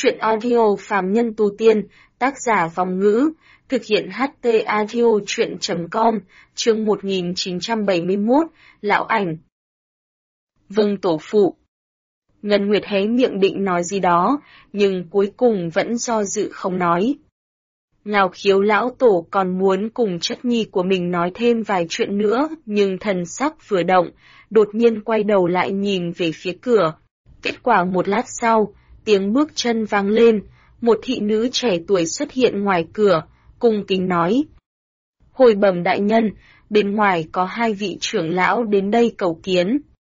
Truyện audio phàm nhân tu tiên, tác giả Vòng Ngữ, thực hiện HT audio truyện.com, chương 1971, Lão Ảnh. Vâng tổ phụ. Ngân Nguyệt hé miệng định nói gì đó, nhưng cuối cùng vẫn do dự không nói. Ngao Khiếu lão tổ còn muốn cùng chất nhi của mình nói thêm vài chuyện nữa, nhưng thần sắc vừa động, đột nhiên quay đầu lại nhìn về phía cửa. Kết quả một lát sau, tiếng bước chân vang lên, một thị nữ trẻ tuổi xuất hiện ngoài cửa, cung kính nói. Hồi bẩm đại nhân, bên ngoài có hai vị trưởng lão đến đây cầu kiến.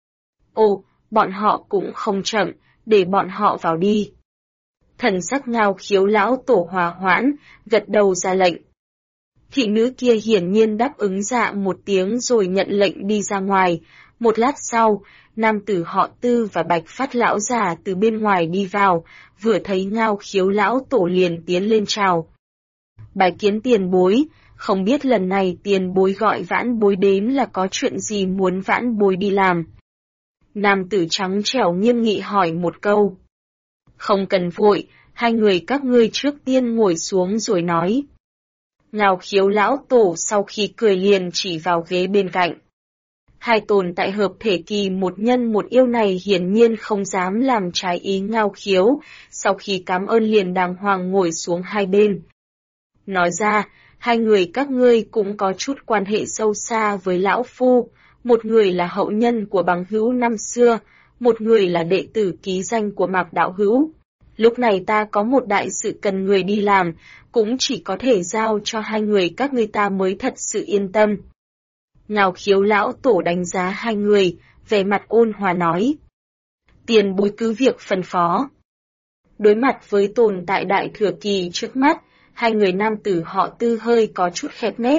Ồ, bọn họ cũng không chậm, để bọn họ vào đi. Thần sắc Ngao Khiếu lão tổ hòa hoãn, gật đầu ra lệnh. Thị nữ kia hiển nhiên đáp ứng dạ một tiếng rồi nhận lệnh đi ra ngoài. Một lát sau, nam tử họ Tư và Bạch Phát lão già từ bên ngoài đi vào, vừa thấy Ngao Khiếu lão tổ liền tiến lên chào. Bái kiến tiền bối, không biết lần này tiền bối gọi vãn bối đến là có chuyện gì muốn vãn bối đi làm. Nam tử trắng trẻo nghiêm nghị hỏi một câu. Không cần vội, hai người các ngươi trước tiên ngồi xuống rồi nói. Ngao Khiếu lão tổ sau khi cười liền chỉ vào ghế bên cạnh. Hai tồn tại hợp thể kỳ một nhân một yêu này hiển nhiên không dám làm trái ý Ngao Khiếu, sau khi cảm ơn liền đàng hoàng ngồi xuống hai bên. Nói ra, hai người các ngươi cũng có chút quan hệ sâu xa với lão phu, một người là hậu nhân của bằng hữu năm xưa, một người là đệ tử ký danh của Mạc đạo hữu. Lúc này ta có một đại sự cần người đi làm, cũng chỉ có thể giao cho hai người các ngươi ta mới thật sự yên tâm. Ngao Khiếu lão tổ đánh giá hai người, vẻ mặt ôn hòa nói. Tiền bối cứ việc phân phó. Đối mặt với tồn tại đại thừa kỳ trước mắt, hai người nam tử họ Tư hơi có chút khép nép.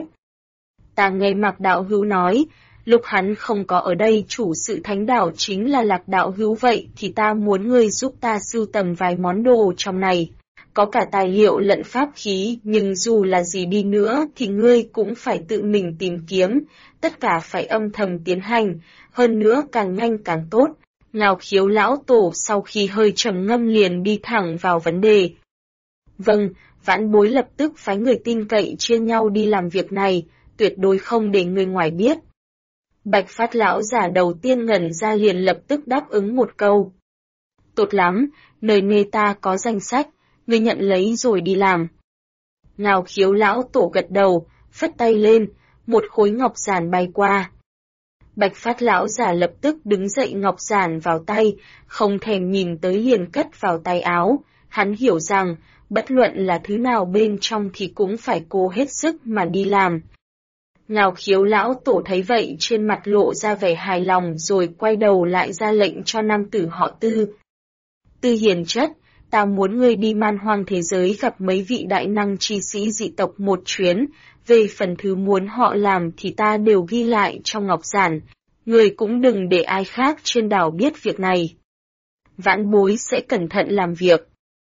Ta nghe Mạc đạo hữu nói, lúc hắn không có ở đây chủ sự thánh đảo chính là Lạc đạo hữu, vậy thì ta muốn ngươi giúp ta sưu tầm vài món đồ trong này. Có cả tài liệu lẫn pháp khí, nhưng dù là gì đi nữa thì ngươi cũng phải tự mình tìm kiếm, tất cả phải âm thầm tiến hành, hơn nữa càng nhanh càng tốt. Ngao Khiếu lão tổ sau khi hơi trầm ngâm liền đi thẳng vào vấn đề. Vâng, vãn bối lập tức phái người tin cậy chia nhau đi làm việc này, tuyệt đối không để người ngoài biết. Bạch Phát lão giả đầu tiên ngẩn ra liền lập tức đáp ứng một câu. Tốt lắm, nơi nê ta có danh sách, ngươi nhận lấy rồi đi làm. Ngao Khiếu lão tổ gật đầu, phất tay lên, một khối ngọc giản bay qua. Bạch Phát lão giả lập tức đứng dậy ngọc giản vào tay, không thèm nhìn tới liền cất vào tay áo, hắn hiểu rằng, bất luận là thứ nào bên trong thì cũng phải cố hết sức mà đi làm. Ngao Khiếu lão tổ thấy vậy trên mặt lộ ra vẻ hài lòng rồi quay đầu lại ra lệnh cho nam tử họ Tư. Tư hiền chất, ta muốn ngươi đi man hoang thế giới gặp mấy vị đại năng chi sĩ dị tộc một chuyến, về phần thứ muốn họ làm thì ta đều ghi lại trong ngọc giản, ngươi cũng đừng để ai khác trên đảo biết việc này. Vãn bối sẽ cẩn thận làm việc.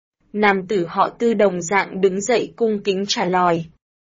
Nam tử họ Tư đồng dạng đứng dậy cung kính trả lời.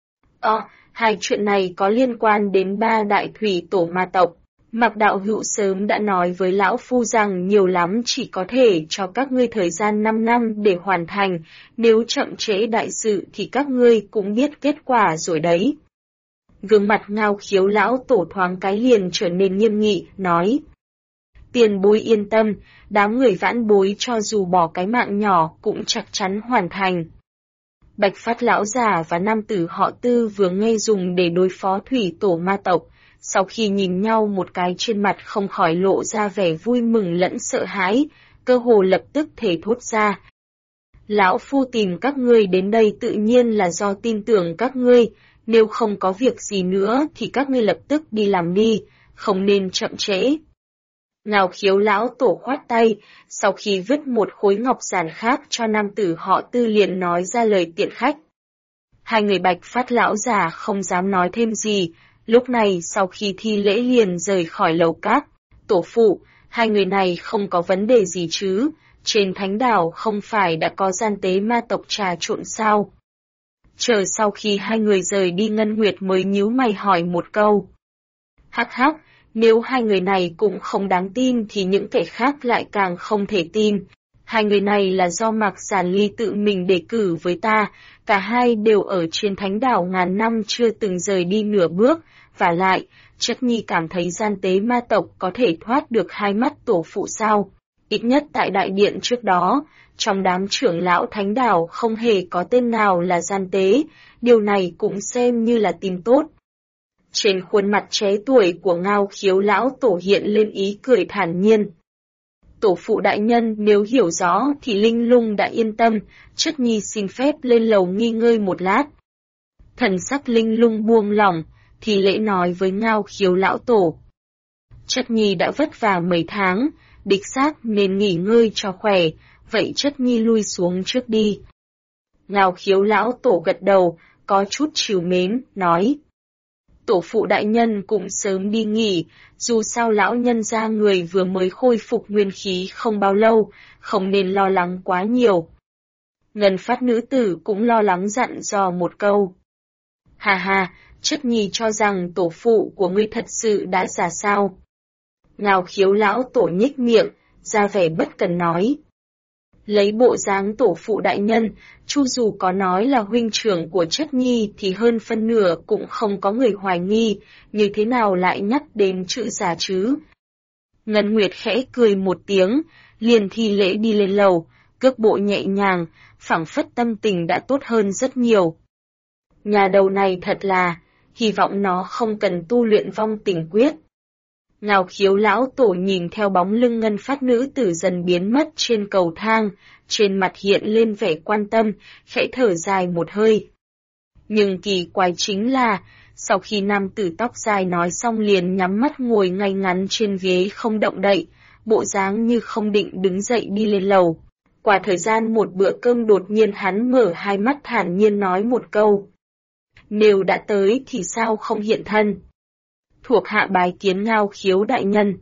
Hai chuyện này có liên quan đến ba đại thủy tổ ma tộc. Mạc đạo hữu sớm đã nói với lão phu rằng nhiều lắm chỉ có thể cho các ngươi thời gian 5 năm để hoàn thành, nếu chậm trễ đại sự thì các ngươi cũng biết kết quả rồi đấy. Gương mặt Ngao Khiếu lão tổ thoáng cái liền trở nên nghiêm nghị, nói. Tiền bối yên tâm, đám người vãn bối cho dù bỏ cái mạng nhỏ cũng chắc chắn hoàn thành. Bạch Phát lão già và nam tử họ Tư vừa nghe dùng để đối phó thủy tổ ma tộc, sau khi nhìn nhau một cái trên mặt không khỏi lộ ra vẻ vui mừng lẫn sợ hãi, cơ hồ lập tức thể thốt ra. Lão phu tìm các ngươi đến đây tự nhiên là do tin tưởng các ngươi, nếu không có việc gì nữa thì các ngươi lập tức đi làm đi, không nên chậm trễ. Ngao Khiếu lão tổ khoát tay, sau khi vứt một khối ngọc giản khác cho nam tử họ Tư liền nói ra lời tiện khách. Hai người Bạch Phát lão già không dám nói thêm gì, lúc này sau khi thi lễ liền rời khỏi lầu cát. Tổ phụ, hai người này không có vấn đề gì chứ, trên thánh đảo không phải đã có gian tế ma tộc trà trộn sao? Chờ sau khi hai người rời đi Ngân Nguyệt mới nhíu mày hỏi một câu. Hắc hắc. Nếu hai người này cũng không đáng tin thì những kẻ khác lại càng không thể tin. Hai người này là do Mạc Giản Ly tự mình đề cử với ta, cả hai đều ở trên thánh đảo ngàn năm chưa từng rời đi nửa bước, và lại, Chất Nhi cảm thấy gian tế ma tộc có thể thoát được hai mắt tổ phụ sao. Ít nhất tại đại điện trước đó, trong đám trưởng lão thánh đảo không hề có tên nào là gian tế, điều này cũng xem như là tin tốt. Trên khuôn mặt trẻ tuổi của Ngao Khiếu lão tổ hiện lên ý cười thản nhiên. Tổ phụ đại nhân nếu hiểu rõ thì Linh Lung đã yên tâm, Chất Nhi xin phép lên lầu nghỉ ngơi một lát. Thần sắc Linh Lung buông lỏng, thì lễ nói với Ngao Khiếu lão tổ. Chất Nhi đã vất vả mấy tháng, đích xác nên nghỉ ngơi cho khỏe, vậy Chất Nhi lui xuống trước đi. Ngao Khiếu lão tổ gật đầu, có chút trìu mến, nói. Tổ phụ đại nhân cũng sớm đi nghỉ, dù sao lão nhân gia người vừa mới khôi phục nguyên khí không bao lâu, không nên lo lắng quá nhiều. Ngân Phát nữ tử cũng lo lắng dặn dò một câu. Hà hà, Chất Nhi cho rằng tổ phụ của ngươi thật sự đã già sao. Ngao Khiếu lão tổ nhếch miệng, ra vẻ bất cần nói. Lấy bộ dáng tổ phụ đại nhân, chu dù có nói là huynh trưởng của Chất Nhi thì hơn phân nửa cũng không có người hoài nghi, như thế nào lại nhắc đến chữ già chứ. Ngân Nguyệt khẽ cười một tiếng, liền thi lễ đi lên lầu, cước bộ nhẹ nhàng, phảng phất tâm tình đã tốt hơn rất nhiều. Nhà đầu này thật là, hy vọng nó không cần tu luyện vong tình quyết. Ngao Khiếu lão tổ nhìn theo bóng lưng Ngân Phát nữ tử dần biến mất trên cầu thang, trên mặt hiện lên vẻ quan tâm, khẽ thở dài một hơi. Nhưng kỳ quái chính là, sau khi nam tử tóc dài nói xong liền nhắm mắt ngồi ngay ngắn trên ghế không động đậy, bộ dáng như không định đứng dậy đi lên lầu. Qua thời gian một bữa cơm đột nhiên hắn mở hai mắt thản nhiên nói một câu. Nếu đã tới thì sao không hiện thân? Thuộc hạ bái kiến Ngao Khiếu đại nhân.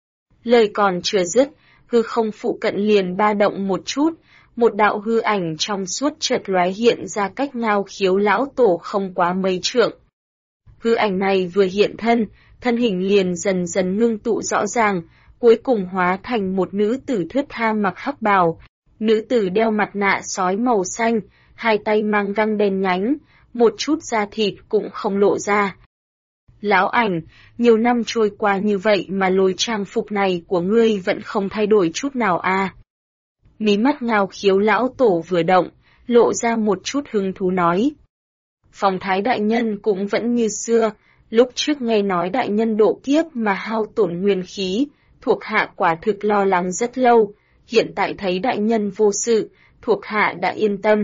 Lời còn chưa dứt, hư không phụ cận liền ba động một chút, một đạo hư ảnh trong suốt chợt lóe hiện ra cách Ngao Khiếu lão tổ không quá mấy trượng. Hư ảnh này vừa hiện thân, thân hình liền dần dần ngưng tụ rõ ràng, cuối cùng hóa thành một nữ tử thướt tha mặc hắc bào. Nữ tử đeo mặt nạ sói màu xanh, hai tay mang găng đen nhánh, một chút da thịt cũng không lộ ra. Lão ảnh, nhiều năm trôi qua như vậy mà lối trang phục này của ngươi vẫn không thay đổi chút nào à. Mí mắt Ngao Khiếu lão tổ vừa động, lộ ra một chút hứng thú nói. Phong thái đại nhân cũng vẫn như xưa, lúc trước nghe nói đại nhân độ kiếp mà hao tổn nguyên khí, thuộc hạ quả thực lo lắng rất lâu, hiện tại thấy đại nhân vô sự, thuộc hạ đã yên tâm.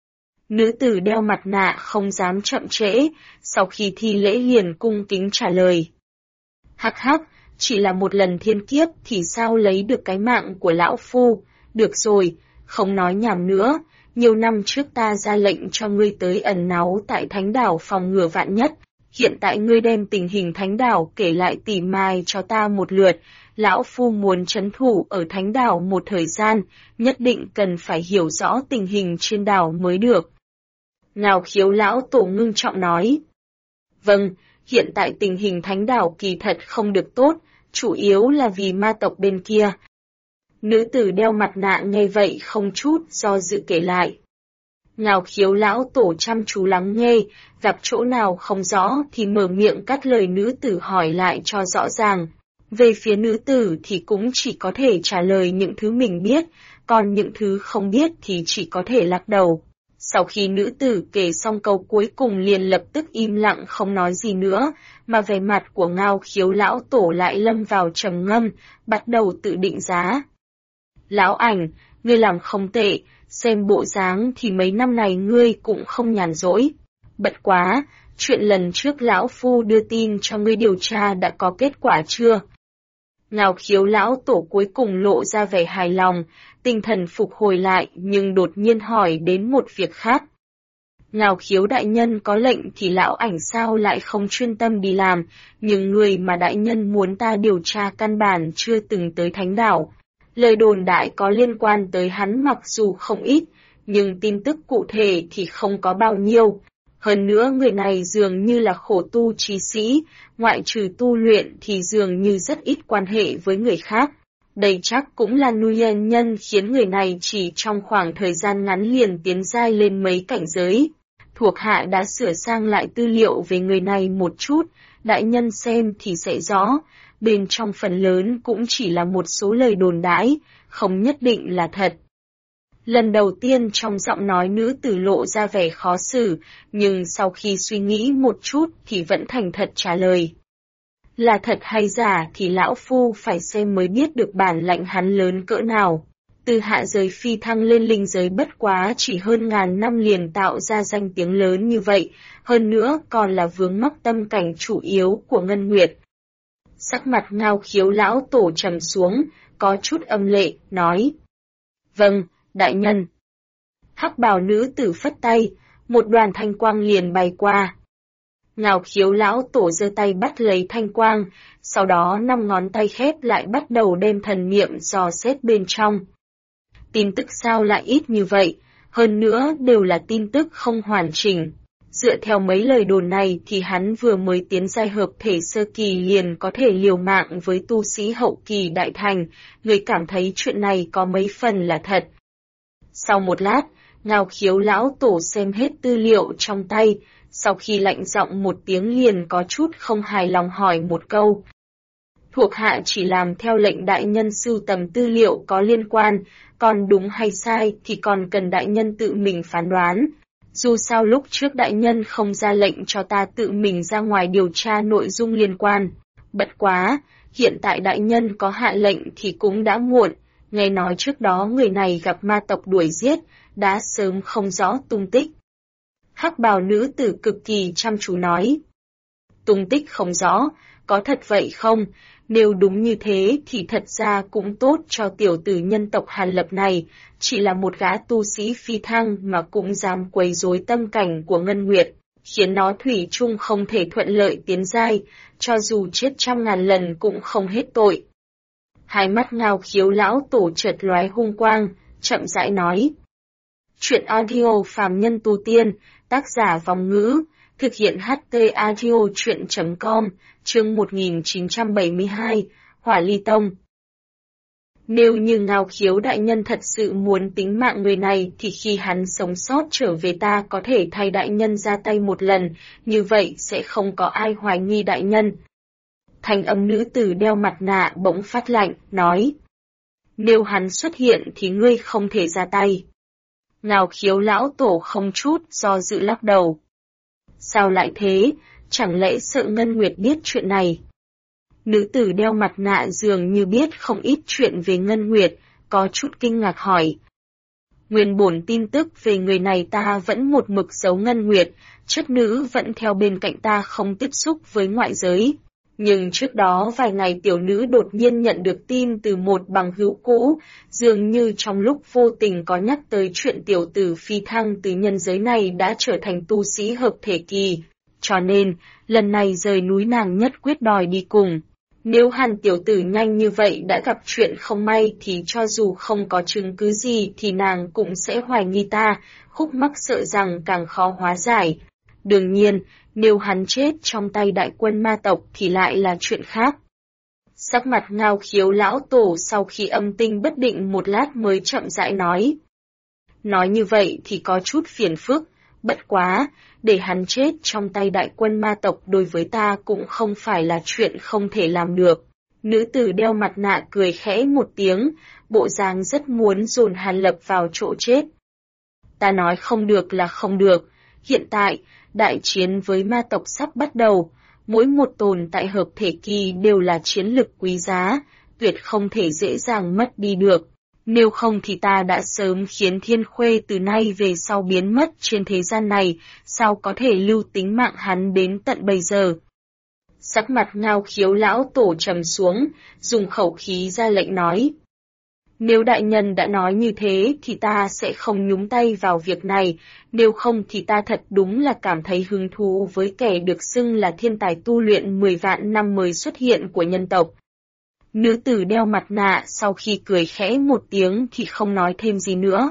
Nữ tử đeo mặt nạ không dám chậm trễ, sau khi thi lễ liền cung kính trả lời. Hắc hắc, chỉ là một lần thiên kiếp thì sao lấy được cái mạng của lão phu, được rồi, không nói nhảm nữa, nhiều năm trước ta ra lệnh cho ngươi tới ẩn náu tại thánh đảo phòng ngừa vạn nhất, hiện tại ngươi đem tình hình thánh đảo kể lại tỉ mài cho ta một lượt, lão phu muốn trấn thủ ở thánh đảo một thời gian, nhất định cần phải hiểu rõ tình hình trên đảo mới được. Ngao Khiếu lão tổ ngưng trọng nói. Vâng, hiện tại tình hình thánh đảo kỳ thật không được tốt, chủ yếu là vì ma tộc bên kia. Nữ tử đeo mặt nạ nghe vậy không chút do dự kể lại. Ngao Khiếu lão tổ chăm chú lắng nghe, gặp chỗ nào không rõ thì mở miệng cắt lời nữ tử hỏi lại cho rõ ràng. Về phía nữ tử thì cũng chỉ có thể trả lời những thứ mình biết, còn những thứ không biết thì chỉ có thể lắc đầu. Sau khi nữ tử kể xong câu cuối cùng liền lập tức im lặng không nói gì nữa, mà vẻ mặt của Ngao Khiếu lão tổ lại lâm vào trầm ngâm, bắt đầu tự định giá. Lão ảnh, ngươi làm không tệ, xem bộ dáng thì mấy năm này ngươi cũng không nhàn rỗi. Bất quá, chuyện lần trước lão phu đưa tin cho ngươi điều tra đã có kết quả chưa? Ngao Khiếu lão tổ cuối cùng lộ ra vẻ hài lòng, tinh thần phục hồi lại nhưng đột nhiên hỏi đến một việc khác. Ngao Khiếu đại nhân có lệnh thì lão ảnh sao lại không chuyên tâm đi làm, nhưng người mà đại nhân muốn ta điều tra căn bản chưa từng tới thánh đảo. Lời đồn đại có liên quan tới hắn mặc dù không ít, nhưng tin tức cụ thể thì không có bao nhiêu. Hơn nữa người này dường như là khổ tu trí sĩ, ngoại trừ tu luyện thì dường như rất ít quan hệ với người khác. Đây chắc cũng là nguyên nhân khiến người này chỉ trong khoảng thời gian ngắn liền tiến giai lên mấy cảnh giới. Thuộc hạ đã sửa sang lại tư liệu về người này một chút, đại nhân xem thì sẽ rõ, bên trong phần lớn cũng chỉ là một số lời đồn đãi, không nhất định là thật. Lần đầu tiên trong giọng nói nữ tử lộ ra vẻ khó xử, nhưng sau khi suy nghĩ một chút thì vẫn thành thật trả lời. Là thật hay giả thì lão phu phải xem mới biết được bản lãnh hắn lớn cỡ nào. Từ hạ giới phi thăng lên linh giới bất quá chỉ hơn ngàn năm liền tạo ra danh tiếng lớn như vậy, hơn nữa còn là vướng mắc tâm cảnh chủ yếu của Ngân Nguyệt. Sắc mặt Ngao Khiếu lão tổ trầm xuống, có chút âm lệ, nói. Vâng, đại nhân. Hắc bào nữ tử phất tay, một đoàn thanh quang liền bay qua. Ngao Khiếu lão tổ giơ tay bắt lấy thanh quang, sau đó 5 ngón tay khép lại bắt đầu đem thần niệm dò xét bên trong. Tin tức sao lại ít như vậy, hơn nữa đều là tin tức không hoàn chỉnh. Dựa theo mấy lời đồn này thì hắn vừa mới tiến giai hợp thể sơ kỳ liền có thể liều mạng với tu sĩ hậu kỳ đại thành, người cảm thấy chuyện này có mấy phần là thật. Sau một lát, Ngao Khiếu lão tổ xem hết tư liệu trong tay, sau khi lạnh giọng một tiếng liền có chút không hài lòng hỏi một câu. Thuộc hạ chỉ làm theo lệnh đại nhân sưu tầm tư liệu có liên quan, còn đúng hay sai thì còn cần đại nhân tự mình phán đoán. Dù sao lúc trước đại nhân không ra lệnh cho ta tự mình ra ngoài điều tra nội dung liên quan. Bất quá, hiện tại đại nhân có hạ lệnh thì cũng đã muộn, nghe nói trước đó người này gặp ma tộc đuổi giết, đã sớm không rõ tung tích. Hắc bào nữ tử cực kỳ chăm chú nói. Tung tích không rõ, có thật vậy không? Nếu đúng như thế thì thật ra cũng tốt cho tiểu tử nhân tộc Hàn Lập này, chỉ là một gã tu sĩ phi thăng mà cũng dám quấy rối tâm cảnh của Ngân Nguyệt, khiến nó thủy chung không thể thuận lợi tiến giai, cho dù chết 100.000 lần cũng không hết tội. Hai mắt Ngao Khiếu lão tổ chợt lóe hung quang, chậm rãi nói. Chuyện audio phàm nhân tu tiên, tác giả Vòng Ngữ, thực hiện HT audio chuyện.com, chương 1972, Hỏa Ly Tông. Nếu như Ngao Khiếu đại nhân thật sự muốn tính mạng người này thì khi hắn sống sót trở về ta có thể thay đại nhân ra tay một lần, như vậy sẽ không có ai hoài nghi đại nhân. Thanh âm nữ tử đeo mặt nạ bỗng phát lạnh, nói. Nếu hắn xuất hiện thì ngươi không thể ra tay. Ngao Khiếu lão tổ không chút do dự lắc đầu. Sao lại thế, chẳng lẽ sợ Ngân Nguyệt biết chuyện này? Nữ tử đeo mặt nạ dường như biết không ít chuyện về Ngân Nguyệt, có chút kinh ngạc hỏi. Nguyên bổn tin tức về người này ta vẫn một mực giấu Ngân Nguyệt, chất nữ vẫn theo bên cạnh ta không tiếp xúc với ngoại giới. Nhưng trước đó vài ngày tiểu nữ đột nhiên nhận được tin từ một bằng hữu cũ, dường như trong lúc vô tình có nhắc tới chuyện tiểu tử phi thăng từ nhân giới này đã trở thành tu sĩ hợp thể kỳ. Cho nên, lần này rời núi nàng nhất quyết đòi đi cùng. Nếu Hàn tiểu tử nhanh như vậy đã gặp chuyện không may thì cho dù không có chứng cứ gì thì nàng cũng sẽ hoài nghi ta, khúc mắc sợ rằng càng khó hóa giải. Đương nhiên, nếu hắn chết trong tay đại quân ma tộc thì lại là chuyện khác. Sắc mặt Ngao Khiếu lão tổ sau khi âm tinh bất định một lát mới chậm rãi nói. Nói như vậy thì có chút phiền phức, bất quá, để hắn chết trong tay đại quân ma tộc đối với ta cũng không phải là chuyện không thể làm được. Nữ tử đeo mặt nạ cười khẽ một tiếng, bộ dáng rất muốn dồn Hàn Lập vào chỗ chết. Ta nói không được là không được, hiện tại, đại chiến với ma tộc sắp bắt đầu, mỗi một tồn tại hợp thể kỳ đều là chiến lực quý giá, tuyệt không thể dễ dàng mất đi được. Nếu không thì ta đã sớm khiến Thiên Khuê từ nay về sau biến mất trên thế gian này, sao có thể lưu tính mạng hắn đến tận bây giờ. Sắc mặt Ngao Khiếu lão tổ trầm xuống, dùng khẩu khí ra lệnh nói. Nếu đại nhân đã nói như thế thì ta sẽ không nhúng tay vào việc này, nếu không thì ta thật đúng là cảm thấy hứng thú với kẻ được xưng là thiên tài tu luyện 10 vạn năm mới xuất hiện của nhân tộc. Nữ tử đeo mặt nạ sau khi cười khẽ một tiếng thì không nói thêm gì nữa.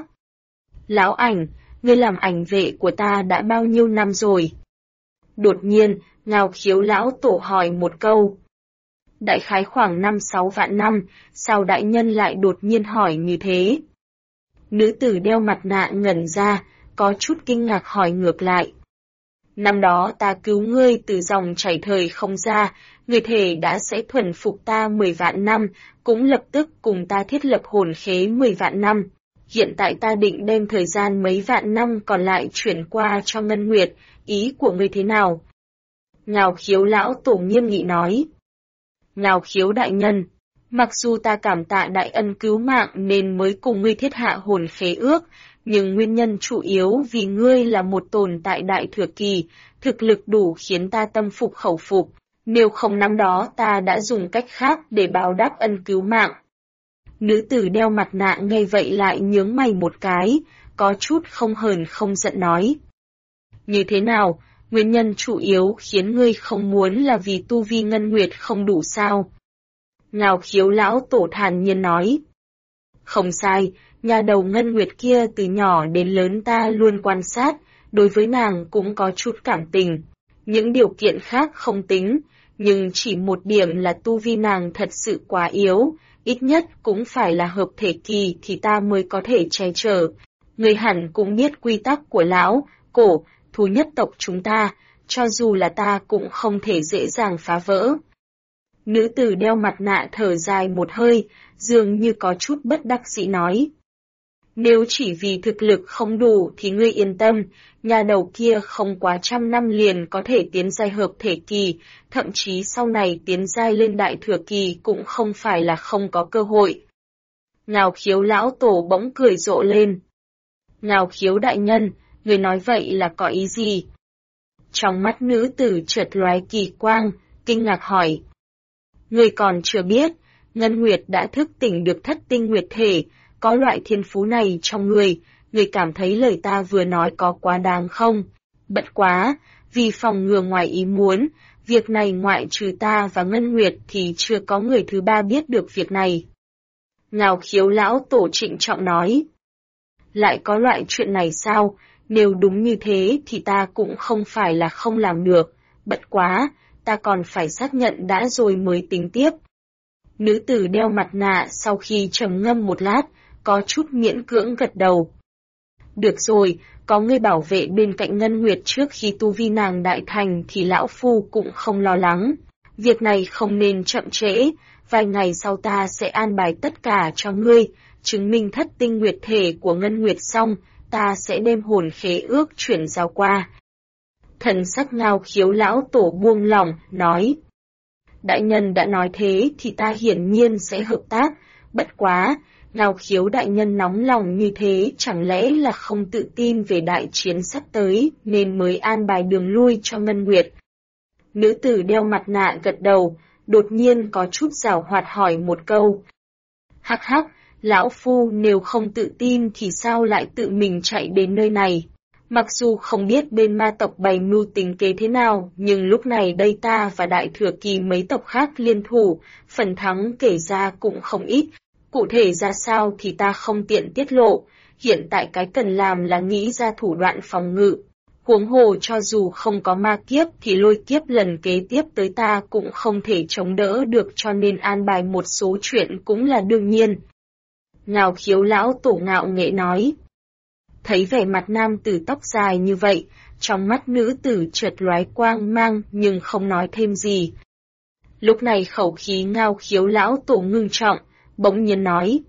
Lão ảnh, ngươi làm ảnh vệ của ta đã bao nhiêu năm rồi? Đột nhiên, Ngao Khiếu lão tổ hỏi một câu. Đại khái khoảng 5-6 vạn năm, sao đại nhân lại đột nhiên hỏi như thế? Nữ tử đeo mặt nạ ngẩn ra, có chút kinh ngạc hỏi ngược lại. Năm đó ta cứu ngươi từ dòng chảy thời không ra, người thể đã sẽ thuần phục ta 10 vạn năm, cũng lập tức cùng ta thiết lập hồn khế 10 vạn năm. Hiện tại ta định đem thời gian mấy vạn năm còn lại chuyển qua cho Ngân Nguyệt, ý của ngươi thế nào? Ngao Khiếu lão tổ nghiêm nghị nói. Ngao Khiếu đại nhân, mặc dù ta cảm tạ đại ân cứu mạng nên mới cùng ngươi thiết hạ hồn khế ước, nhưng nguyên nhân chủ yếu vì ngươi là một tồn tại đại thừa kỳ, thực lực đủ khiến ta tâm phục khẩu phục, nếu không năm đó ta đã dùng cách khác để báo đáp ân cứu mạng. Nữ tử đeo mặt nạ nghe vậy lại nhướng mày một cái, có chút không hờn không giận nói. Như thế nào, nguyên nhân chủ yếu khiến ngươi không muốn là vì tu vi Ngân Nguyệt không đủ sao? Ngao Khiếu lão tổ thản nhiên nói. Không sai, nhà đầu Ngân Nguyệt kia từ nhỏ đến lớn ta luôn quan sát, đối với nàng cũng có chút cảm tình. Những điều kiện khác không tính, nhưng chỉ một điểm là tu vi nàng thật sự quá yếu, ít nhất cũng phải là hợp thể kỳ thì ta mới có thể che chở. Người hẳn cũng biết quy tắc của lão, cổ, thú nhất tộc chúng ta, cho dù là ta cũng không thể dễ dàng phá vỡ. Nữ tử đeo mặt nạ thở dài một hơi, dường như có chút bất đắc dĩ nói. Nếu chỉ vì thực lực không đủ thì ngươi yên tâm, nhà đầu kia không quá 100 năm liền có thể tiến giai hợp thể kỳ, thậm chí sau này tiến giai lên đại thừa kỳ cũng không phải là không có cơ hội. Ngao Khiếu lão tổ bỗng cười rộ lên. Ngao Khiếu đại nhân, người nói vậy là có ý gì? Trong mắt nữ tử chợt lóe kỳ quang, kinh ngạc hỏi. Người còn chưa biết, Ngân Nguyệt đã thức tỉnh được thất tinh nguyệt thể, có loại thiên phú này trong người cảm thấy lời ta vừa nói có quá đáng không? Bất quá, vì phòng ngừa ngoài ý muốn, việc này ngoại trừ ta và Ngân Nguyệt thì chưa có người thứ ba biết được việc này. Ngao Khiếu lão tổ trịnh trọng nói. Lại có loại chuyện này sao? Nếu đúng như thế thì ta cũng không phải là không làm được, bất quá, ta còn phải xác nhận đã rồi mới tính tiếp. Nữ tử đeo mặt nạ sau khi trầm ngâm một lát, có chút miễn cưỡng gật đầu. Được rồi, có người bảo vệ bên cạnh Ngân Nguyệt trước khi tu vi nàng đại thành thì lão phu cũng không lo lắng. Việc này không nên chậm trễ, vài ngày sau ta sẽ an bài tất cả cho ngươi, chứng minh thất tinh nguyệt thể của Ngân Nguyệt xong, ta sẽ đem hồn khế ước chuyển giao qua. Thần sắc Ngao Khiếu lão tổ buông lỏng, nói. Đại nhân đã nói thế thì ta hiển nhiên sẽ hợp tác, bất quá, Ngao Khiếu đại nhân nóng lòng như thế chẳng lẽ là không tự tin về đại chiến sắp tới nên mới an bài đường lui cho Ngân Nguyệt. Nữ tử đeo mặt nạ gật đầu, đột nhiên có chút giảo hoạt hỏi một câu. Hắc hắc, lão phu nếu không tự tin thì sao lại tự mình chạy đến nơi này? Mặc dù không biết bên ma tộc bày mưu tính kế thế nào, nhưng lúc này đây ta và đại thừa kỳ mấy tộc khác liên thủ, phần thắng kể ra cũng không ít. Cụ thể ra sao thì ta không tiện tiết lộ, hiện tại cái cần làm là nghĩ ra thủ đoạn phòng ngự. Huống hồ cho dù không có ma kiếp thì lôi kiếp lần kế tiếp tới ta cũng không thể chống đỡ được cho nên an bài một số chuyện cũng là đương nhiên. Ngao Khiếu lão tổ ngạo nghễ nói. Thấy vẻ mặt nam tử tóc dài như vậy, trong mắt nữ tử chợt lóe quang mang nhưng không nói thêm gì. Lúc này khẩu khí Ngao Khiếu lão tổ ngưng trọng, bỗng nhiên nói.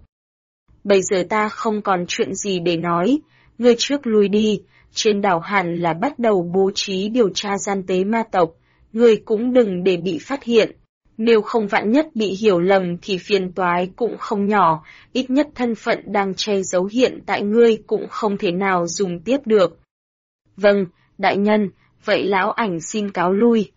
Bây giờ ta không còn chuyện gì để nói, ngươi trước lui đi, trên đảo hẳn là bắt đầu bố trí điều tra gian tế ma tộc, ngươi cũng đừng để bị phát hiện. Nếu không vạn nhất bị hiểu lầm thì phiền toái cũng không nhỏ, ít nhất thân phận đang che giấu hiện tại ngươi cũng không thể nào dùng tiếp được. Vâng, đại nhân, vậy lão ảnh xin cáo lui.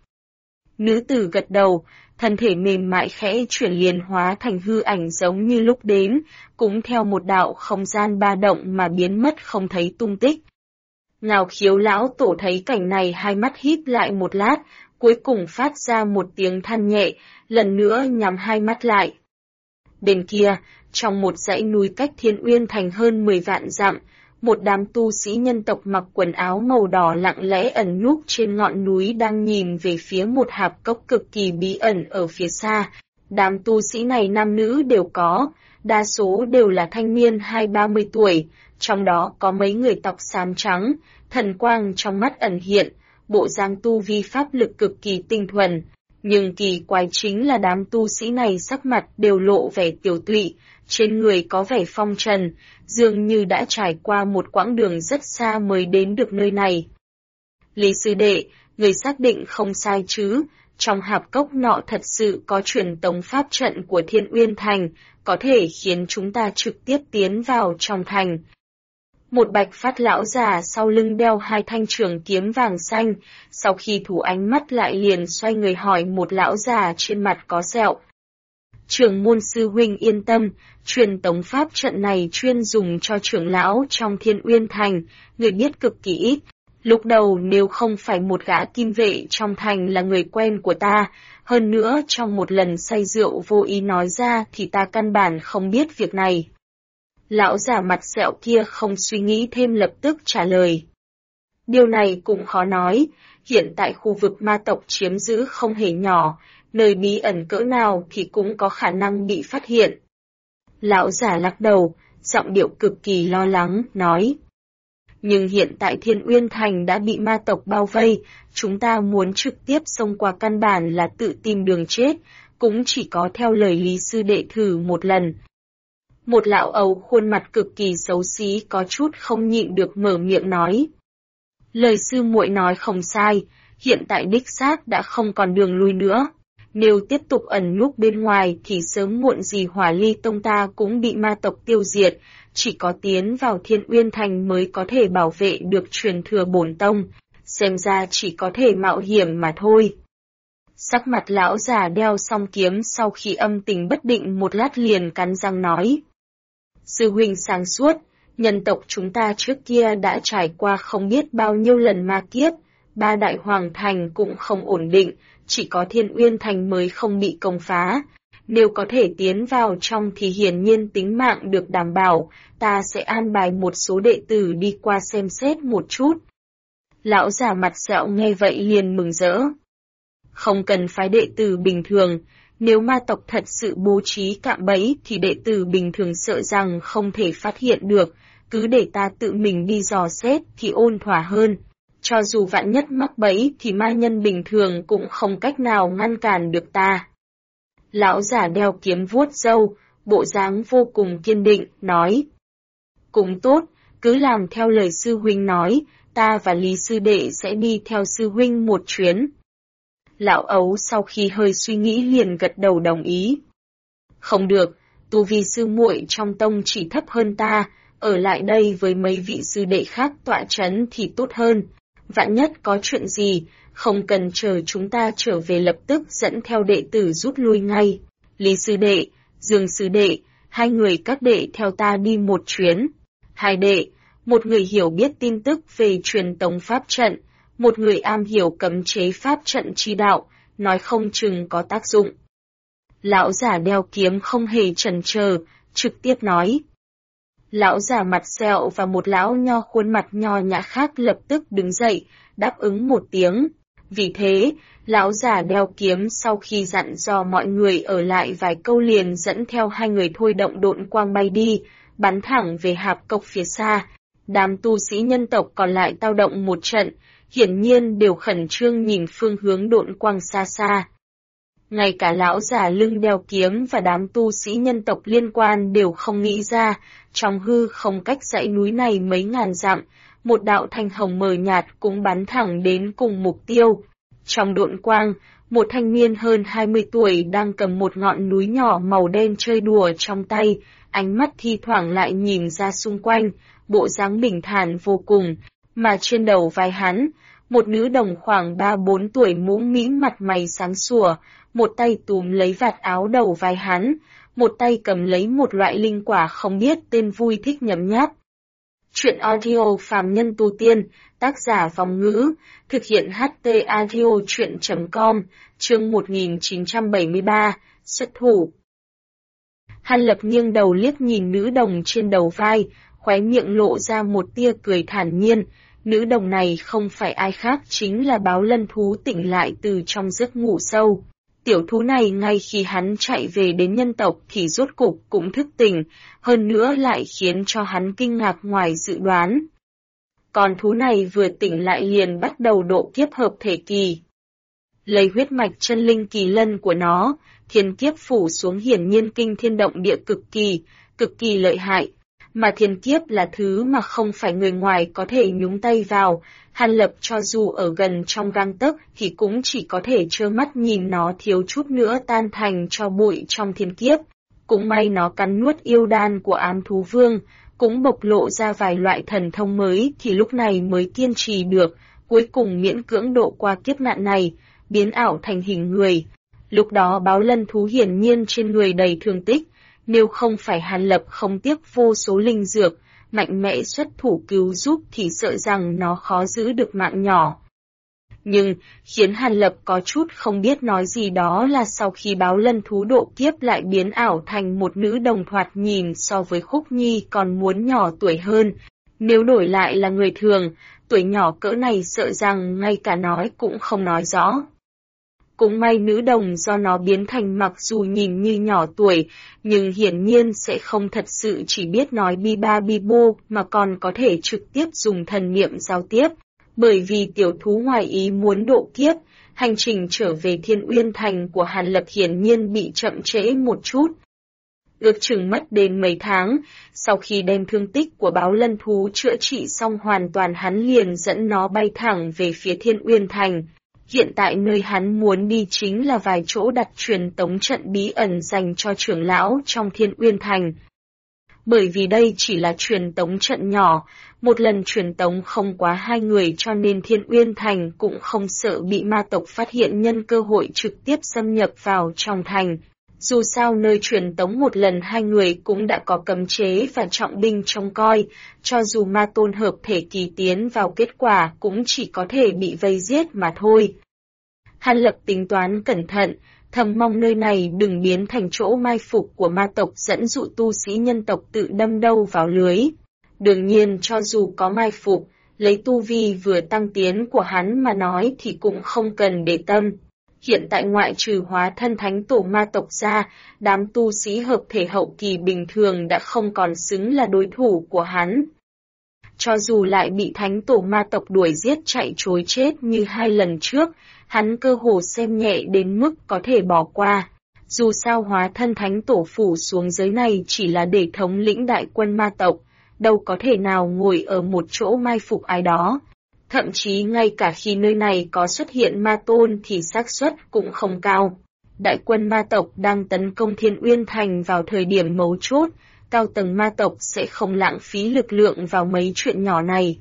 Nữ tử gật đầu, thân thể mềm mại khẽ chuyển liền hóa thành hư ảnh giống như lúc đến, cũng theo một đạo không gian ba động mà biến mất không thấy tung tích. Ngao Khiếu lão tổ thấy cảnh này hai mắt híp lại một lát, cuối cùng phát ra một tiếng than nhẹ, lần nữa nhắm hai mắt lại. Bên kia, trong một dãy núi cách Thiên Uyên Thành hơn 10 vạn dặm, một đám tu sĩ nhân tộc mặc quần áo màu đỏ lặng lẽ ẩn núp trên ngọn núi đang nhìn về phía một hạp cốc cực kỳ bí ẩn ở phía xa, Đám tu sĩ này nam nữ đều có, đa số đều là thanh niên 20-30 tuổi, trong đó có mấy người tóc xám trắng, thần quang trong mắt ẩn hiện, bộ dáng tu vi pháp lực cực kỳ tinh thuần. Nhưng kỳ quái chính là đám tu sĩ này sắc mặt đều lộ vẻ tiểu tụy, trên người có vẻ phong trần, dường như đã trải qua một quãng đường rất xa mới đến được nơi này. Lý sư đệ, người xác định không sai chứ, trong hạp cốc nọ thật sự có truyền tống pháp trận của Thiên Uyên Thành, có thể khiến chúng ta trực tiếp tiến vào trong thành. Một bạch phát lão già sau lưng đeo hai thanh trường kiếm vàng xanh, sau khi thủ ánh mắt lại liền xoay người hỏi một lão già trên mặt có sẹo. Trưởng môn sư huynh yên tâm, truyền tống pháp trận này chuyên dùng cho trưởng lão trong Thiên Uyên Thành, người biết cực kỳ ít. Lúc đầu nếu không phải một gã kim vệ trong thành là người quen của ta, hơn nữa trong một lần say rượu vô ý nói ra thì ta căn bản không biết việc này. Lão già mặt sẹo kia không suy nghĩ thêm lập tức trả lời. Điều này cũng khó nói, hiện tại khu vực ma tộc chiếm giữ không hề nhỏ, nơi bí ẩn cỡ nào thì cũng có khả năng bị phát hiện. Lão già lắc đầu, giọng điệu cực kỳ lo lắng, nói. Nhưng hiện tại Thiên Uyên Thành đã bị ma tộc bao vây, chúng ta muốn trực tiếp xông qua căn bản là tự tìm đường chết, cũng chỉ có theo lời Lý sư đệ thử một lần. Một lão ấu khuôn mặt cực kỳ xấu xí có chút không nhịn được mở miệng nói. Lời sư muội nói không sai, hiện tại đích xác đã không còn đường lui nữa. Nếu tiếp tục ẩn núp bên ngoài thì sớm muộn gì Hỏa Ly Tông ta cũng bị ma tộc tiêu diệt, chỉ có tiến vào Thiên Uyên Thành mới có thể bảo vệ được truyền thừa bổn tông, xem ra chỉ có thể mạo hiểm mà thôi. Sắc mặt lão già đeo song kiếm sau khi âm tình bất định một lát liền cắn răng nói. Sư huynh sáng suốt, nhân tộc chúng ta trước kia đã trải qua không biết bao nhiêu lần ma kiếp, ba đại hoàng thành cũng không ổn định, chỉ có Thiên Uyên Thành mới không bị công phá. Nếu có thể tiến vào trong thì hiển nhiên tính mạng được đảm bảo, ta sẽ an bài một số đệ tử đi qua xem xét một chút. Lão già mặt sẹo nghe vậy liền mừng rỡ. Không cần phái đệ tử bình thường, nếu ma tộc thật sự bố trí cạm bẫy thì đệ tử bình thường sợ rằng không thể phát hiện được, cứ để ta tự mình đi dò xét thì ôn thỏa hơn. Cho dù vạn nhất mắc bẫy thì ma nhân bình thường cũng không cách nào ngăn cản được ta. Lão già đeo kiếm vuốt râu, bộ dáng vô cùng kiên định, nói. Cũng tốt, cứ làm theo lời sư huynh nói, ta và Lý sư đệ sẽ đi theo sư huynh một chuyến. Lão ấu sau khi hơi suy nghĩ liền gật đầu đồng ý. Không được, tu vi sư muội trong tông chỉ thấp hơn ta, ở lại đây với mấy vị sư đệ khác tọa trấn thì tốt hơn. Vạn nhất có chuyện gì, không cần chờ chúng ta trở về lập tức dẫn theo đệ tử rút lui ngay. Lý sư đệ, Dương sư đệ, hai người các đệ theo ta đi một chuyến. Hai đệ, một người hiểu biết tin tức về truyền tống pháp trận, một người am hiểu cấm chế pháp trận chi đạo, nói không chừng có tác dụng. Lão già đeo kiếm không hề chần chờ, trực tiếp nói. Lão già mặt sẹo và một lão nho khuôn mặt nho nhã khác lập tức đứng dậy, đáp ứng một tiếng. Vì thế, lão già đeo kiếm sau khi dặn dò mọi người ở lại vài câu liền dẫn theo hai người thôi động độn quang bay đi, bắn thẳng về hạp cốc phía xa. Đám tu sĩ nhân tộc còn lại tao động một trận, hiển nhiên đều khẩn trương nhìn phương hướng độn quang xa xa. Ngay cả lão già lưng đeo kiếm và đám tu sĩ nhân tộc liên quan đều không nghĩ ra, trong hư không cách dãy núi này mấy ngàn dặm, một đạo thanh hồng mờ nhạt cũng bắn thẳng đến cùng mục tiêu. Trong độn quang, một thanh niên hơn 20 tuổi đang cầm một ngọn núi nhỏ màu đen chơi đùa trong tay, ánh mắt thi thoảng lại nhìn ra xung quanh, bộ dáng bình thản vô cùng, mà trên đầu vai hắn, một nữ đồng khoảng 3-4 tuổi mũm mĩm mặt mày sáng sủa, một tay túm lấy vạt áo đầu vai hắn, một tay cầm lấy một loại linh quả không biết tên vui thích nhấm nháp. Chuyện audio phàm nhân tu tiên, tác giả Vong Ngữ, thực hiện HT audio chuyện.com, chương 1973, xuất thủ. Hàn Lập nghiêng đầu liếc nhìn nữ đồng trên đầu vai, khóe miệng lộ ra một tia cười thản nhiên. Nữ đồng này không phải ai khác chính là Báo Lân thú tỉnh lại từ trong giấc ngủ sâu. Tiểu thú này ngay khi hắn chạy về đến nhân tộc thì rốt cục cũng thức tỉnh, hơn nữa lại khiến cho hắn kinh ngạc ngoài dự đoán. Con thú này vừa tỉnh lại liền bắt đầu độ kiếp hợp thể kỳ. Lấy huyết mạch chân linh kỳ lân của nó, thiên kiếp phủ xuống hiển nhiên kinh thiên động địa cực kỳ lợi hại. Mà thiên kiếp là thứ mà không phải người ngoài có thể nhúng tay vào, Hàn Lập cho dù ở gần trong gang tấc thì cũng chỉ có thể trơ mắt nhìn nó thiếu chút nữa tan thành cho bụi trong thiên kiếp. Cũng may nó cắn nuốt yêu đan của ám thú vương, cũng bộc lộ ra vài loại thần thông mới thì lúc này mới kiên trì được, cuối cùng miễn cưỡng độ qua kiếp nạn này, biến ảo thành hình người. Lúc đó báo lân thú hiển nhiên trên người đầy thương tích, nếu không phải Hàn Lập không tiếc vô số linh dược, mạnh mẽ xuất thủ cứu giúp thì sợ rằng nó khó giữ được mạng nhỏ. Nhưng, khiến Hàn Lập có chút không biết nói gì đó là sau khi báo lân thú độ kiếp lại biến ảo thành một nữ đồng thoạt nhìn so với Khúc Nhi còn muốn nhỏ tuổi hơn. Nếu đổi lại là người thường, tuổi nhỏ cỡ này sợ rằng ngay cả nói cũng không nói rõ. Cũng may nữ đồng do nó biến thành mặc dù nhìn như nhỏ tuổi, nhưng hiển nhiên sẽ không thật sự chỉ biết nói bi ba bi bô mà còn có thể trực tiếp dùng thần niệm giao tiếp. Bởi vì tiểu thú ngoài ý muốn độ kiếp, hành trình trở về Thiên Uyên Thành của Hàn Lập hiển nhiên bị chậm trễ một chút. Ước chừng mất đến mấy tháng, sau khi đem thương tích của báo lân thú chữa trị xong hoàn toàn hắn liền dẫn nó bay thẳng về phía Thiên Uyên Thành. Hiện tại nơi hắn muốn đi chính là vài chỗ đặt truyền tống trận bí ẩn dành cho trưởng lão trong Thiên Uyên Thành. Bởi vì đây chỉ là truyền tống trận nhỏ, một lần truyền tống không quá 2 người cho nên Thiên Uyên Thành cũng không sợ bị ma tộc phát hiện nhân cơ hội trực tiếp xâm nhập vào trong thành. Dù sao nơi truyền tống một lần 2 người cũng đã có cấm chế và trọng binh trông coi, cho dù ma tôn hợp thể kỳ tiến vào kết quả cũng chỉ có thể bị vây giết mà thôi. Hàn Lập tính toán cẩn thận, thầm mong nơi này đừng biến thành chỗ mai phục của ma tộc dẫn dụ tu sĩ nhân tộc tự đâm đâu vào lưới. Đương nhiên cho dù có mai phục, lấy tu vi vừa tăng tiến của hắn mà nói thì cũng không cần để tâm. Hiện tại ngoại trừ hóa thân thánh tổ ma tộc ra, đám tu sĩ hợp thể hậu kỳ bình thường đã không còn xứng là đối thủ của hắn. Cho dù lại bị thánh tổ ma tộc đuổi giết chạy trối chết như 2 lần trước, hắn cơ hồ xem nhẹ đến mức có thể bỏ qua. Dù sao hóa thân thánh tổ phủ xuống giới này chỉ là để thống lĩnh đại quân ma tộc, đâu có thể nào ngồi ở một chỗ mai phục ai đó. Thậm chí ngay cả khi nơi này có xuất hiện ma tôn thì xác suất cũng không cao. Đại quân ma tộc đang tấn công Thiên Uyên Thành vào thời điểm mấu chốt, cao tầng ma tộc sẽ không lãng phí lực lượng vào mấy chuyện nhỏ này.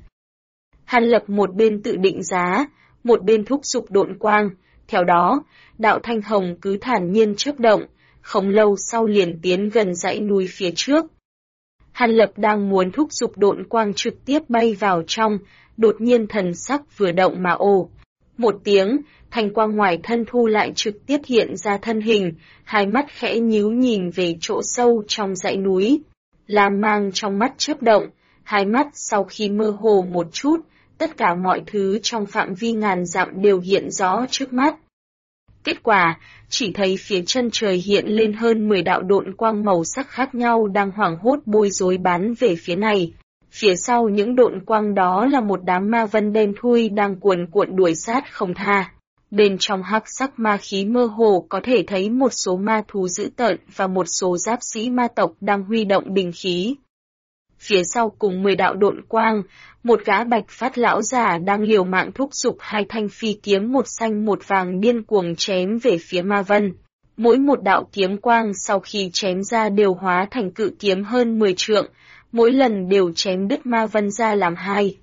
Hàn Lập một bên tự định giá, một bên thúc giục độn quang, theo đó, đạo thanh hồng cứ thản nhiên chớp động, không lâu sau liền tiến gần dãy núi phía trước. Hàn Lập đang muốn thúc giục độn quang trực tiếp bay vào trong, đột nhiên thần sắc vừa động mà ồ. Một tiếng, thanh quang ngoài thân thu lại trực tiếp hiện ra thân hình, hai mắt khẽ nhíu nhìn về chỗ sâu trong dãy núi. Lam mang trong mắt chớp động, hai mắt sau khi mơ hồ một chút, tất cả mọi thứ trong phạm vi ngàn dặm đều hiện rõ trước mắt. Kết quả, chỉ thấy phía chân trời hiện lên hơn 10 đạo độn quang màu sắc khác nhau đang hoảng hốt bối rối bắn về phía này. Phía sau những độn quang đó là một đám ma vân đen thui đang cuồn cuộn đuổi sát không tha. Bên trong hắc sắc ma khí mơ hồ có thể thấy một số ma thú dữ tợn và một số giáp sĩ ma tộc đang huy động binh khí. Phía sau cùng 10 đạo độn quang, một gã bạch phát lão già đang liều mạng thúc giục 2 thanh phi kiếm một xanh một vàng điên cuồng chém về phía ma vân. Mỗi một đạo kiếm quang sau khi chém ra đều hóa thành cự kiếm hơn 10 trượng, mỗi lần đều chém đứt ma vân ra làm 2.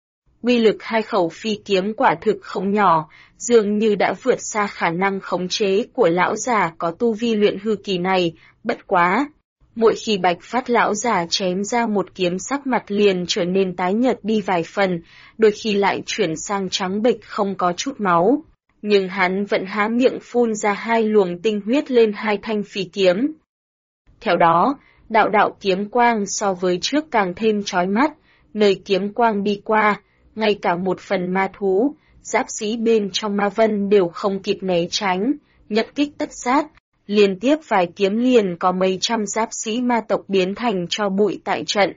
Uy lực 2 khẩu phi kiếm quả thực không nhỏ, dường như đã vượt xa khả năng khống chế của lão già có tu vi luyện hư kỳ này, bất quá. Mỗi khi bạch phát lão già chém ra một kiếm sắc mặt liền trở nên tái nhợt đi vài phần, đôi khi lại chuyển sang trắng bệch không có chút máu. Nhưng hắn vẫn há miệng phun ra 2 luồng tinh huyết lên 2 thanh phi kiếm. Theo đó, đạo đạo kiếm quang so với trước càng thêm chói mắt, nơi kiếm quang đi qua, ngay cả một phần ma thú, giáp sĩ bên trong ma vân đều không kịp né tránh, Nhất kích tất sát, liên tiếp vài kiếm liền có mấy trăm giáp sĩ ma tộc biến thành tro bụi tại trận.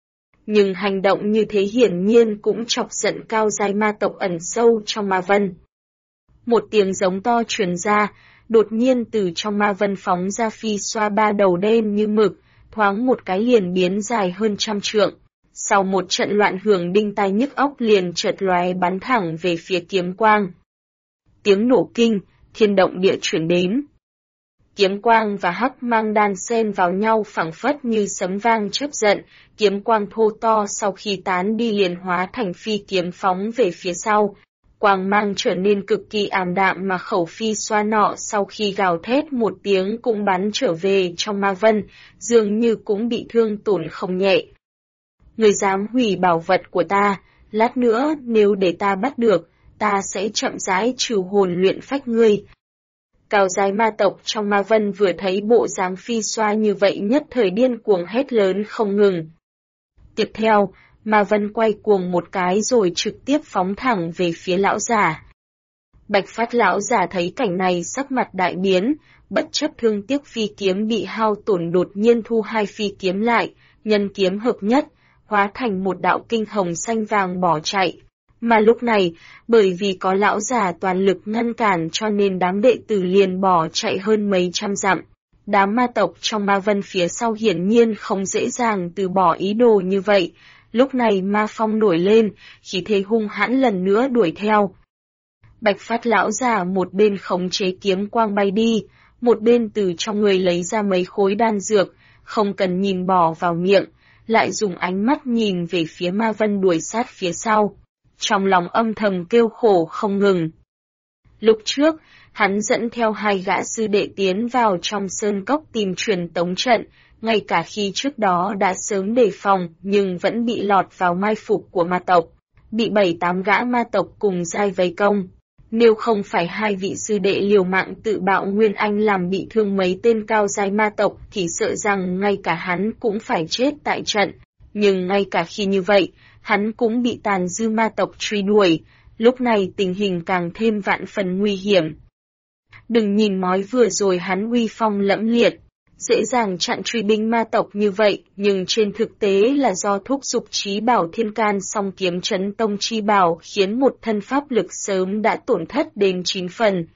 Nhưng hành động như thế hiển nhiên cũng chọc giận cao giai ma tộc ẩn sâu trong ma vân. Một tiếng giống to truyền ra, đột nhiên từ trong ma vân phóng ra phi xoa ba đầu đen như mực, thoáng một cái liền biến dài hơn 100 trượng. Sau một trận loạn hưởng đinh tai nhức óc liền chợt lóe bắn thẳng về phía kiếm quang. Tiếng nổ kinh, thiên động địa chuyển đến. Kiếm quang và hắc mang đan xen vào nhau phảng phất như sấm vang chớp giận, kiếm quang thô to sau khi tán đi liền hóa thành phi kiếm phóng về phía sau. Quang mang trở nên cực kỳ ảm đạm mà khẩu phi xoa nọ sau khi gào thét một tiếng cũng bắn trở về trong ma vân, dường như cũng bị thương tổn không nhẹ. Người dám hủy bảo vật của ta, lát nữa nếu để ta bắt được, ta sẽ chậm rãi trừ hồn luyện phách ngươi. Cao giai ma tộc trong ma vân vừa thấy bộ dáng phi xoa như vậy nhất thời điên cuồng hét lớn không ngừng. Tiếp theo, ma vân quay cuồng một cái rồi trực tiếp phóng thẳng về phía lão giả. Bạch Phát lão giả thấy cảnh này sắc mặt đại biến, bất chấp thương tiếc phi kiếm bị hao tổn đột nhiên thu hai phi kiếm lại, nhân kiếm hợp nhất, hóa thành một đạo kinh hồng xanh vàng bỏ chạy. Mà lúc này, bởi vì có lão già toàn lực ngăn cản cho nên đám đệ tử liền bỏ chạy hơn mấy trăm dặm. Đám ma tộc trong ma vân phía sau hiển nhiên không dễ dàng từ bỏ ý đồ như vậy. Lúc này ma phong nổi lên, khí thế hung hãn lần nữa đuổi theo. Bạch Phát lão già một bên khống chế kiếm quang bay đi, một bên từ trong người lấy ra mấy khối đan dược, không cần nhìn bỏ vào miệng, lại dùng ánh mắt nhìn về phía ma vân đuổi sát phía sau. Trong lòng âm thầm kêu khổ không ngừng. Lúc trước, hắn dẫn theo hai gã sư đệ tiến vào trong sơn cốc tìm truyền tống trận, ngay cả khi trước đó đã sớm đề phòng nhưng vẫn bị lọt vào mai phục của ma tộc, bị 7-8 gã ma tộc cùng giai vây công. Nếu không phải hai vị sư đệ liều mạng tự bạo Nguyên Anh làm bị thương mấy tên cao giai ma tộc thì sợ rằng ngay cả hắn cũng phải chết tại trận. Nhưng ngay cả khi như vậy, hắn cũng bị tàn dư ma tộc truy đuổi, lúc này tình hình càng thêm vạn phần nguy hiểm. Đừng nhìn mói vừa rồi hắn uy phong lẫm liệt, dễ dàng chặn truy binh ma tộc như vậy, nhưng trên thực tế là do thúc dục trí bảo thiên can song kiếm trấn tông chi bảo khiến một thân pháp lực sớm đã tổn thất đến 9 phần.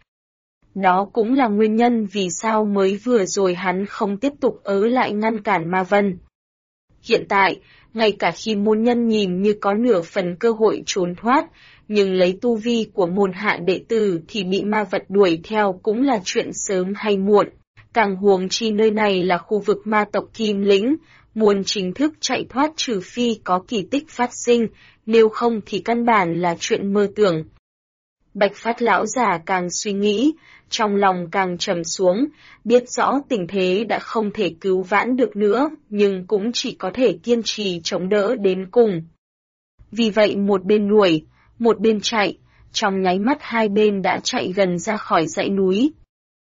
Đó cũng là nguyên nhân vì sao mới vừa rồi hắn không tiếp tục lại ngăn cản ma vân. Hiện tại, ngay cả khi môn nhân nhìn như có nửa phần cơ hội trốn thoát, nhưng lấy tu vi của môn hạ đệ tử thì bị ma vật đuổi theo cũng là chuyện sớm hay muộn. Càng huống chi nơi này là khu vực ma tộc Kim Lĩnh, muốn chính thức chạy thoát trừ phi có kỳ tích phát sinh, nếu không thì căn bản là chuyện mơ tưởng. Bạch Phát lão già càng suy nghĩ, trong lòng càng trầm xuống, biết rõ tình thế đã không thể cứu vãn được nữa, nhưng cũng chỉ có thể kiên trì chống đỡ đến cùng. Vì vậy một bên đuổi, một bên chạy, trong nháy mắt hai bên đã chạy gần ra khỏi dãy núi.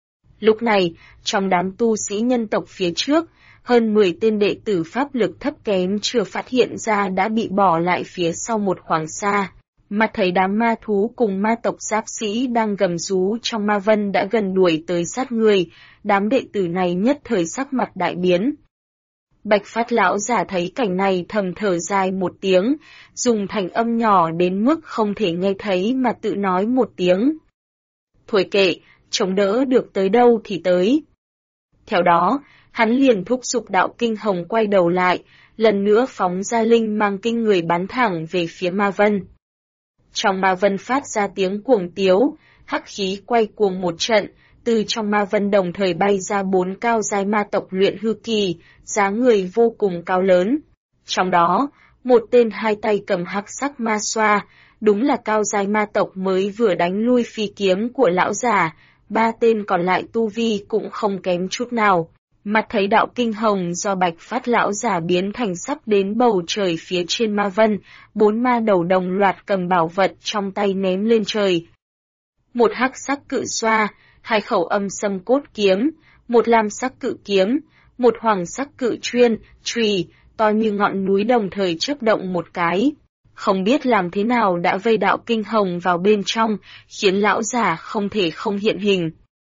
Lúc này, trong đám tu sĩ nhân tộc phía trước, hơn 10 tên đệ tử pháp lực thấp kém chưa phát hiện ra đã bị bỏ lại phía sau một khoảng xa. Mà thấy đám ma thú cùng ma tộc giáp sĩ đang gầm rú trong ma vân đã gần đuổi tới sát người, đám đệ tử này nhất thời sắc mặt đại biến. Bạch Phát lão giả thấy cảnh này thầm thở dài một tiếng, dùng thành âm nhỏ đến mức không thể nghe thấy mà tự nói một tiếng. Thôi kệ, chống đỡ được tới đâu thì tới. Theo đó, hắn liền thúc giục đạo kinh hồng quay đầu lại, lần nữa phóng ra linh mang kinh người bắn thẳng về phía ma vân. Trong ma vân phát ra tiếng cuồng tiếu, hắc khí quay cuồng một trận, từ trong ma vân đồng thời bay ra 4 cao giai ma tộc luyện hư kỳ, dáng người vô cùng cao lớn. Trong đó, một tên hai tay cầm hắc sắc ma xoa, đúng là cao giai ma tộc mới vừa đánh lui phi kiếm của lão già, 3 tên còn lại tu vi cũng không kém chút nào. Mặt thấy đạo kinh hồng do Bạch Phát lão giả biến thành sắp đến bầu trời phía trên ma vân, 4 ma đầu đồng loạt cầm bảo vật trong tay ném lên trời. Một hắc sắc cự xoa, 2 khẩu âm sâm cốt kiếm, một lam sắc cự kiếm, một hoàng sắc cự chuyên, chùy, to như ngọn núi đồng thời chớp động một cái. Không biết làm thế nào đã vây đạo kinh hồng vào bên trong, khiến lão giả không thể không hiện hình.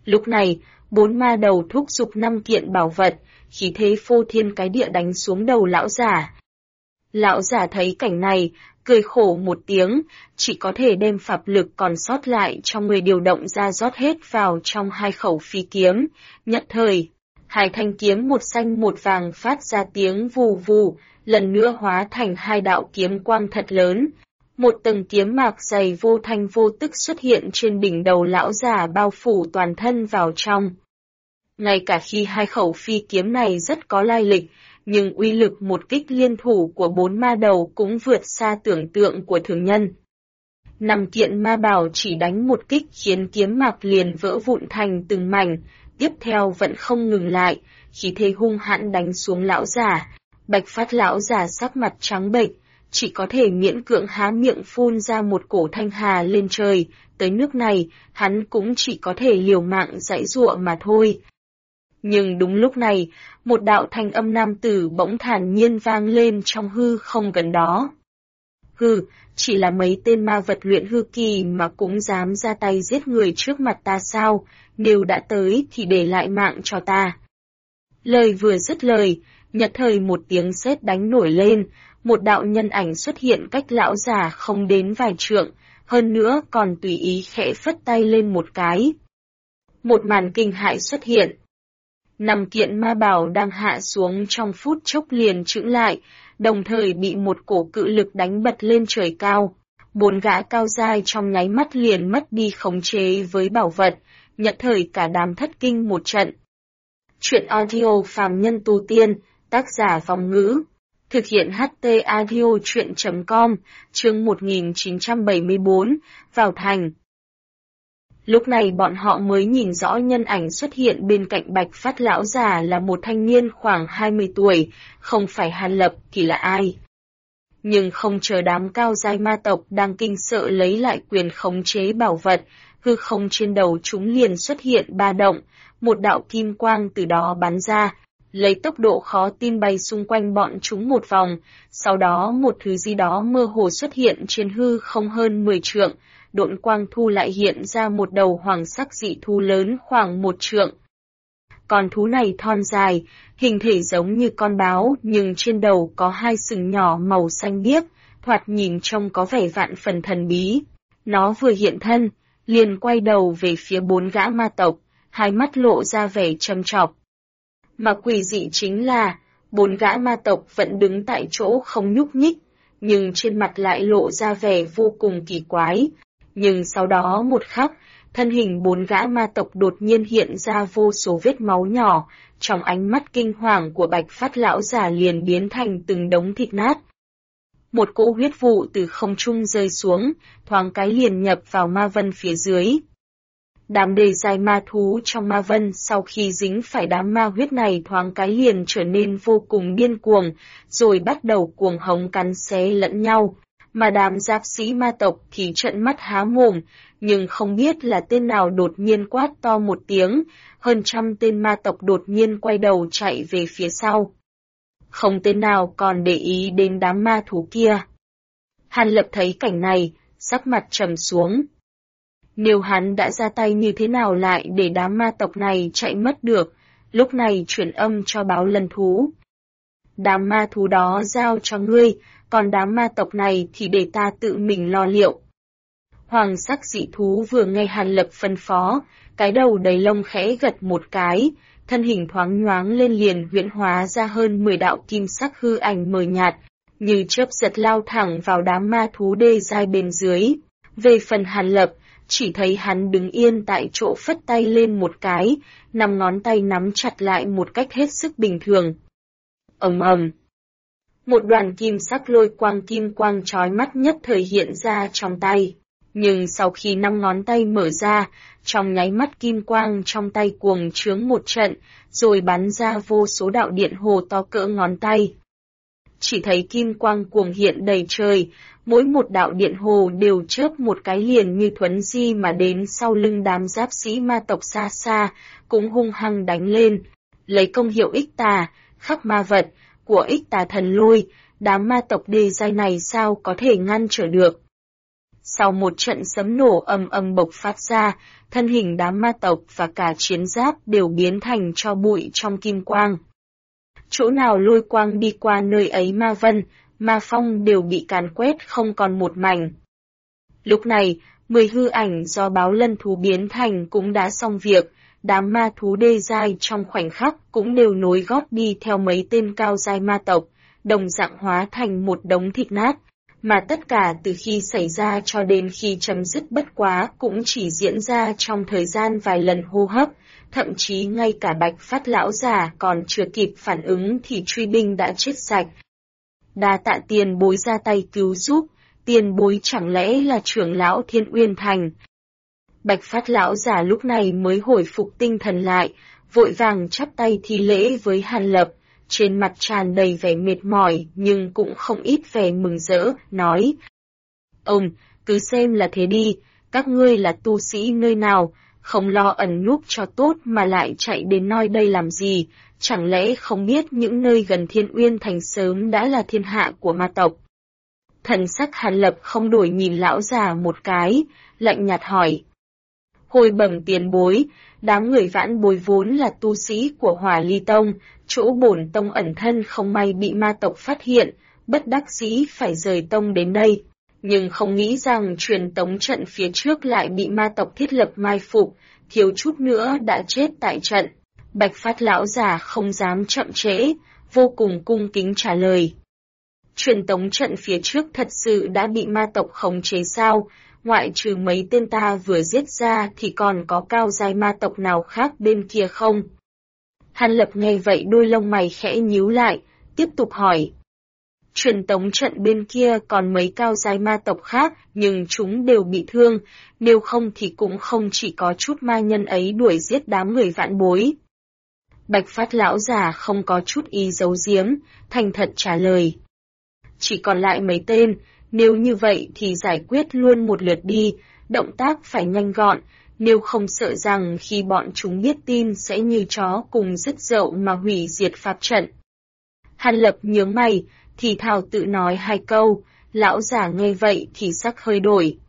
Lúc này, 4 ma đầu thúc giục 5 kiện bảo vật, khí thế phô thiên cái địa đánh xuống đầu lão giả. Lão giả thấy cảnh này, cười khổ một tiếng, chỉ có thể đem pháp lực còn sót lại trong người điều động ra rót hết vào trong 2 khẩu phi kiếm, nhất thời. 2 thanh kiếm một xanh một vàng phát ra tiếng vù vù, lần nữa hóa thành 2 đạo kiếm quang thật lớn. Một tầng kiếm mạc dày vô thanh vô tức xuất hiện trên đỉnh đầu lão giả bao phủ toàn thân vào trong. Ngay cả khi 2 khẩu phi kiếm này rất có lai lịch, nhưng uy lực một kích liên thủ của 4 ma đầu cũng vượt xa tưởng tượng của thường nhân. 5 kiện ma bảo chỉ đánh một kích khiến kiếm mạc liền vỡ vụn thành từng mảnh, tiếp theo vẫn không ngừng lại, khí thế hung hãn đánh xuống lão giả. Bạch Phát lão giả sắc mặt trắng bệch, chỉ có thể miễn cưỡng há miệng phun ra một cổ thanh hà lên trời, tới nước này, hắn cũng chỉ có thể liều mạng giãy giụa mà thôi. Nhưng đúng lúc này, một đạo thanh âm nam tử bỗng thản nhiên vang lên trong hư không gần đó. Hừ, chỉ là mấy tên ma vật luyện hư kỳ mà cũng dám ra tay giết người trước mặt ta sao, nếu đã tới thì để lại mạng cho ta. Lời vừa dứt lời, nhất thời một tiếng sét đánh nổi lên, một đạo nhân ảnh xuất hiện cách lão giả không đến vài trượng, hơn nữa còn tùy ý khẽ phất tay lên một cái. Một màn kinh hãi xuất hiện. 5 kiện ma bảo đang hạ xuống trong phút chốc liền chững lại, đồng thời bị một cổ cự lực đánh bật lên trời cao. 4 gã cao giai trong nháy mắt liền mất đi khống chế với bảo vật, nhất thời cả đám thất kinh một trận. Truyện audio phàm nhân tu tiên, tác giả Vong Ngữ. Thực hiện HT audio truyện.com, chương 1974, vào thành. Lúc này bọn họ mới nhìn rõ nhân ảnh xuất hiện bên cạnh Bạch Phát lão già là một thanh niên khoảng 20 tuổi, không phải Hàn Lập thì là ai. Nhưng không chờ đám cao giai ma tộc đang kinh sợ lấy lại quyền khống chế bảo vật, hư không trên đầu chúng liền xuất hiện ba động, một đạo kim quang từ đó bắn ra, lấy tốc độ khó tin bay xung quanh bọn chúng một vòng, sau đó một thứ gì đó mơ hồ xuất hiện trên hư không hơn 10 trượng, độn quang thu lại hiện ra một đầu hoàng sắc dị thú lớn khoảng 1 trượng. Con thú này thon dài, hình thể giống như con báo nhưng trên đầu có 2 sừng nhỏ màu xanh biếc, thoạt nhìn trông có vẻ vạn phần thần bí. Nó vừa hiện thân, liền quay đầu về phía 4 gã ma tộc, hai mắt lộ ra vẻ châm chọc. Mà quỷ dị chính là, 4 gã ma tộc vẫn đứng tại chỗ không nhúc nhích, nhưng trên mặt lại lộ ra vẻ vô cùng kỳ quái. Nhưng sau đó một khắc, thân hình 4 gã ma tộc đột nhiên hiện ra vô số vết máu nhỏ, trong ánh mắt kinh hoàng của Bạch Phát lão già liền biến thành từng đống thịt nát. Một cỗ huyết vụ từ không trung rơi xuống, thoáng cái liền nhập vào ma vân phía dưới. Đám đề dài ma thú trong ma vân sau khi dính phải đám ma huyết này thoáng cái liền trở nên vô cùng điên cuồng, rồi bắt đầu cuồng hống cắn xé lẫn nhau. Mà đám giáp sĩ ma tộc thì trợn mắt há mồm, nhưng không biết là tên nào đột nhiên quát to một tiếng, hơn 100 tên ma tộc đột nhiên quay đầu chạy về phía sau. Không tên nào còn để ý đến đám ma thú kia. Hàn Lập thấy cảnh này, sắc mặt trầm xuống. Nếu hắn đã ra tay như thế nào lại để đám ma tộc này chạy mất được, lúc này chuyển âm cho Báo Lân thú. Đám ma thú đó giao cho ngươi, còn đám ma tộc này thì để ta tự mình lo liệu. Hoàng sắc dị thú vừa nghe Hàn Lập phân phó, cái đầu đầy lông khẽ gật một cái, thân hình thoáng nhoáng lên liền huyễn hóa ra hơn 10 đạo kim sắc hư ảnh mờ nhạt, như chớp giật lao thẳng vào đám ma thú đê giai bên dưới. Về phần Hàn Lập, chỉ thấy hắn đứng yên tại chỗ phất tay lên một cái, 5 ngón tay nắm chặt lại một cách hết sức bình thường. Ầm ầm. Một đoàn kim sắc lôi quang kim quang chói mắt nhất thời hiện ra trong tay. Nhưng sau khi 5 ngón tay mở ra, trong nháy mắt kim quang trong tay cuồng trướng một trận, rồi bắn ra vô số đạo điện hồ to cỡ ngón tay. Chỉ thấy kim quang cuồng hiện đầy trời, mỗi một đạo điện hồ đều chớp một cái liền như thuấn di mà đến sau lưng đám giáp sĩ ma tộc xa xa, cũng hung hăng đánh lên. Lấy công hiệu ích tà, khắc ma vật, của ích tà thần lôi, đám ma tộc đê giai này sao có thể ngăn trở được. Sau một trận sấm nổ ầm ầm bộc phát ra, thân hình đám ma tộc và cả chiến giáp đều biến thành tro bụi trong kim quang. Chỗ nào lôi quang đi qua nơi ấy ma vân, ma phong đều bị càn quét không còn một mảnh. Lúc này, 10 hư ảnh do báo lân thú biến thành cũng đã xong việc, đám ma thú đê giai trong khoảnh khắc cũng đều nối gót đi theo mấy tên cao giai ma tộc, đồng dạng hóa thành một đống thịt nát, mà tất cả từ khi xảy ra cho đến khi chấm dứt bất quá cũng chỉ diễn ra trong thời gian vài lần hô hấp, thậm chí ngay cả Bạch Phát lão già còn chưa kịp phản ứng thì truy binh đã chết sạch. Đa tạ tiền bối ra tay cứu giúp, tiền bối chẳng lẽ là trưởng lão Thiên Uyên Thành. Bạch Phát lão già lúc này mới hồi phục tinh thần lại, vội vàng chắp tay thi lễ với Hàn Lập, trên mặt tràn đầy vẻ mệt mỏi nhưng cũng không ít vẻ mừng rỡ, nói: Ông, cứ xem là thế đi, các ngươi là tu sĩ nơi nào, không lo ẩn núp cho tốt mà lại chạy đến noi đây làm gì, chẳng lẽ không biết những nơi gần Thiên Uyên Thành sớm đã là thiên hạ của ma tộc. Thần sắc Hàn Lập không đổi nhìn lão già một cái, lạnh nhạt hỏi: Hồi bẩm tiền bối, đám người Vãn Bối vốn là tu sĩ của Hỏa Ly Tông, chỗ bổn tông ẩn thân không may bị ma tộc phát hiện, bất đắc dĩ phải rời tông đến đây. Nhưng không nghĩ rằng truyền tống trận phía trước lại bị ma tộc thiết lập mai phục, thiếu chút nữa đã chết tại trận. Bạch Phát lão già không dám chậm trễ, vô cùng cung kính trả lời. Truyền tống trận phía trước thật sự đã bị ma tộc khống chế sao? Ngoại trừ mấy tên ta vừa giết ra thì còn có cao giai ma tộc nào khác bên kia không? Hàn Lập nghe vậy đôi lông mày khẽ nhíu lại, tiếp tục hỏi. Truyền tống trận bên kia còn mấy cao giai ma tộc khác, nhưng chúng đều bị thương, nếu không thì cũng không chỉ có chút ma nhân ấy đuổi giết đám người Vãn Bối. Bạch Phát lão già không có chút ý giấu giếm, thành thật trả lời. Chỉ còn lại mấy tên, nếu như vậy thì giải quyết luôn một lượt đi, động tác phải nhanh gọn, nếu không sợ rằng khi bọn chúng biết tin sẽ như chó cùng rứt dậu mà hủy diệt pháp trận. Hàn Lập nhướng mày, thì thào tự nói hai câu, lão già nghe vậy thì sắc hơi đổi.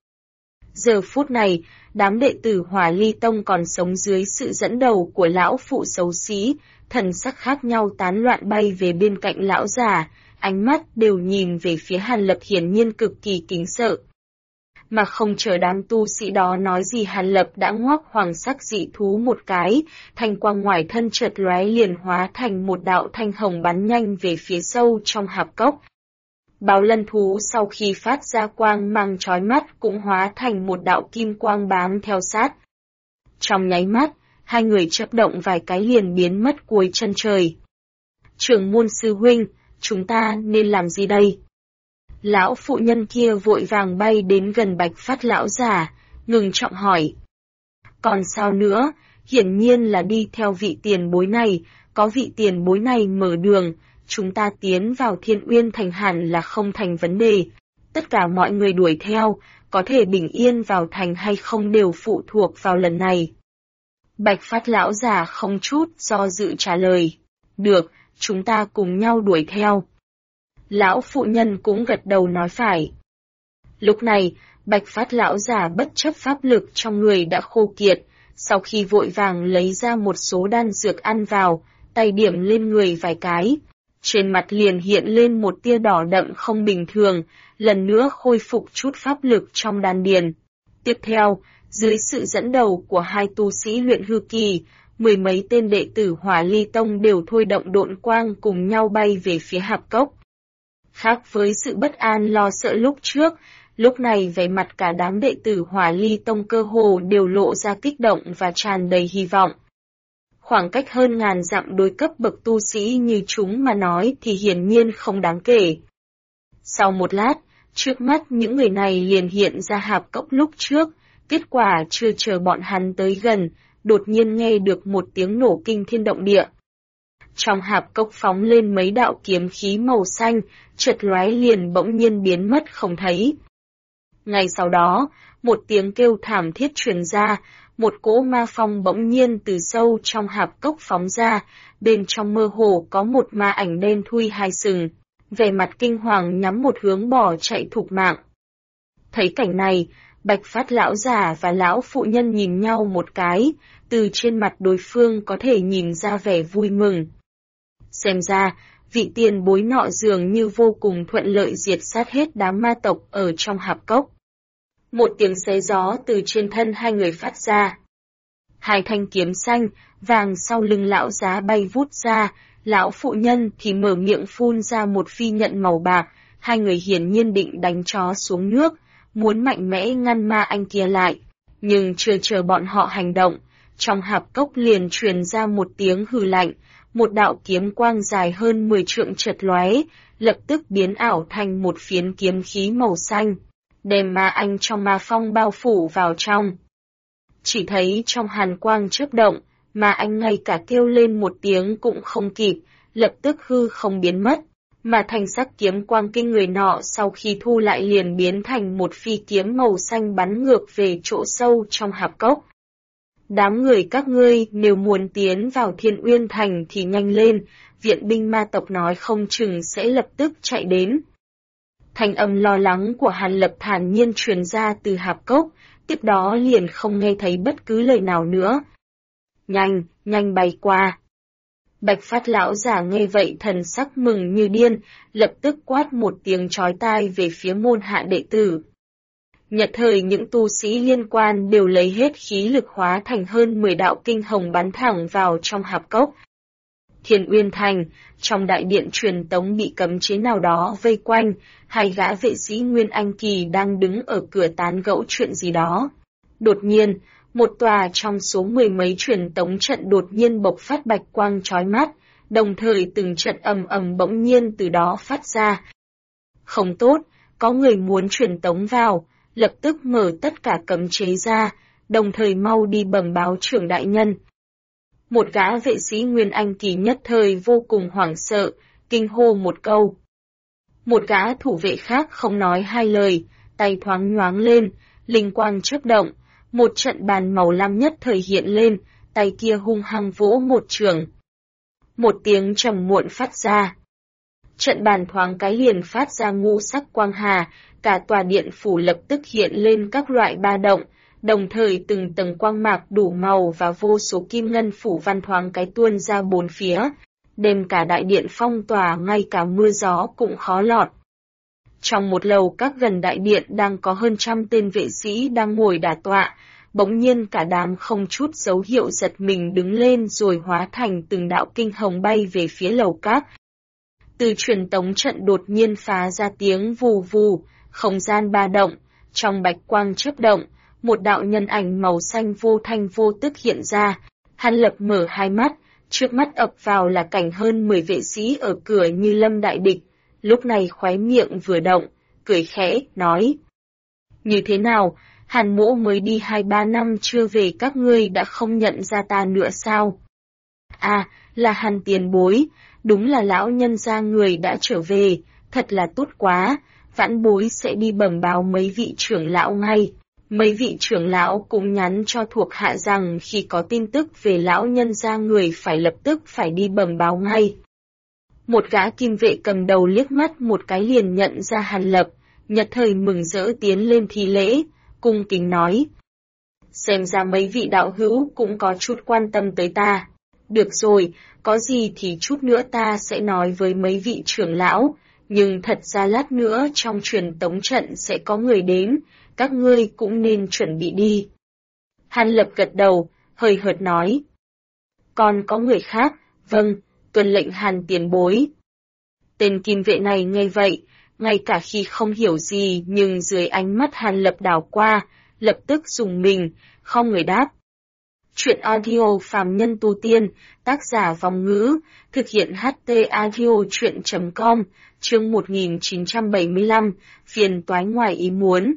Giờ phút này, đám đệ tử Hỏa Ly Tông còn sống dưới sự dẫn đầu của lão phụ xấu xí, thần sắc khác nhau tán loạn bay về bên cạnh lão già, ánh mắt đều nhìn về phía Hàn Lập hiển nhiên cực kỳ kính sợ. Mà không chờ đám tu sĩ đó nói gì Hàn Lập đã ngoác hoàng sắc dị thú một cái, thanh quang ngoài thân chợt lóe liền hóa thành một đạo thanh hồng bắn nhanh về phía sâu trong hạp cốc. Báo lân thú sau khi phát ra quang mang chói mắt cũng hóa thành một đạo kim quang bám theo sát. Trong nháy mắt, hai người chớp động vài cái liền biến mất cuối chân trời. Trưởng môn sư huynh, chúng ta nên làm gì đây? Lão phụ nhân kia vội vàng bay đến gần Bạch Phát lão già, ngừng trọng hỏi. Còn sao nữa, hiển nhiên là đi theo vị tiền bối này, có vị tiền bối này mở đường, chúng ta tiến vào Thiên Uyên Thành hẳn là không thành vấn đề. Tất cả mọi người đuổi theo, có thể bình yên vào thành hay không đều phụ thuộc vào lần này. Bạch Phát lão già không chút do dự trả lời. Được, chúng ta cùng nhau đuổi theo. Lão phụ nhân cũng gật đầu nói phải. Lúc này, Bạch Phát lão già bất chấp pháp lực trong người đã khô kiệt, sau khi vội vàng lấy ra một số đan dược ăn vào, tay điểm lên người vài cái. Trên mặt liền hiện lên một tia đỏ đậm không bình thường, lần nữa khôi phục chút pháp lực trong đan điền. Tiếp theo, dưới sự dẫn đầu của hai tu sĩ luyện hư kỳ, 10 mấy tên đệ tử Hỏa Ly Tông đều thôi động độn quang cùng nhau bay về phía hạp cốc. Khác với sự bất an lo sợ lúc trước, lúc này vẻ mặt cả đám đệ tử Hỏa Ly Tông cơ hồ đều lộ ra kích động và tràn đầy hy vọng. Khoảng cách hơn ngàn dặm đối cấp bậc tu sĩ như chúng mà nói thì hiển nhiên không đáng kể. Sau một lát, trước mắt những người này liền hiện ra hạp cốc lúc trước, kết quả chưa chờ bọn hắn tới gần, đột nhiên nghe được một tiếng nổ kinh thiên động địa. Trong hạp cốc phóng lên mấy đạo kiếm khí màu xanh, chợt lóe liền bỗng nhiên biến mất không thấy. Ngay sau đó, một tiếng kêu thảm thiết truyền ra, một cỗ ma phong bỗng nhiên từ sâu trong hạp cốc phóng ra, bên trong mơ hồ có một ma ảnh đen thui hai sừng, vẻ mặt kinh hoàng nhắm một hướng bỏ chạy thục mạng. Thấy cảnh này, Bạch Phát lão già và lão phụ nhân nhìn nhau một cái, từ trên mặt đối phương có thể nhìn ra vẻ vui mừng. Xem ra, vị tiền bối nọ dường như vô cùng thuận lợi diệt sát hết đám ma tộc ở trong hạp cốc. Một tiếng xé gió từ trên thân hai người phát ra. Hai thanh kiếm xanh, vàng sau lưng lão giá bay vút ra, lão phụ nhân thì mở miệng phun ra một phi nhận màu bạc, hai người hiển nhiên định đánh chó xuống nước, muốn mạnh mẽ ngăn ma anh kia lại. Nhưng chưa chờ bọn họ hành động, trong hạp cốc liền truyền ra một tiếng hừ lạnh, một đạo kiếm quang dài hơn 10 trượng chợt lóe, lập tức biến ảo thành một phiến kiếm khí màu xanh, đem ma anh trong ma phong bao phủ vào trong. Chỉ thấy trong hàn quang chớp động, mà anh ngay cả kêu lên một tiếng cũng không kịp, lập tức hư không biến mất, mà thanh sắc kiếm quang kinh người nọ sau khi thu lại liền biến thành một phi kiếm màu xanh bắn ngược về chỗ sâu trong hạp cốc. Đám người các ngươi nếu muốn tiến vào Thiên Uyên Thành thì nhanh lên, viện binh ma tộc nói không chừng sẽ lập tức chạy đến. Thanh âm lo lắng của Hàn Lập thản nhiên truyền ra từ hạp cốc, tiếp đó liền không nghe thấy bất cứ lời nào nữa. Nhanh, nhanh bay qua. Bạch Phát lão giả nghe vậy thần sắc mừng như điên, lập tức quát một tiếng chói tai về phía môn hạ đệ tử. Nhật thời những tu sĩ liên quan đều lấy hết khí lực hóa thành hơn 10 đạo kinh hồng bắn thẳng vào trong hạp cốc. Thiên Uyên Thành, trong đại điện truyền tống bị cấm chế nào đó vây quanh, hai gã vệ sĩ Nguyên Anh Kỳ đang đứng ở cửa tán gẫu chuyện gì đó. Đột nhiên, một tòa trong số 10 mấy truyền tống trận đột nhiên bộc phát bạch quang chói mắt, đồng thời từng trận ầm ầm bỗng nhiên từ đó phát ra. Không tốt, có người muốn truyền tống vào, lập tức mở tất cả cấm chế ra, đồng thời mau đi bẩm báo trưởng đại nhân. Một gã vệ sĩ Nguyên Anh Kỳ nhất thời vô cùng hoảng sợ, kinh hô một câu. Một gã thủ vệ khác không nói hai lời, tay thoáng nhoáng lên, linh quang chớp động, một trận bàn màu lam nhất thời hiện lên, tay kia hung hăng vỗ một chưởng. Một tiếng trầm muộn phát ra. Trận bàn thoáng cái liền phát ra ngũ sắc quang hà, cả tòa điện phủ lập tức hiện lên các loại ba động, đồng thời từng tầng quang mạc đủ màu và vô số kim ngân phủ văn thoáng cái tuôn ra bốn phía, đem cả đại điện phong tỏa, ngay cả mưa gió cũng khó lọt. Trong một lầu các gần đại điện đang có hơn 100 tên vệ sĩ đang ngồi đả tọa, bỗng nhiên cả đám không chút dấu hiệu giật mình đứng lên rồi hóa thành từng đạo kinh hồng bay về phía lầu các. Từ truyền tống trận đột nhiên phá ra tiếng vù vù, không gian ba động, trong bạch quang chớp động, một đạo nhân ảnh màu xanh vô thanh vô tức hiện ra. Hàn Lập mở hai mắt, trước mắt ập vào là cảnh hơn 10 vệ sĩ ở cửa như lâm đại địch, lúc này khóe miệng vừa động, cười khẽ, nói. Như thế nào, Hàn mỗ mới đi 2-3 năm chưa về các ngươi đã không nhận ra ta nữa sao? À, là Hàn tiền bối, đúng là lão nhân gia người đã trở về, thật là tốt quá, vãn bối sẽ đi bẩm báo mấy vị trưởng lão ngay. Mấy vị trưởng lão cũng nhắn cho thuộc hạ rằng khi có tin tức về lão nhân gia người phải lập tức phải đi bẩm báo ngay. Một gã kim vệ cầm đầu liếc mắt một cái liền nhận ra Hàn Lập, nhất thời mừng rỡ tiến lên thi lễ, cung kính nói. Xem ra mấy vị đạo hữu cũng có chút quan tâm tới ta. Được rồi, có gì thì chút nữa ta sẽ nói với mấy vị trưởng lão, nhưng thật ra lát nữa trong truyền tống trận sẽ có người đến, các ngươi cũng nên chuẩn bị đi. Hàn Lập gật đầu, hơi hợt nói. Còn có người khác, vâng, tuân lệnh Hàn tiền bối. Tên kim vệ này nghe vậy, ngay cả khi không hiểu gì nhưng dưới ánh mắt Hàn Lập đảo qua, lập tức dùng mình, không người đáp. Chuyện audio phàm nhân tu tiên, tác giả Vong Ngữ, thực hiện HT audio chuyện.com, chương 1975, phiền toái ngoài ý muốn.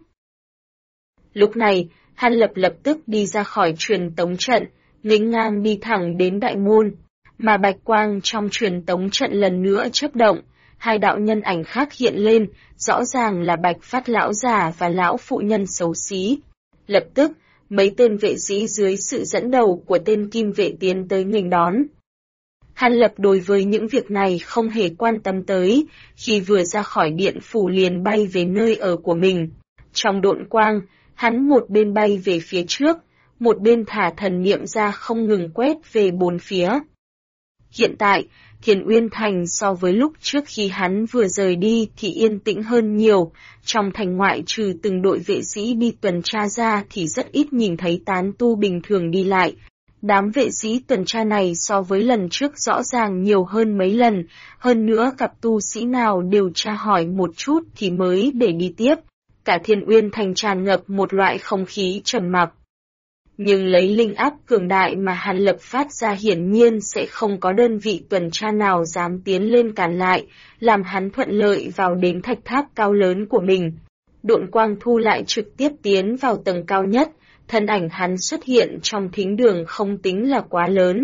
Lúc này, Hàn Lập lập tức đi ra khỏi truyền tống trận, nghênh ngang đi thẳng đến đại môn, mà bạch quang trong truyền tống trận lần nữa chớp động, hai đạo nhân ảnh khác hiện lên, rõ ràng là Bạch Phát lão già và lão phụ nhân xấu xí. Lập tức, mấy tên vệ sĩ dưới sự dẫn đầu của tên kim vệ tiến tới nghênh đón. Hàn Lập đối với những việc này không hề quan tâm tới, khi vừa ra khỏi điện phủ liền bay về nơi ở của mình. Trong độn quang, hắn một bên bay về phía trước, một bên thả thần niệm ra không ngừng quét về bốn phía. Hiện tại, Thiên Uyên Thành so với lúc trước khi hắn vừa rời đi thì yên tĩnh hơn nhiều, trong thành ngoại trừ từng đội vệ sĩ đi tuần tra ra thì rất ít nhìn thấy tán tu bình thường đi lại. Đám vệ sĩ tuần tra này so với lần trước rõ ràng nhiều hơn mấy lần, hơn nữa gặp tu sĩ nào đều tra hỏi một chút thì mới để đi tiếp. Cả Thiên Uyên Thành tràn ngập một loại không khí trầm mặc. Nhưng lấy linh áp cường đại mà Hàn Lập phát ra hiển nhiên sẽ không có đơn vị tuần tra nào dám tiến lên cản lại, làm hắn thuận lợi vào đến thạch tháp cao lớn của mình. Độn quang thu lại trực tiếp tiến vào tầng cao nhất, thân ảnh hắn xuất hiện trong thính đường không tính là quá lớn.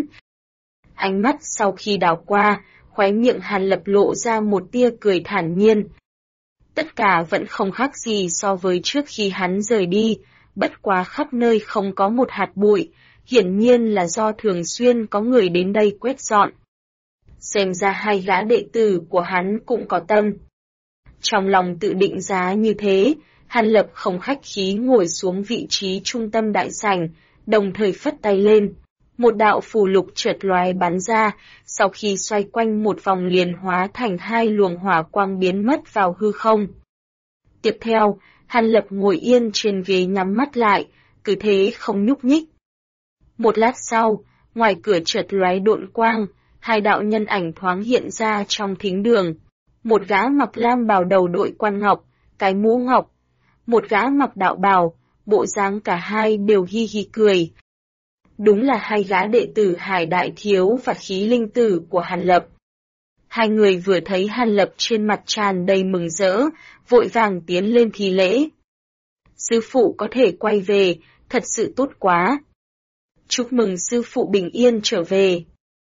Ánh mắt sau khi đảo qua, khóe miệng Hàn Lập lộ ra một tia cười thản nhiên. Tất cả vẫn không khác gì so với trước khi hắn rời đi, bất quá khắp nơi không có một hạt bụi, hiển nhiên là do thường xuyên có người đến đây quét dọn. Xem ra hai gã đệ tử của hắn cũng có tâm. Trong lòng tự định giá như thế, Hàn Lập không khách khí ngồi xuống vị trí trung tâm đại sảnh, đồng thời phất tay lên. Một đạo phù lục chợt lóe bắn ra, sau khi xoay quanh một vòng liền hóa thành hai luồng hỏa quang biến mất vào hư không. Tiếp theo, Hàn Lập ngồi yên trên ghế nhắm mắt lại, cứ thế không nhúc nhích. Một lát sau, ngoài cửa chợt lóe độn quang, hai đạo nhân ảnh thoáng hiện ra trong thính đường. Một gã mặc lam bào đầu đội quan ngọc, cái mũ ngọc. Một gã mặc đạo bào, bộ dáng cả hai đều hi hi cười. Đúng là hai gã đệ tử Hải Đại Thiếu và Khí Linh Tử của Hàn Lập. Hai người vừa thấy Hàn Lập trên mặt tràn đầy mừng rỡ, vội vàng tiến lên thi lễ. Sư phụ có thể quay về, thật sự tốt quá. Chúc mừng sư phụ bình yên trở về.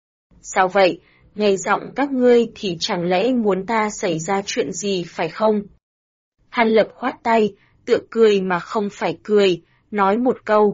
Sao vậy, nghe giọng các ngươi thì chẳng lẽ muốn ta xảy ra chuyện gì phải không? Hàn Lập khoát tay, tựa cười mà không phải cười, nói một câu.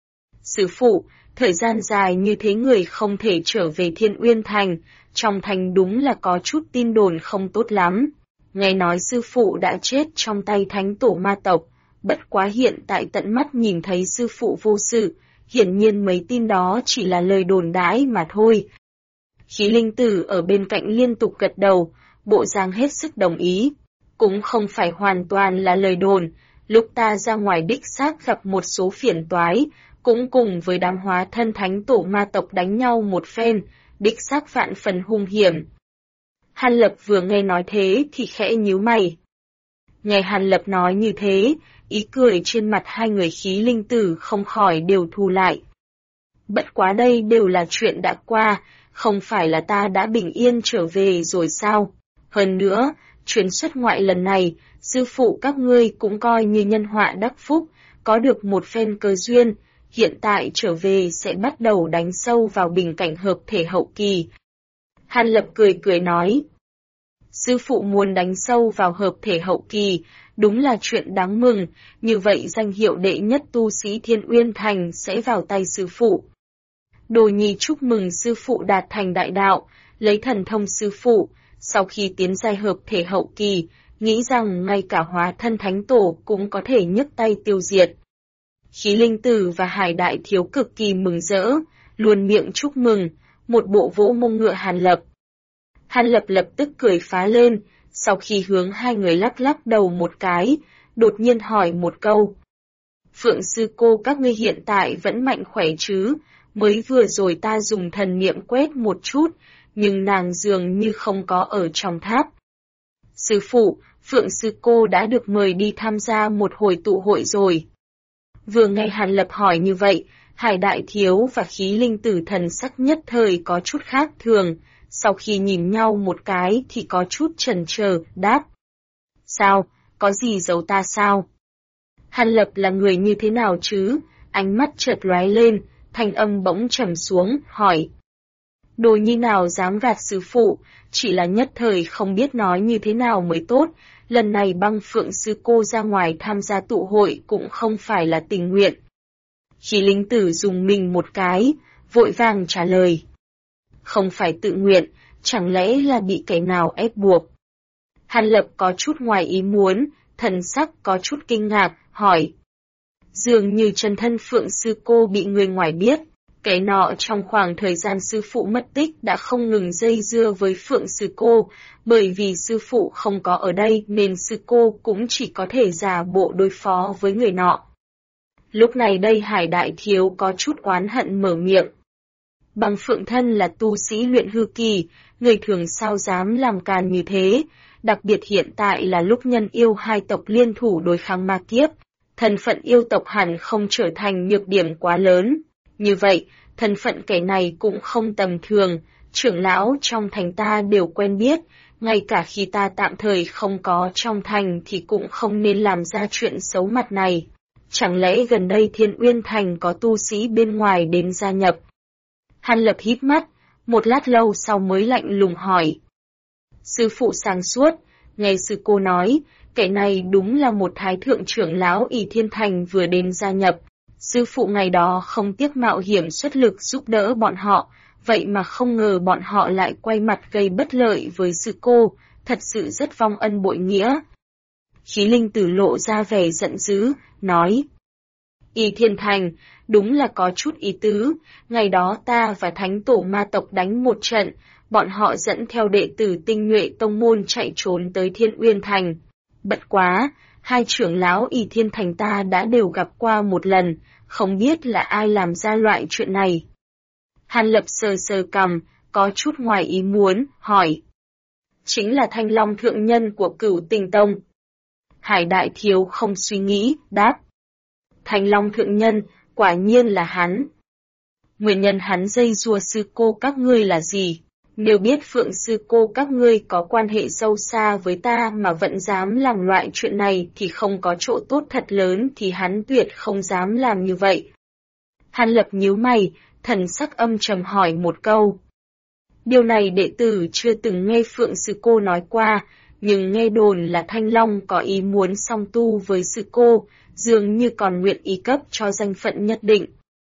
Sư phụ, thời gian dài như thế người không thể trở về Thiên Uyên Thành, trong thành đúng là có chút tin đồn không tốt lắm. Nghe nói sư phụ đã chết trong tay thánh tổ ma tộc, bất quá hiện tại tận mắt nhìn thấy sư phụ vô sự, hiển nhiên mấy tin đó chỉ là lời đồn đãi mà thôi. Khí Linh Tử ở bên cạnh liên tục gật đầu, bộ dáng hết sức đồng ý. Cũng không phải hoàn toàn là lời đồn, lúc ta ra ngoài đích xác gặp một số phiền toái, cũng cùng với đám hóa thân thánh tổ ma tộc đánh nhau một phen, đích xác vạn phần hung hiểm. Hàn Lập vừa nghe nói thế thì khẽ nhíu mày. Nghe Hàn Lập nói như thế, ý cười trên mặt hai người Khí Linh Tử không khỏi đều thu lại. Bất quá đây đều là chuyện đã qua, không phải là ta đã bình yên trở về rồi sao? Hơn nữa, chuyến xuất ngoại lần này, sư phụ các ngươi cũng coi như nhân họa đắc phúc, có được một phen cơ duyên, hiện tại trở về sẽ bắt đầu đánh sâu vào bình cảnh hợp thể hậu kỳ. Hàn Lập cười cười nói, sư phụ muốn đánh sâu vào hợp thể hậu kỳ, đúng là chuyện đáng mừng, như vậy danh hiệu đệ nhất tu sĩ Thiên Uyên Thành sẽ vào tay sư phụ. Đồ nhi chúc mừng sư phụ đạt thành đại đạo, lấy thần thông sư phụ, sau khi tiến giai hợp thể hậu kỳ, nghĩ rằng ngay cả hóa thân thánh tổ cũng có thể nhấc tay tiêu diệt. Khí Linh Tử và Hải Đại Thiếu cực kỳ mừng rỡ, luôn miệng chúc mừng, một bộ vỗ mông ngựa Hàn Lập. Hàn Lập lập tức cười phá lên, sau khi hướng hai người lắc lắc đầu một cái, đột nhiên hỏi một câu. Phượng sư cô các ngươi hiện tại vẫn mạnh khỏe chứ, mới vừa rồi ta dùng thần niệm quét một chút, nhưng nàng dường như không có ở trong tháp. Sư phụ, Phượng sư cô đã được mời đi tham gia một hồi tụ hội rồi. Vừa nghe Hàn Lập hỏi như vậy, Hải Đại Thiếu và Khí Linh Tử thần sắc nhất thời có chút khác thường, sau khi nhìn nhau một cái thì có chút chần chờ, đáp. Sao, có gì giấu ta sao? Hàn Lập là người như thế nào chứ? Ánh mắt chợt lóe lên, thanh âm bỗng trầm xuống, hỏi. Đồ nhi nào dám gạt sư phụ, chỉ là nhất thời không biết nói như thế nào mới tốt, lần này Băng Phượng sư cô ra ngoài tham gia tụ hội cũng không phải là tình nguyện. Khí Linh Tử dùng mình một cái, vội vàng trả lời. Không phải tự nguyện, chẳng lẽ là bị kẻ nào ép buộc? Hàn Lập có chút ngoài ý muốn, thần sắc có chút kinh ngạc, hỏi. Dường như chân thân Phượng sư cô bị người ngoài biết, cái nọ trong khoảng thời gian sư phụ mất tích đã không ngừng dây dưa với Phượng sư cô, bởi vì sư phụ không có ở đây nên sư cô cũng chỉ có thể giả bộ đối phó với người nọ. Lúc này đây Hải Đại Thiếu có chút oán hận mở miệng. Băng Phượng thân là tu sĩ luyện hư kỳ, người thường sao dám làm càn như thế, đặc biệt hiện tại là lúc nhân yêu hai tộc liên thủ đối kháng ma kiếp, thân phận yêu tộc hẳn không trở thành nhược điểm quá lớn. Như vậy, thân phận kẻ này cũng không tầm thường, trưởng lão trong thành ta đều quen biết, ngay cả khi ta tạm thời không có trong thành thì cũng không nên làm ra chuyện xấu mặt này. Chẳng lẽ gần đây Thiên Uyên Thành có tu sĩ bên ngoài đến gia nhập? Hàn Lập híp mắt, một lát lâu sau mới lạnh lùng hỏi. Sư phụ sáng suốt, nghe sư cô nói, kẻ này đúng là một thái thượng trưởng lão ỷ Thiên Thành vừa đến gia nhập. Sư phụ ngày đó không tiếc mạo hiểm xuất lực giúp đỡ bọn họ, vậy mà không ngờ bọn họ lại quay mặt gây bất lợi với sư cô, thật sự rất vong ân bội nghĩa. Khí Linh Tử lộ ra vẻ giận dữ, nói. ỷ Thiên Thành, đúng là có chút ý tứ, ngày đó ta và thánh tổ ma tộc đánh một trận, bọn họ dẫn theo đệ tử tinh nhuệ tông môn chạy trốn tới Thiên Uyên Thành. Bất quá, hai trưởng lão ỷ Thiên Thành ta đã đều gặp qua một lần, không biết là ai làm ra loại chuyện này. Hàn Lập sờ sờ cằm, có chút ngoài ý muốn, hỏi. Chính là Thanh Long thượng nhân của Cửu Tình Tông. Hải Đại Thiếu không suy nghĩ, đáp. Thanh Long thượng nhân, quả nhiên là hắn. Nguyên nhân hắn dây dùa sư cô các ngươi là gì? Nếu biết Phượng sư cô các ngươi có quan hệ sâu xa với ta mà vẫn dám làm loại chuyện này thì không có chỗ tốt thật lớn thì hắn tuyệt không dám làm như vậy. Hàn Lập nhíu mày, thần sắc âm trầm hỏi một câu. Điều này đệ tử chưa từng nghe Phượng sư cô nói qua, nhưng nghe đồn là Thanh Long có ý muốn song tu với sư cô, dường như còn nguyện ý cấp cho danh phận nhất định.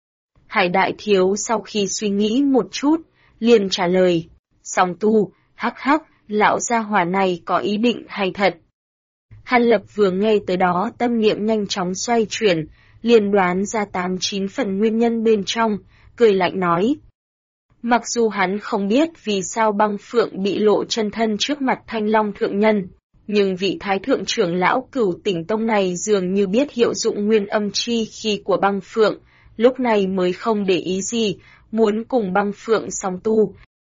Hải Đại Thiếu sau khi suy nghĩ một chút, liền trả lời, song tu, hắc hắc, lão gia hỏa này có ý định hay thật. Hàn Lập vừa nghe tới đó tâm niệm nhanh chóng xoay chuyển, liền đoán ra 8-9 phần nguyên nhân bên trong, cười lạnh nói. Mặc dù hắn không biết vì sao Băng Phượng bị lộ chân thân trước mặt Thanh Long thượng nhân, nhưng vị thái thượng trưởng lão Cửu Tình Tông này dường như biết hiệu dụng nguyên âm chi khí của Băng Phượng, lúc này mới không để ý gì, muốn cùng Băng Phượng song tu.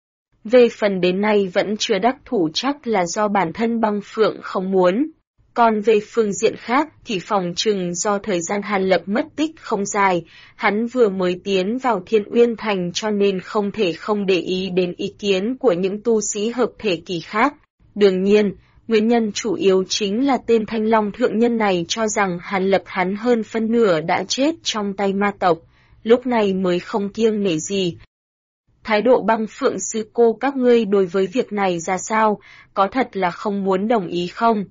Về phần đến nay vẫn chưa đắc thủ chắc là do bản thân Băng Phượng không muốn. Còn về phương diện khác thì phòng chừng do thời gian Hàn Lập mất tích không dài, hắn vừa mới tiến vào Thiên Uyên Thành cho nên không thể không để ý đến ý kiến của những tu sĩ hợp thể kỳ khác. Đương nhiên, nguyên nhân chủ yếu chính là tên Thanh Long thượng nhân này cho rằng Hàn Lập hắn hơn phân nửa đã chết trong tay ma tộc, lúc này mới không kiêng nể gì. Thái độ Băng Phượng sư cô các ngươi đối với việc này ra sao, có thật là không muốn đồng ý không?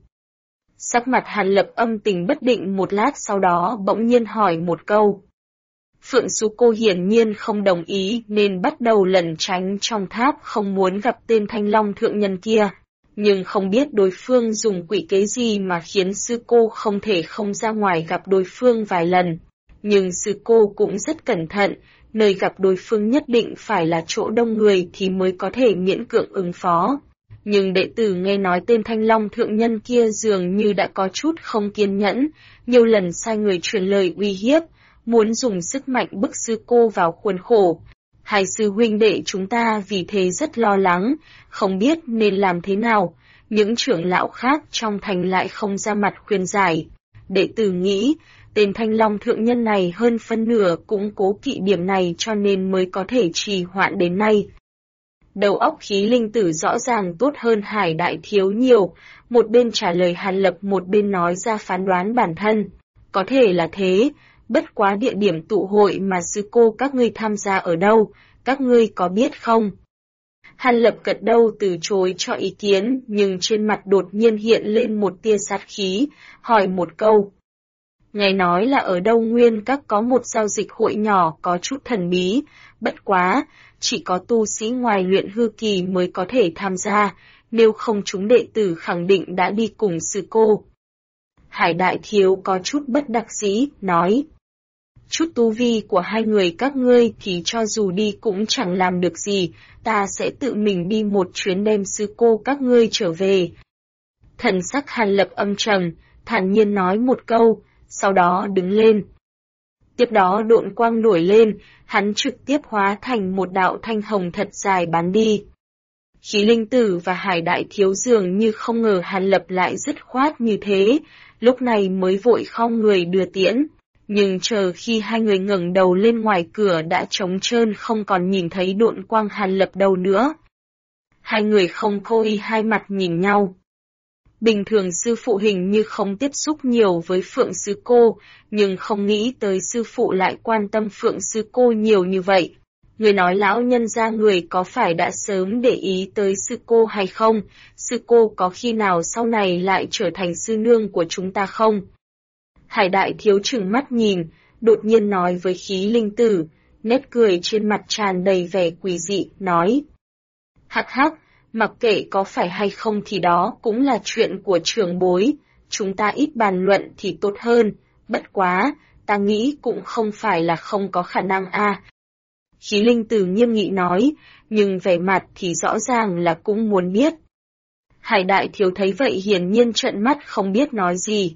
Sắc mặt Hàn Lập âm tình bất định một lát sau đó bỗng nhiên hỏi một câu. Phượng sư cô hiển nhiên không đồng ý nên bắt đầu lẩn tránh trong tháp không muốn gặp tên Thanh Long thượng nhân kia. Nhưng không biết đối phương dùng quỷ kế gì mà khiến sư cô không thể không ra ngoài gặp đối phương vài lần. Nhưng sư cô cũng rất cẩn thận, nơi gặp đối phương nhất định phải là chỗ đông người thì mới có thể miễn cưỡng ứng phó. Nhưng đệ tử nghe nói tên Thanh Long thượng nhân kia dường như đã có chút không kiên nhẫn, nhiều lần sai người truyền lời uy hiếp, muốn dùng sức mạnh bức sư cô vào khuôn khổ. Hai sư huynh đệ chúng ta vì thế rất lo lắng, không biết nên làm thế nào, những trưởng lão khác trong thành lại không ra mặt khuyên giải. Đệ tử nghĩ, tên Thanh Long thượng nhân này hơn phân nửa cũng cố kỵ điểm này cho nên mới có thể trì hoãn đến nay. Đầu óc Khí Linh Tử rõ ràng tốt hơn Hải Đại Thiếu nhiều, một bên trả lời Hàn Lập một bên nói ra phán đoán bản thân. Có thể là thế, bất quá địa điểm tụ hội mà sư cô các ngươi tham gia ở đâu, các ngươi có biết không? Hàn Lập gật đầu từ chối cho ý kiến, nhưng trên mặt đột nhiên hiện lên một tia sát khí, hỏi một câu. Nghe nói là ở đâu Nguyên Các có một giao dịch hội nhỏ có chút thần bí, bất quá, chỉ có tu sĩ ngoài luyện hư kỳ mới có thể tham gia, nếu không chúng đệ tử khẳng định đã đi cùng sư cô. Hải Đại Thiếu có chút bất đắc dĩ, nói. Chút tu vi của hai người các ngươi thì cho dù đi cũng chẳng làm được gì, ta sẽ tự mình đi một chuyến đem sư cô các ngươi trở về. Thần sắc Hàn Lập âm trầm, thản nhiên nói một câu, sau đó đứng lên. Tiếp đó độn quang nổi lên, hắn trực tiếp hóa thành một đạo thanh hồng thật dài bắn đi. Khí Linh Tử và Hải Đại Thiếu dường như không ngờ Hàn Lập lại dứt khoát như thế, lúc này mới vội khom người đưa tiễn. Nhưng chờ khi hai người ngẩng đầu lên ngoài cửa đã trống trơn không còn nhìn thấy độn quang Hàn Lập đâu nữa. Hai người không cô y hai mặt nhìn nhau. Bình thường sư phụ hình như không tiếp xúc nhiều với Phượng sư cô, nhưng không nghĩ tới sư phụ lại quan tâm Phượng sư cô nhiều như vậy. Người nói lão nhân gia người có phải đã sớm để ý tới sư cô hay không, sư cô có khi nào sau này lại trở thành sư nương của chúng ta không? Hải Đại Thiếu trừng mắt nhìn, đột nhiên nói với Khí Linh Tử, nét cười trên mặt tràn đầy vẻ quỷ dị, nói. Hắc hắc, mặc kệ có phải hay không thì đó cũng là chuyện của trưởng bối, chúng ta ít bàn luận thì tốt hơn, bất quá, ta nghĩ cũng không phải là không có khả năng a. Khí Linh Tử nghiêm nghị nói, nhưng vẻ mặt thì rõ ràng là cũng muốn biết. Hải Đại Thiếu thấy vậy hiển nhiên trợn mắt không biết nói gì.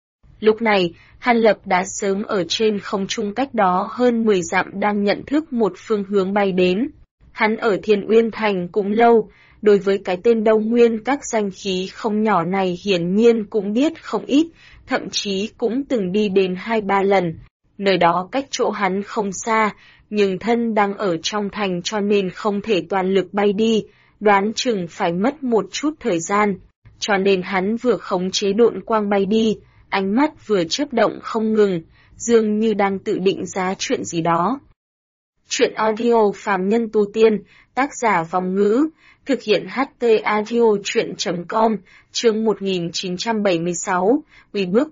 Lúc này, Hàn Lập đã sớm ở trên không trung cách đó hơn 10 dặm đang nhận thức một phương hướng bay đến. Hắn ở Thiên Uyên Thành cũng lâu, đối với cái tên Đông Nguyên các danh khí không nhỏ này hiển nhiên cũng biết không ít, thậm chí cũng từng đi đến 2-3 lần. Nơi đó cách chỗ hắn không xa, nhưng thân đang ở trong thành cho nên không thể toàn lực bay đi, đoán chừng phải mất một chút thời gian. Cho nên hắn vừa khống chế độn quang bay đi, ánh mắt vừa chớp động không ngừng, dường như đang tự định giá chuyện gì đó. Chuyện audio phàm nhân tu tiên, tác giả Vong Ngữ, thực hiện HT audio chuyện.com, chương 1976, Uy Bức.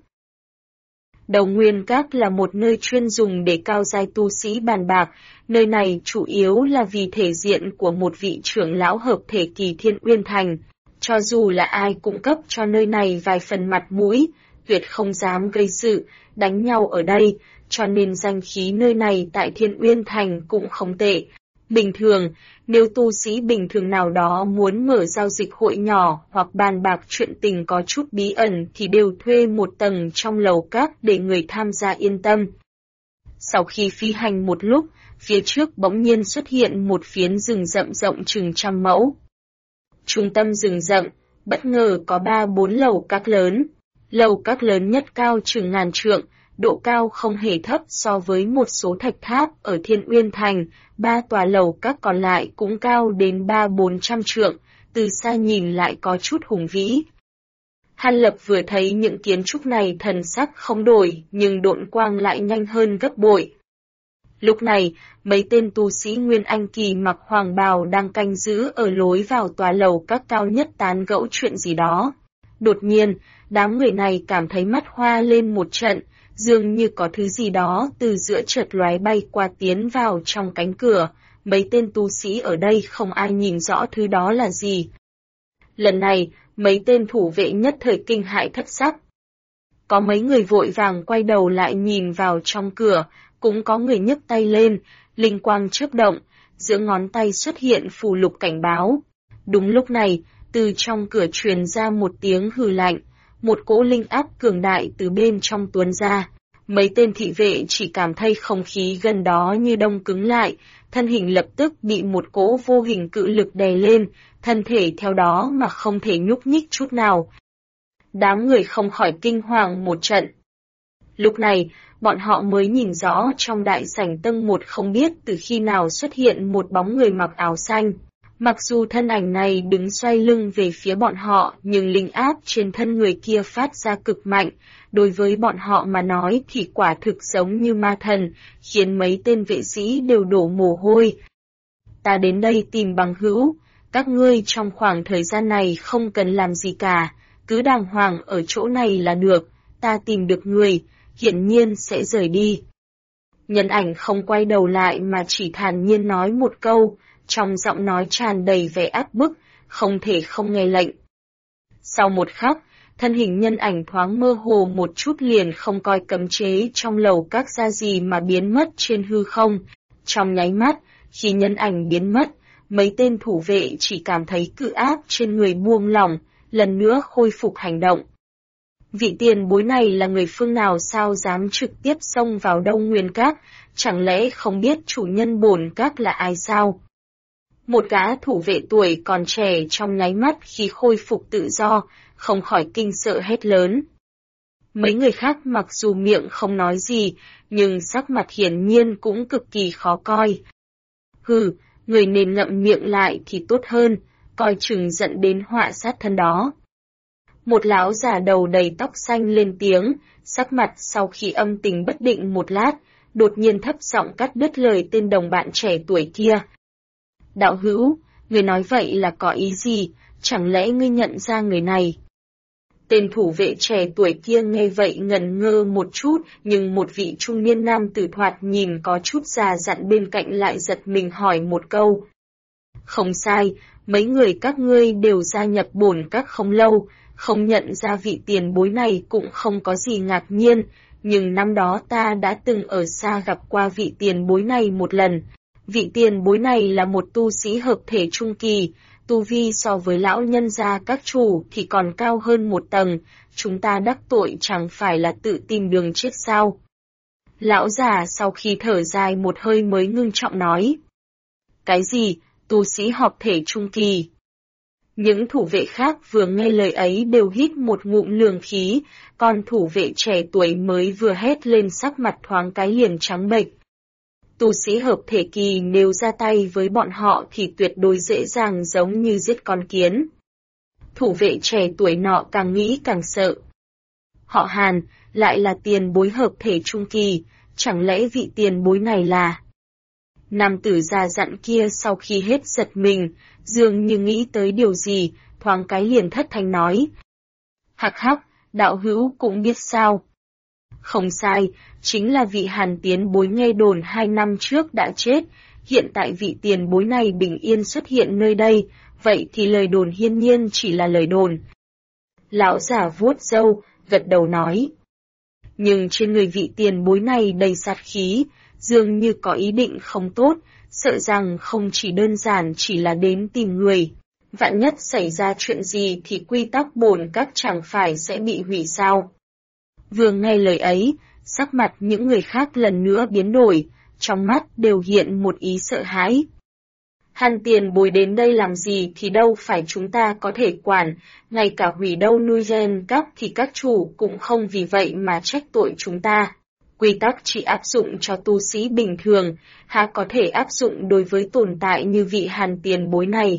Đầu Nguyên Các là một nơi chuyên dùng để cao giai tu sĩ bàn bạc, nơi này chủ yếu là vì thể diện của một vị trưởng lão hợp thể kỳ Thiên Uyên Thành. Cho dù là ai cũng cấp cho nơi này vài phần mặt mũi, tuyệt không dám gây sự, đánh nhau ở đây, cho nên danh khí nơi này tại Thiên Uyên Thành cũng không tệ. Bình thường, nếu tu sĩ bình thường nào đó muốn mở giao dịch hội nhỏ hoặc bàn bạc chuyện tình có chút bí ẩn thì đều thuê một tầng trong lầu các để người tham gia yên tâm. Sau khi phi hành một lúc, phía trước bỗng nhiên xuất hiện một phiến rừng rậm rộng chừng 100 mẫu. Trung tâm rừng rậm, bất ngờ có 3-4 lầu các lớn. Lầu các lớn nhất cao chừng 1000 trượng, độ cao không hề thấp so với một số thạch tháp ở Thiên Uyên Thành, 3 tòa lầu các còn lại cũng cao đến 300-400 trượng, từ xa nhìn lại có chút hùng vĩ. Hàn Lập vừa thấy những kiến trúc này thần sắc không đổi, nhưng độn quang lại nhanh hơn gấp bội. Lúc này, mấy tên tu sĩ Nguyên Anh Kỳ mặc hoàng bào đang canh giữ ở lối vào tòa lầu các cao nhất tán gẫu chuyện gì đó. Đột nhiên, đám người này cảm thấy mắt hoa lên một trận, dường như có thứ gì đó từ giữa chợt lóe bay qua tiến vào trong cánh cửa, mấy tên tu sĩ ở đây không ai nhìn rõ thứ đó là gì. Lần này, mấy tên thủ vệ nhất thời kinh hãi thất sắc. Có mấy người vội vàng quay đầu lại nhìn vào trong cửa, cũng có người nhấc tay lên, linh quang chớp động, giữa ngón tay xuất hiện phù lục cảnh báo. Đúng lúc này, từ trong cửa truyền ra một tiếng hừ lạnh, một cỗ linh áp cường đại từ bên trong tuôn ra. Mấy tên thị vệ chỉ cảm thấy không khí gần đó như đông cứng lại, thân hình lập tức bị một cỗ vô hình cự lực đè lên, thân thể theo đó mà không thể nhúc nhích chút nào. Đám người không khỏi kinh hoàng một trận. Lúc này, bọn họ mới nhìn rõ trong đại sảnh tầng 1 không biết từ khi nào xuất hiện một bóng người mặc áo xanh. Mặc dù thân ảnh này đứng xoay lưng về phía bọn họ, nhưng linh áp trên thân người kia phát ra cực mạnh, đối với bọn họ mà nói thì quả thực giống như ma thần, khiến mấy tên vệ sĩ đều đổ mồ hôi. Ta đến đây tìm bằng hữu, các ngươi trong khoảng thời gian này không cần làm gì cả, cứ đàng hoàng ở chỗ này là được, ta tìm được người, hiển nhiên sẽ rời đi. Nhân ảnh không quay đầu lại mà chỉ thản nhiên nói một câu, trong giọng nói tràn đầy vẻ áp bức, không thể không nghe lệnh. Sau một khắc, thân hình nhân ảnh thoáng mơ hồ một chút liền không coi cấm chế trong lầu các ra gì mà biến mất trên hư không. Trong nháy mắt, khi nhân ảnh biến mất, mấy tên thủ vệ chỉ cảm thấy cự áp trên người buông lỏng, lần nữa khôi phục hành động. Vị tiền bối này là người phương nào sao dám trực tiếp xông vào Đông Nguyên Các, chẳng lẽ không biết chủ nhân bổn các là ai sao? Một gã thủ vệ tuổi còn trẻ trong nháy mắt khi khôi phục tự do, không khỏi kinh sợ hét lớn. Mấy người khác mặc dù miệng không nói gì, nhưng sắc mặt hiển nhiên cũng cực kỳ khó coi. Hừ, người nên ngậm miệng lại thì tốt hơn, coi chừng dẫn đến họa sát thân đó. Một lão già đầu đầy tóc xanh lên tiếng, sắc mặt sau khi âm tình bất định một lát, đột nhiên thấp giọng cắt đứt lời tên đồng bạn trẻ tuổi kia. Đạo hữu, người nói vậy là có ý gì, chẳng lẽ ngươi nhận ra người này? Tên thủ vệ trẻ tuổi kia nghe vậy ngần ngơ một chút, nhưng một vị trung niên nam tử thoạt nhìn có chút già dặn bên cạnh lại giật mình hỏi một câu. Không sai, mấy người các ngươi đều gia nhập bổn các không lâu, không nhận ra vị tiền bối này cũng không có gì ngạc nhiên, nhưng năm đó ta đã từng ở xa gặp qua vị tiền bối này một lần. Vị tiền bối này là một tu sĩ hợp thể trung kỳ, tu vi so với lão nhân gia các chủ thì còn cao hơn một tầng, chúng ta đắc tội chẳng phải là tự tìm đường chết sao? Lão già sau khi thở dài một hơi mới ngưng trọng nói. Cái gì, tu sĩ hợp thể trung kỳ? Những thủ vệ khác vừa nghe lời ấy đều hít một ngụm lường khí, còn thủ vệ trẻ tuổi mới vừa hét lên sắc mặt thoáng cái liền trắng bệch. Tu sĩ hợp thể kỳ nếu ra tay với bọn họ thì tuyệt đối dễ dàng giống như giết con kiến. Thủ vệ trẻ tuổi nọ càng nghĩ càng sợ. Họ Hàn, lại là tiền bối hợp thể trung kỳ, chẳng lẽ vị tiền bối này là... Nam tử già dặn kia sau khi hết giật mình, dường như nghĩ tới điều gì, thoáng cái liền thất thanh nói. Hắc hắc, đạo hữu cũng biết sao. Không sai, chính là vị Hàn tiền bối nghe đồn 2 năm trước đã chết, hiện tại vị tiền bối này bình yên xuất hiện nơi đây, vậy thì lời đồn hiên nhiên chỉ là lời đồn. Lão giả vuốt râu, gật đầu nói. Nhưng trên người vị tiền bối này đầy sát khí, dường như có ý định không tốt, sợ rằng không chỉ đơn giản chỉ là đến tìm người. Vạn nhất xảy ra chuyện gì thì quy tắc bổn các chẳng phải sẽ bị hủy sao. Vừa nghe lời ấy, sắc mặt những người khác lần nữa biến đổi, trong mắt đều hiện một ý sợ hãi. Hàn tiền bối đến đây làm gì thì đâu phải chúng ta có thể quản, ngay cả hủy đâu nuôi gen các thì các chủ cũng không vì vậy mà trách tội chúng ta. Quy tắc chỉ áp dụng cho tu sĩ bình thường, há có thể áp dụng đối với tồn tại như vị Hàn tiền bối này.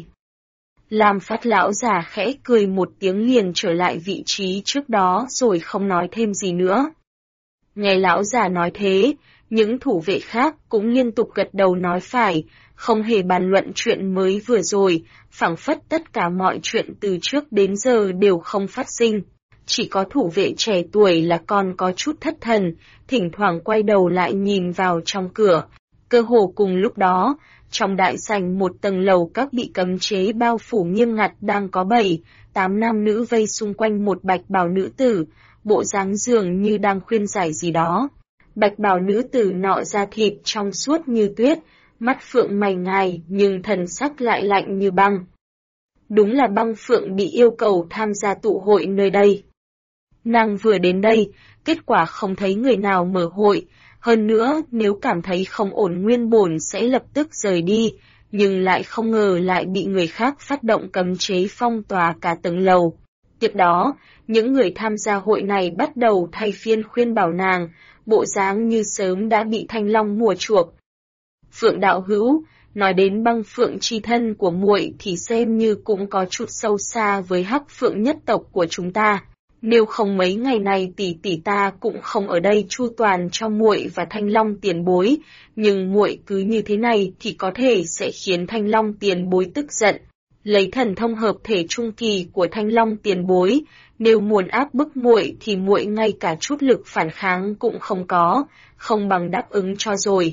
Lam Phát lão già khẽ cười một tiếng liền trở lại vị trí trước đó rồi không nói thêm gì nữa. Nghe lão già nói thế, những thủ vệ khác cũng liên tục gật đầu nói phải, không hề bàn luận chuyện mới vừa rồi, phảng phất tất cả mọi chuyện từ trước đến giờ đều không phát sinh. Chỉ có thủ vệ trẻ tuổi là còn có chút thất thần, thỉnh thoảng quay đầu lại nhìn vào trong cửa. Cơ hồ cùng lúc đó, trong đại sảnh một tầng lầu các bị cấm chế bao phủ nghiêm ngặt đang có 7-8 nam nữ vây xung quanh một bạch bào nữ tử, bộ dáng dường như đang khuyên giải gì đó. Bạch bào nữ tử nọ da thịt trong suốt như tuyết, mắt phượng mày ngài nhưng thần sắc lại lạnh như băng. Đúng là băng phượng bị yêu cầu tham gia tụ hội nơi đây. Nàng vừa đến đây, kết quả không thấy người nào mở hội, hơn nữa nếu cảm thấy không ổn nguyên bổn sẽ lập tức rời đi, nhưng lại không ngờ lại bị người khác phát động cấm chế phong tỏa cả tầng lầu. Tiếp đó, những người tham gia hội này bắt đầu thay phiên khuyên bảo nàng, bộ dáng như sớm đã bị Thanh Long mua chuộc. Phượng đạo hữu, nói đến băng phượng chi thân của muội thì xem như cũng có chút sâu xa với Hắc Phượng nhất tộc của chúng ta. Nếu không mấy ngày này tỷ tỷ ta cũng không ở đây chu toàn cho muội và Thanh Long tiền bối, nhưng muội cứ như thế này thì có thể sẽ khiến Thanh Long tiền bối tức giận. Lấy thần thông hợp thể trung kỳ của Thanh Long tiền bối, nếu muốn áp bức muội thì muội ngay cả chút lực phản kháng cũng không có, không bằng đáp ứng cho rồi.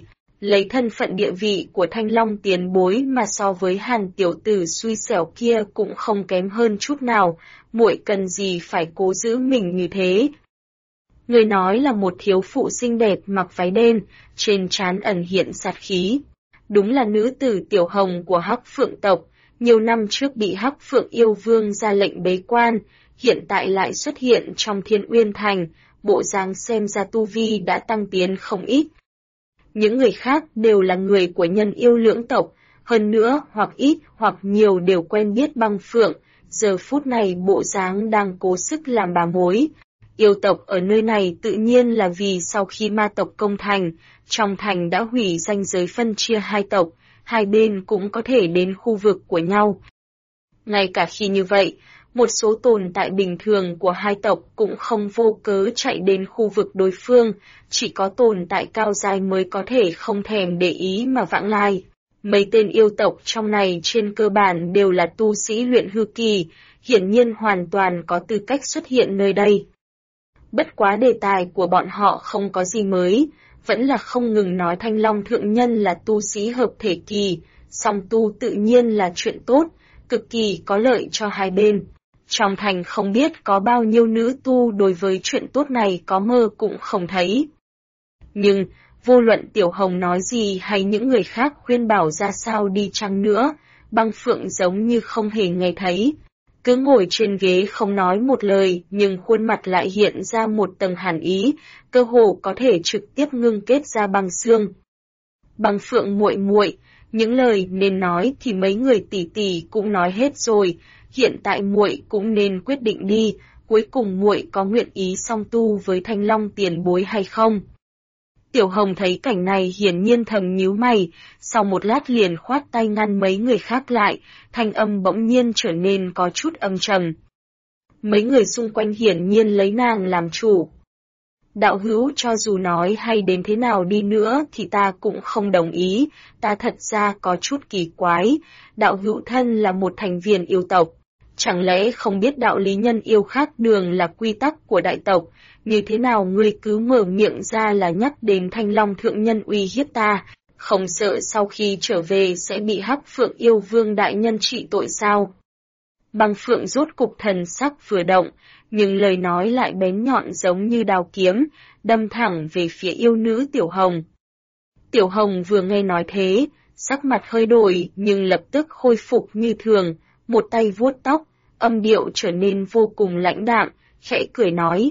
Lấy thân phận địa vị của Thanh Long tiền bối mà so với Hàn tiểu tử xui xẻo kia cũng không kém hơn chút nào, muội cần gì phải cố giữ mình như thế. Người nói là một thiếu phụ xinh đẹp mặc váy đen, trên trán ẩn hiện sát khí. Đúng là nữ tử Tiểu Hồng của Hắc Phượng tộc, nhiều năm trước bị Hắc Phượng yêu vương ra lệnh bế quan, hiện tại lại xuất hiện trong Thiên Uyên Thành, bộ dáng xem ra tu vi đã tăng tiến không ít. Những người khác đều là người của nhân yêu lưỡng tộc, hơn nữa hoặc ít hoặc nhiều đều quen biết Băng Phượng, giờ phút này bộ dáng đang cố sức làm bà mối. Yêu tộc ở nơi này tự nhiên là vì sau khi ma tộc công thành, trong thành đã hủy ranh giới phân chia hai tộc, hai bên cũng có thể đến khu vực của nhau. Ngay cả khi như vậy, một số tồn tại bình thường của hai tộc cũng không vô cớ chạy đến khu vực đối phương, chỉ có tồn tại cao giai mới có thể không thèm để ý mà vãng lai. Mấy tên yêu tộc trong này trên cơ bản đều là tu sĩ luyện hư kỳ, hiển nhiên hoàn toàn có tư cách xuất hiện nơi đây. Bất quá đề tài của bọn họ không có gì mới, vẫn là không ngừng nói Thanh Long thượng nhân là tu sĩ hợp thể kỳ, song tu tự nhiên là chuyện tốt, cực kỳ có lợi cho hai bên. Trong thành không biết có bao nhiêu nữ tu đối với chuyện tốt này có mơ cũng không thấy. Nhưng, vô luận Tiểu Hồng nói gì hay những người khác khuyên bảo ra sao đi chăng nữa, Băng Phượng giống như không hề nghe thấy. Cứ ngồi trên ghế không nói một lời, nhưng khuôn mặt lại hiện ra một tầng hàn ý, cơ hồ có thể trực tiếp ngưng kết ra băng xương. Băng Phượng muội muội, những lời nên nói thì mấy người tỷ tỷ cũng nói hết rồi, hiện tại muội cũng nên quyết định đi, cuối cùng muội có nguyện ý song tu với Thanh Long tiền bối hay không? Tiểu Hồng thấy cảnh này hiển nhiên thầm nhíu mày, sau một lát liền khoát tay ngăn mấy người khác lại, thanh âm bỗng nhiên trở nên có chút âm trầm. Mấy người xung quanh hiển nhiên lấy nàng làm chủ. Đạo hữu cho dù nói hay đến thế nào đi nữa thì ta cũng không đồng ý, ta thật ra có chút kỳ quái, đạo hữu thân là một thành viên yêu tộc. Chẳng lẽ không biết đạo lý nhân yêu khác đường là quy tắc của đại tộc, như thế nào ngươi cứ mở miệng ra là nhắc đến Thanh Long thượng nhân uy hiếp ta, không sợ sau khi trở về sẽ bị Hắc Phượng yêu vương đại nhân trị tội sao? Băng Phượng rốt cục thần sắc vừa động, nhưng lời nói lại bén nhọn giống như đao kiếm, đâm thẳng về phía yêu nữ Tiểu Hồng. Tiểu Hồng vừa nghe nói thế, sắc mặt hơi đổi nhưng lập tức khôi phục như thường, một tay vuốt tóc, âm điệu trở nên vô cùng lãnh đạm, khẽ cười nói: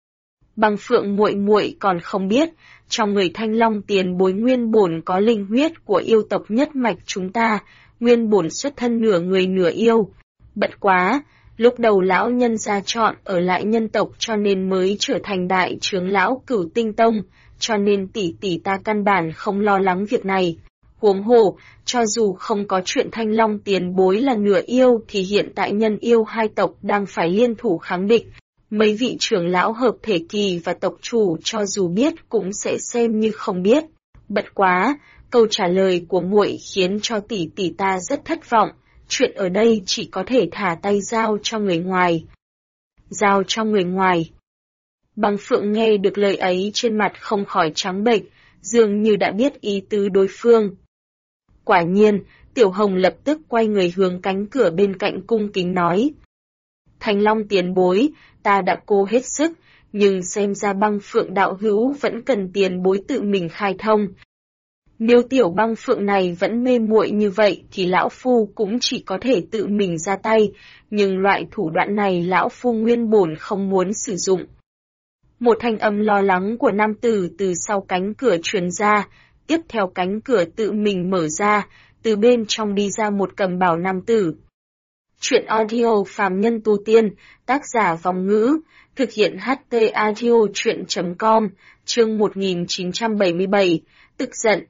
Băng Phượng muội muội còn không biết, trong người Thanh Long tiền bối nguyên bổn có linh huyết của yêu tộc nhất mạch chúng ta, nguyên bổn xuất thân nửa người nửa yêu. Bất quá, lúc đầu lão nhân gia chọn ở lại nhân tộc cho nên mới trở thành đại trưởng lão Cửu Tinh Tông, cho nên tỷ tỷ ta căn bản không lo lắng việc này. Huống hồ, cho dù không có chuyện Thanh Long tiền bối là nửa yêu thì hiện tại nhân yêu hai tộc đang phải liên thủ kháng địch. Mấy vị trưởng lão hợp thể kỳ và tộc chủ cho dù biết cũng sẽ xem như không biết. Bất quá, câu trả lời của muội khiến cho tỷ tỷ ta rất thất vọng, chuyện ở đây chỉ có thể thả tay giao cho người ngoài. Giao cho người ngoài. Băng Phượng nghe được lời ấy trên mặt không khỏi trắng bệch, dường như đã biết ý tứ đối phương. Quả nhiên, Tiểu Hồng lập tức quay người hướng cánh cửa bên cạnh cung kính nói: Thanh Long tiền bối, ta đã cố hết sức, nhưng xem ra Băng Phượng đạo hữu vẫn cần tiền bối tự mình khai thông. Nếu tiểu Băng Phượng này vẫn mê muội như vậy thì lão phu cũng chỉ có thể tự mình ra tay, nhưng loại thủ đoạn này lão phu nguyên bổn không muốn sử dụng. Một thanh âm lo lắng của nam tử từ sau cánh cửa truyền ra, tiếp theo cánh cửa tự mình mở ra, từ bên trong đi ra một cầm bào nam tử. Chuyện audio phàm nhân tu tiên, tác giả Vòng Ngữ, thực hiện HT audio chuyện.com, chương 1977, tức giận.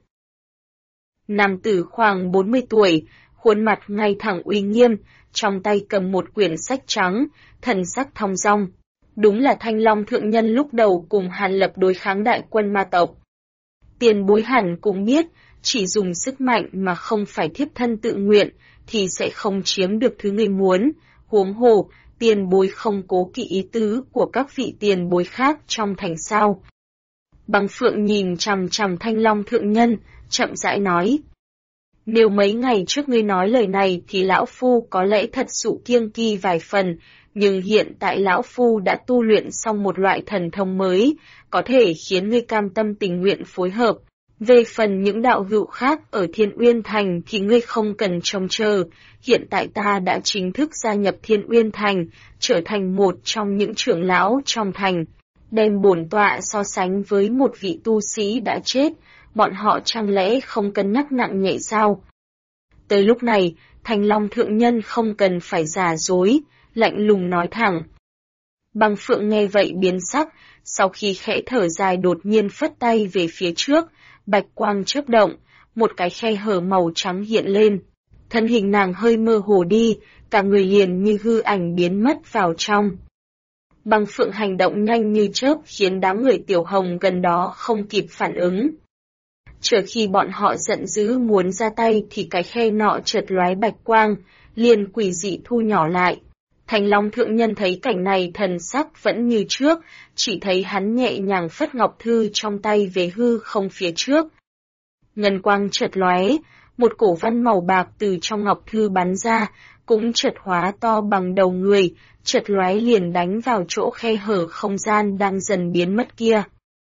Nam tử khoảng 40 tuổi, khuôn mặt ngay thẳng uy nghiêm, trong tay cầm một quyển sách trắng, thần sắc thong dong. Đúng là Thanh Long thượng nhân lúc đầu cùng Hàn Lập đối kháng đại quân ma tộc. Tiền bối hẳn cũng biết, chỉ dùng sức mạnh mà không phải thiếp thân tự nguyện, thì sẽ không chiếm được thứ người muốn. Huống hồ, tiền bối không cố kỵ ý tứ của các vị tiền bối khác trong thành sao. Băng Phượng nhìn chằm chằm Thanh Long thượng nhân, chậm rãi nói. Nếu mấy ngày trước ngươi nói lời này thì lão phu có lẽ thật sự kiêng kỳ vài phần, nhưng hiện tại lão phu đã tu luyện xong một loại thần thông mới, có thể khiến ngươi cam tâm tình nguyện phối hợp. Về phần những đạo hữu khác ở Thiên Uyên Thành thì ngươi không cần trông chờ, hiện tại ta đã chính thức gia nhập Thiên Uyên Thành, trở thành một trong những trưởng lão trong thành. Đem bổn tọa so sánh với một vị tu sĩ đã chết, bọn họ chẳng lẽ không cân nhắc nặng nhẹ sao? Tới lúc này, Thanh Long thượng nhân không cần phải giả dối, lạnh lùng nói thẳng. Băng Phượng nghe vậy biến sắc, sau khi khẽ thở dài đột nhiên phất tay về phía trước, bạch quang chớp động, một cái khe hở màu trắng hiện lên. Thân hình nàng hơi mơ hồ đi, cả người liền như hư ảnh biến mất vào trong. Băng Phượng hành động nhanh như chớp khiến đám người Tiểu Hồng gần đó không kịp phản ứng. Chờ khi bọn họ giận dữ muốn ra tay thì cái khe nọ chợt lóe bạch quang, liền quỷ dị thu nhỏ lại. Thanh Long thượng nhân thấy cảnh này thần sắc vẫn như trước, chỉ thấy hắn nhẹ nhàng phất ngọc thư trong tay về hư không phía trước. Ngân quang chợt lóe, một cổ văn màu bạc từ trong ngọc thư bắn ra, cũng chợt hóa to bằng đầu người, chợt lóe liền đánh vào chỗ khe hở không gian đang dần biến mất kia.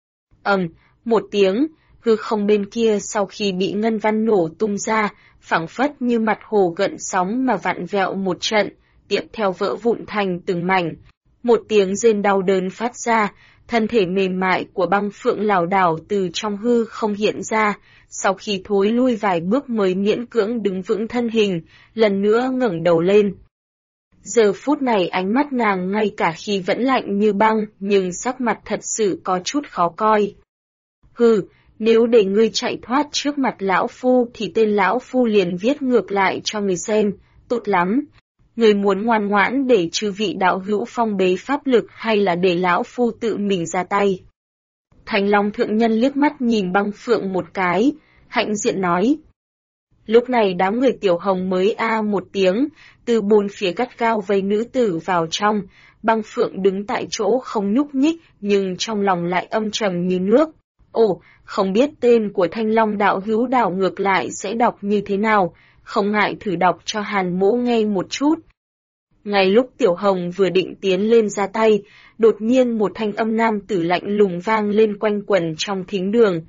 Một tiếng, hư không bên kia sau khi bị ngân văn nổ tung ra, phảng phất như mặt hồ gợn sóng mà vặn vẹo một trận, tiếp theo vỡ vụn thành từng mảnh. Một tiếng rên đau đớn phát ra, thân thể mềm mại của Băng Phượng lảo đảo từ trong hư không hiện ra, sau khi thối lui vài bước mới miễn cưỡng đứng vững thân hình, lần nữa ngẩng đầu lên. Giờ phút này ánh mắt nàng ngay cả khi vẫn lạnh như băng, nhưng sắc mặt thật sự có chút khó coi. Nếu để ngươi chạy thoát trước mặt lão phu thì tên lão phu liền viết ngược lại cho người xem, tốt lắm. Ngươi muốn ngoan ngoãn để chư vị đạo hữu phong bế pháp lực hay là để lão phu tự mình ra tay? Thanh Long thượng nhân liếc mắt nhìn Băng Phượng một cái, hạnh diện nói. Lúc này đám người Tiểu Hồng mới một tiếng, từ bốn phía gắt gao vây nữ tử vào trong, Băng Phượng đứng tại chỗ không nhúc nhích nhưng trong lòng lại âm trầm như nước. Không biết tên của Thanh Long đạo hữu đảo ngược lại sẽ đọc như thế nào, không ngại thử đọc cho Hàn Mỗ nghe một chút. Ngay lúc Tiểu Hồng vừa định tiến lên ra tay, đột nhiên một thanh âm nam tử lạnh lùng vang lên quanh quẩn trong thính đường.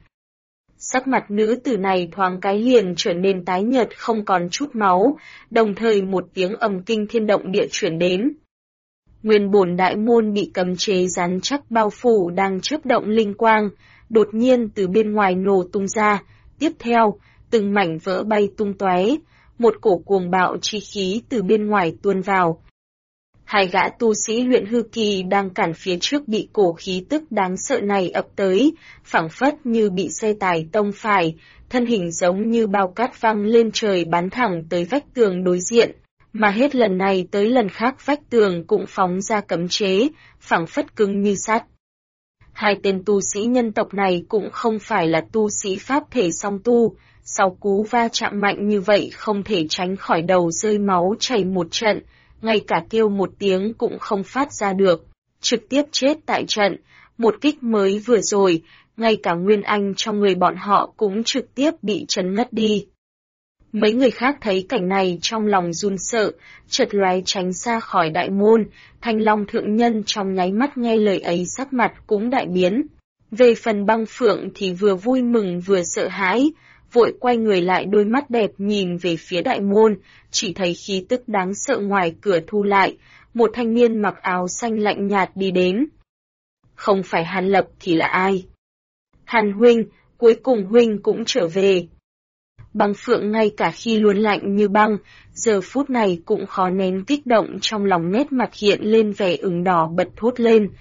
Sắc mặt nữ tử này thoáng cái liền trở nên tái nhợt không còn chút máu, đồng thời một tiếng ầm kinh thiên động địa chuyển đến. Nguyên bổn đại môn bị cấm chế rắn chắc bao phủ đang chớp động linh quang, đột nhiên từ bên ngoài nổ tung ra, tiếp theo, từng mảnh vỡ bay tung tóe, một cổ cuồng bạo chi khí từ bên ngoài tuôn vào. Hai gã tu sĩ luyện hư kỳ đang cản phía trước bị cổ khí tức đáng sợ này ập tới, phảng phất như bị xe tải tông phải, thân hình giống như bao cát văng lên trời bắn thẳng tới vách tường đối diện, mà hết lần này tới lần khác vách tường cũng phóng ra cấm chế, phảng phất cứng như sắt. Hai tên tu sĩ nhân tộc này cũng không phải là tu sĩ pháp thể song tu, sau cú va chạm mạnh như vậy không thể tránh khỏi đầu rơi máu chảy một trận, ngay cả kêu một tiếng cũng không phát ra được, trực tiếp chết tại trận. Một kích mới vừa rồi, ngay cả nguyên anh trong người bọn họ cũng trực tiếp bị chấn ngất đi. Mấy người khác thấy cảnh này trong lòng run sợ, chợt lóe tránh xa khỏi đại môn. Thanh Long thượng nhân trong nháy mắt nghe lời ấy sắc mặt cũng đại biến. Về phần Băng Phượng thì vừa vui mừng vừa sợ hãi, vội quay người lại, đôi mắt đẹp nhìn về phía đại môn, chỉ thấy khí tức đáng sợ ngoài cửa thu lại, một thanh niên mặc áo xanh lạnh nhạt đi đến. Không phải Hàn Lập thì là ai? Hàn huynh, cuối cùng huynh cũng trở về. Băng Phượng ngay cả khi luôn lạnh như băng, giờ phút này cũng khó nén kích động trong lòng, nét mặt hiện lên vẻ ửng đỏ bật thốt lên.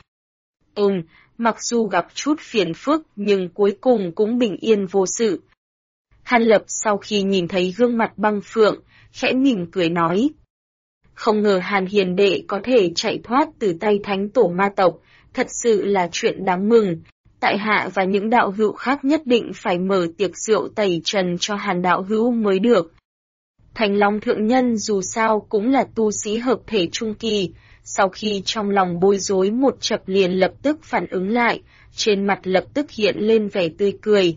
Mặc dù gặp chút phiền phức nhưng cuối cùng cũng bình yên vô sự. Hàn Lập sau khi nhìn thấy gương mặt Băng Phượng, khẽ mỉm cười nói. Không ngờ Hàn hiền đệ có thể chạy thoát từ tay thánh tổ ma tộc, thật sự là chuyện đáng mừng. Tại hạ và những đạo hữu khác nhất định phải mở tiệc rượu tẩy trần cho Hàn đạo hữu mới được. Thanh Long thượng nhân dù sao cũng là tu sĩ hợp thể trung kỳ, sau khi trong lòng bối rối một chập liền lập tức phản ứng lại, trên mặt lập tức hiện lên vẻ tươi cười.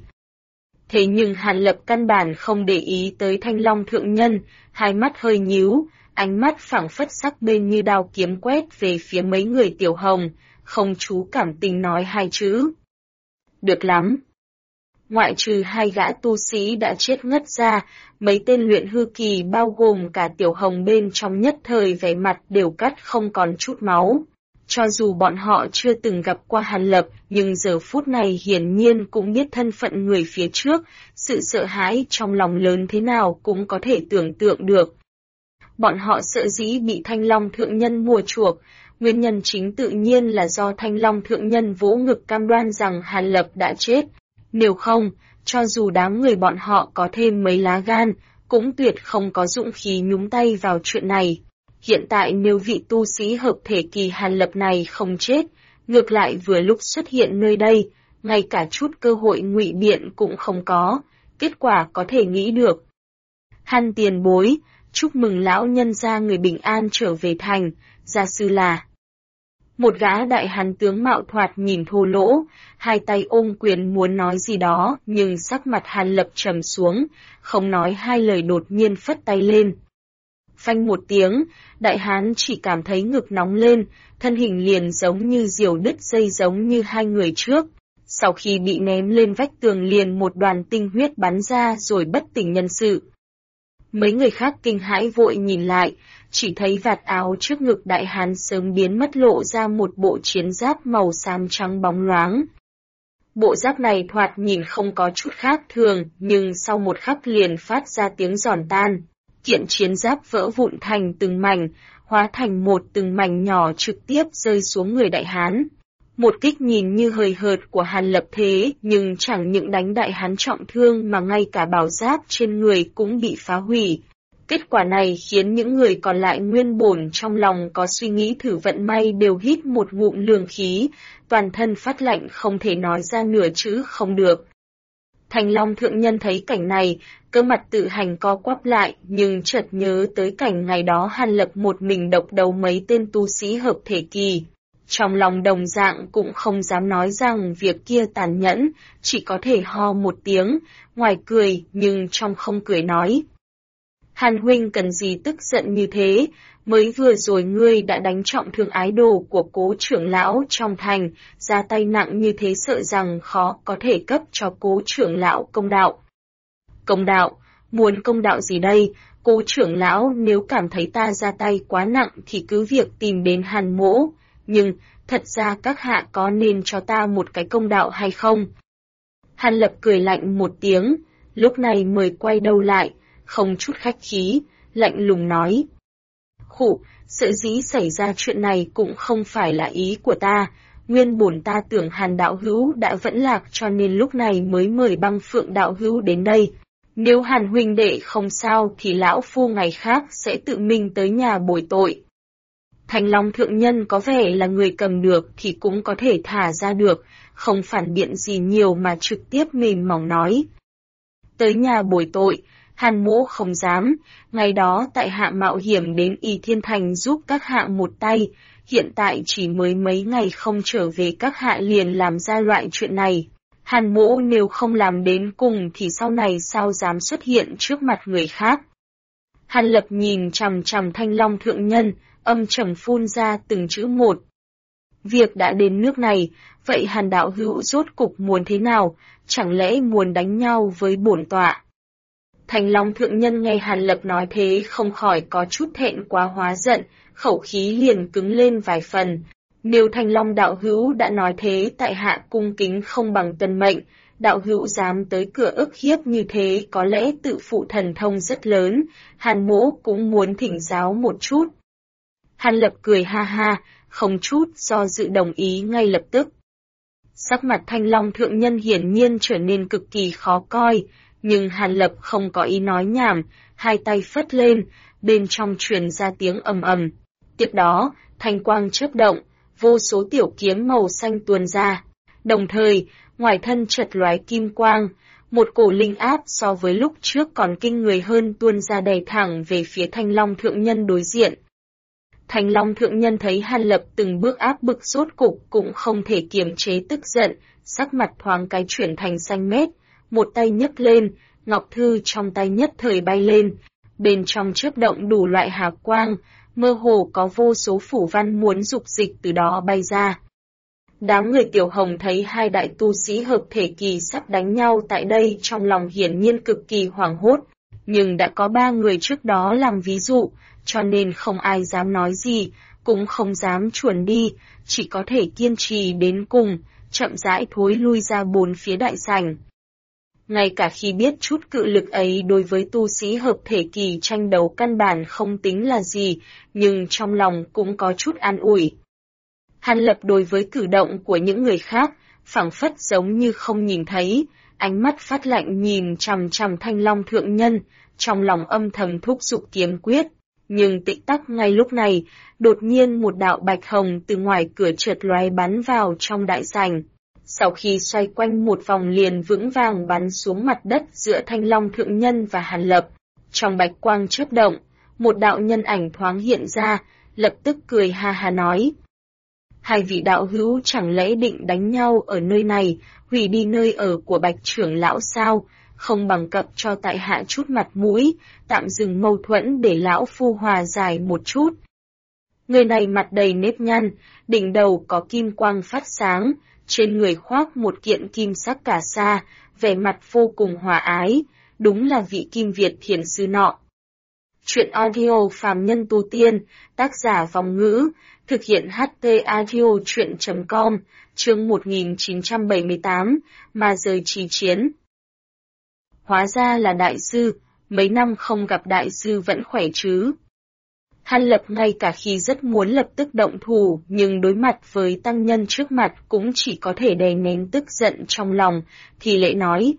Thế nhưng Hàn Lập căn bản không để ý tới Thanh Long thượng nhân, hai mắt hơi nhíu, ánh mắt phảng phất sắc bén như đao kiếm quét về phía mấy người Tiểu Hồng, không chú cảm tình nói hai chữ. Được lắm. Ngoại trừ hai gã tu sĩ đã chết ngất ra, mấy tên luyện hư kỳ bao gồm cả Tiểu Hồng bên trong nhất thời vẻ mặt đều cắt không còn chút máu. Cho dù bọn họ chưa từng gặp qua Hàn Lập, nhưng giờ phút này hiển nhiên cũng biết thân phận người phía trước, sự sợ hãi trong lòng lớn thế nào cũng có thể tưởng tượng được. Bọn họ sợ dĩ bị Thanh Long thượng nhân mua chuộc, nguyên nhân chính tự nhiên là do Thanh Long thượng nhân vỗ ngực cam đoan rằng Hàn Lập đã chết. Nếu không, cho dù đám người bọn họ có thêm mấy lá gan, cũng tuyệt không có dũng khí nhúng tay vào chuyện này. Hiện tại nếu vị tu sĩ hợp thể kỳ Hàn Lập này không chết, ngược lại vừa lúc xuất hiện nơi đây, ngay cả chút cơ hội ngụy biện cũng không có, kết quả có thể nghĩ được. Hàn tiền bối, chúc mừng lão nhân gia người bình an trở về thành, gia sư là. Một gã đại hán tướng mạo thoạt nhìn thô lỗ, hai tay ôm quyền muốn nói gì đó, nhưng sắc mặt Hàn Lập trầm xuống, không nói hai lời đột nhiên phất tay lên. Phanh một tiếng, đại hán chỉ cảm thấy ngực nóng lên, thân hình liền giống như diều đứt dây giống như hai người trước. Sau khi bị ném lên vách tường liền một đoàn tinh huyết bắn ra rồi bất tỉnh nhân sự. Mấy người khác kinh hãi vội nhìn lại, chỉ thấy vạt áo trước ngực đại hán sớm biến mất lộ ra một bộ chiến giáp màu xám trắng bóng loáng. Bộ giáp này thoạt nhìn không có chút khác thường, nhưng sau một khắc liền phát ra tiếng giòn tan. Kiện chiến giáp vỡ vụn thành từng mảnh, hóa thành một từng mảnh nhỏ trực tiếp rơi xuống người đại hán. Một kích nhìn như hời hợt của Hàn Lập thế, nhưng chẳng những đánh đại hán trọng thương mà ngay cả bảo giáp trên người cũng bị phá hủy. Kết quả này khiến những người còn lại nguyên bổn trong lòng có suy nghĩ thử vận may đều hít một ngụm lương khí, toàn thân phát lạnh không thể nói ra nửa chữ không được. Thanh Long thượng nhân thấy cảnh này, cơ mặt tự hành co quắp lại, nhưng chợt nhớ tới cảnh ngày đó Hàn Lập một mình độc đấu mấy tên tu sĩ hợp thể kỳ. Trong lòng đồng dạng cũng không dám nói rằng việc kia tàn nhẫn, chỉ có thể ho một tiếng, ngoài cười nhưng trong không cười nói. Hàn huynh cần gì tức giận như thế, mới vừa rồi ngươi đã đánh trọng thương ái đồ của Cố trưởng lão trong thành, ra tay nặng như thế sợ rằng khó có thể cấp cho Cố trưởng lão công đạo. Công đạo? Muốn công đạo gì đây? Cố trưởng lão nếu cảm thấy ta ra tay quá nặng thì cứ việc tìm đến Hàn mỗ, nhưng thật ra các hạ có nên cho ta một cái công đạo hay không? Hàn Lập cười lạnh một tiếng, lúc này mới quay đầu lại, không chút khách khí, lạnh lùng nói. Khụ, sợ dĩ xảy ra chuyện này cũng không phải là ý của ta, nguyên bổn ta tưởng Hàn đạo hữu đã vẫn lạc cho nên lúc này mới mời Băng Phượng đạo hữu đến đây. Nếu Hàn huynh đệ không sao thì lão phu ngày khác sẽ tự mình tới nhà bồi tội. Thanh Long thượng nhân có vẻ là người cầm được thì cũng có thể thả ra được, không phản biện gì nhiều mà trực tiếp mềm mỏng nói. Tới nhà bồi tội, Hàn mỗ không dám, ngày đó tại hạ mạo hiểm đến Y Thiên Thành giúp các hạ một tay, hiện tại chỉ mới mấy ngày không trở về các hạ liền làm ra loại chuyện này. Hàn mỗ nếu không làm đến cùng thì sau này sao dám xuất hiện trước mặt người khác. Hàn Lập nhìn chằm chằm Thanh Long thượng nhân, âm trầm phun ra từng chữ một. Việc đã đến nước này, vậy Hàn đạo hữu rốt cục muốn thế nào, chẳng lẽ muốn đánh nhau với bổn tọa? Thanh Long thượng nhân nghe Hàn Lập nói thế không khỏi có chút thẹn quá hóa giận, khẩu khí liền cứng lên vài phần. Nếu Thanh Long đạo hữu đã nói thế tại hạ cung kính không bằng tuân mệnh, đạo hữu dám tới cửa ức hiếp như thế có lẽ tự phụ thần thông rất lớn, Hàn mỗ cũng muốn thỉnh giáo một chút. Hàn Lập cười ha ha, không chút do dự đồng ý ngay lập tức. Sắc mặt Thanh Long thượng nhân hiển nhiên trở nên cực kỳ khó coi, nhưng Hàn Lập không có ý nói nhảm, hai tay phất lên, bên trong truyền ra tiếng ầm ầm. Tiếp đó, thanh quang chớp động, vô số tiểu kiếm màu xanh tuôn ra. Đồng thời, ngoài thân chợt lóe kim quang, một cổ linh áp so với lúc trước còn kinh người hơn tuôn ra đầy thẳng về phía Thanh Long thượng nhân đối diện. Thanh Long thượng nhân thấy Hàn Lập từng bước áp bức rốt cục cũng không thể kiềm chế tức giận, sắc mặt thoáng cái chuyển thành xanh mét, một tay nhấc lên, ngọc thư trong tay nhất thời bay lên, bên trong chớp động đủ loại hà quang, mơ hồ có vô số phủ văn muốn dục dịch từ đó bay ra. Đám người Tiểu Hồng thấy hai đại tu sĩ hợp thể kỳ sắp đánh nhau tại đây trong lòng hiển nhiên cực kỳ hoảng hốt, nhưng đã có 3 người trước đó làm ví dụ, cho nên không ai dám nói gì, cũng không dám chuồn đi, chỉ có thể kiên trì đến cùng, chậm rãi thối lui ra 4 phía đại sảnh. Ngay cả khi biết chút cự lực ấy đối với tu sĩ hợp thể kỳ tranh đấu căn bản không tính là gì, nhưng trong lòng cũng có chút an ủi. Hàn Lập đối với cử động của những người khác, phảng phất giống như không nhìn thấy, ánh mắt phát lạnh nhìn chằm chằm Thanh Long thượng nhân, trong lòng âm thầm thúc giục kiếm quyết. Nhưng tĩnh tắc ngay lúc này, đột nhiên một đạo bạch hồng từ ngoài cửa chợt lóe bắn vào trong đại sảnh. Sau khi xoay quanh một vòng liền vững vàng bắn xuống mặt đất giữa Thanh Long thượng nhân và Hàn Lập. Trong bạch quang chớp động, một đạo nhân ảnh thoáng hiện ra, lập tức cười ha ha nói. Hai vị đạo hữu chẳng lẽ định đánh nhau ở nơi này, hủy đi nơi ở của Bạch trưởng lão sao, không bằng cập cho tại hạ chút mặt mũi, tạm dừng mâu thuẫn để lão phu hòa giải một chút. Người này mặt đầy nếp nhăn, đỉnh đầu có kim quang phát sáng, trên người khoác một kiện kim sắc cà sa, vẻ mặt vô cùng hòa ái, đúng là vị Kim Việt thiền sư nọ. Chuyện audio phàm nhân tu tiên, tác giả Vong Ngữ, thực hiện HT audio chuyện.com, chương 1978, mà rời trì chiến. Hóa ra là đại sư, mấy năm không gặp đại sư vẫn khỏe chứ. Hàn Lập ngay cả khi rất muốn lập tức động thủ, nhưng đối mặt với tăng nhân trước mặt cũng chỉ có thể đè nén tức giận trong lòng, thì lễ nói.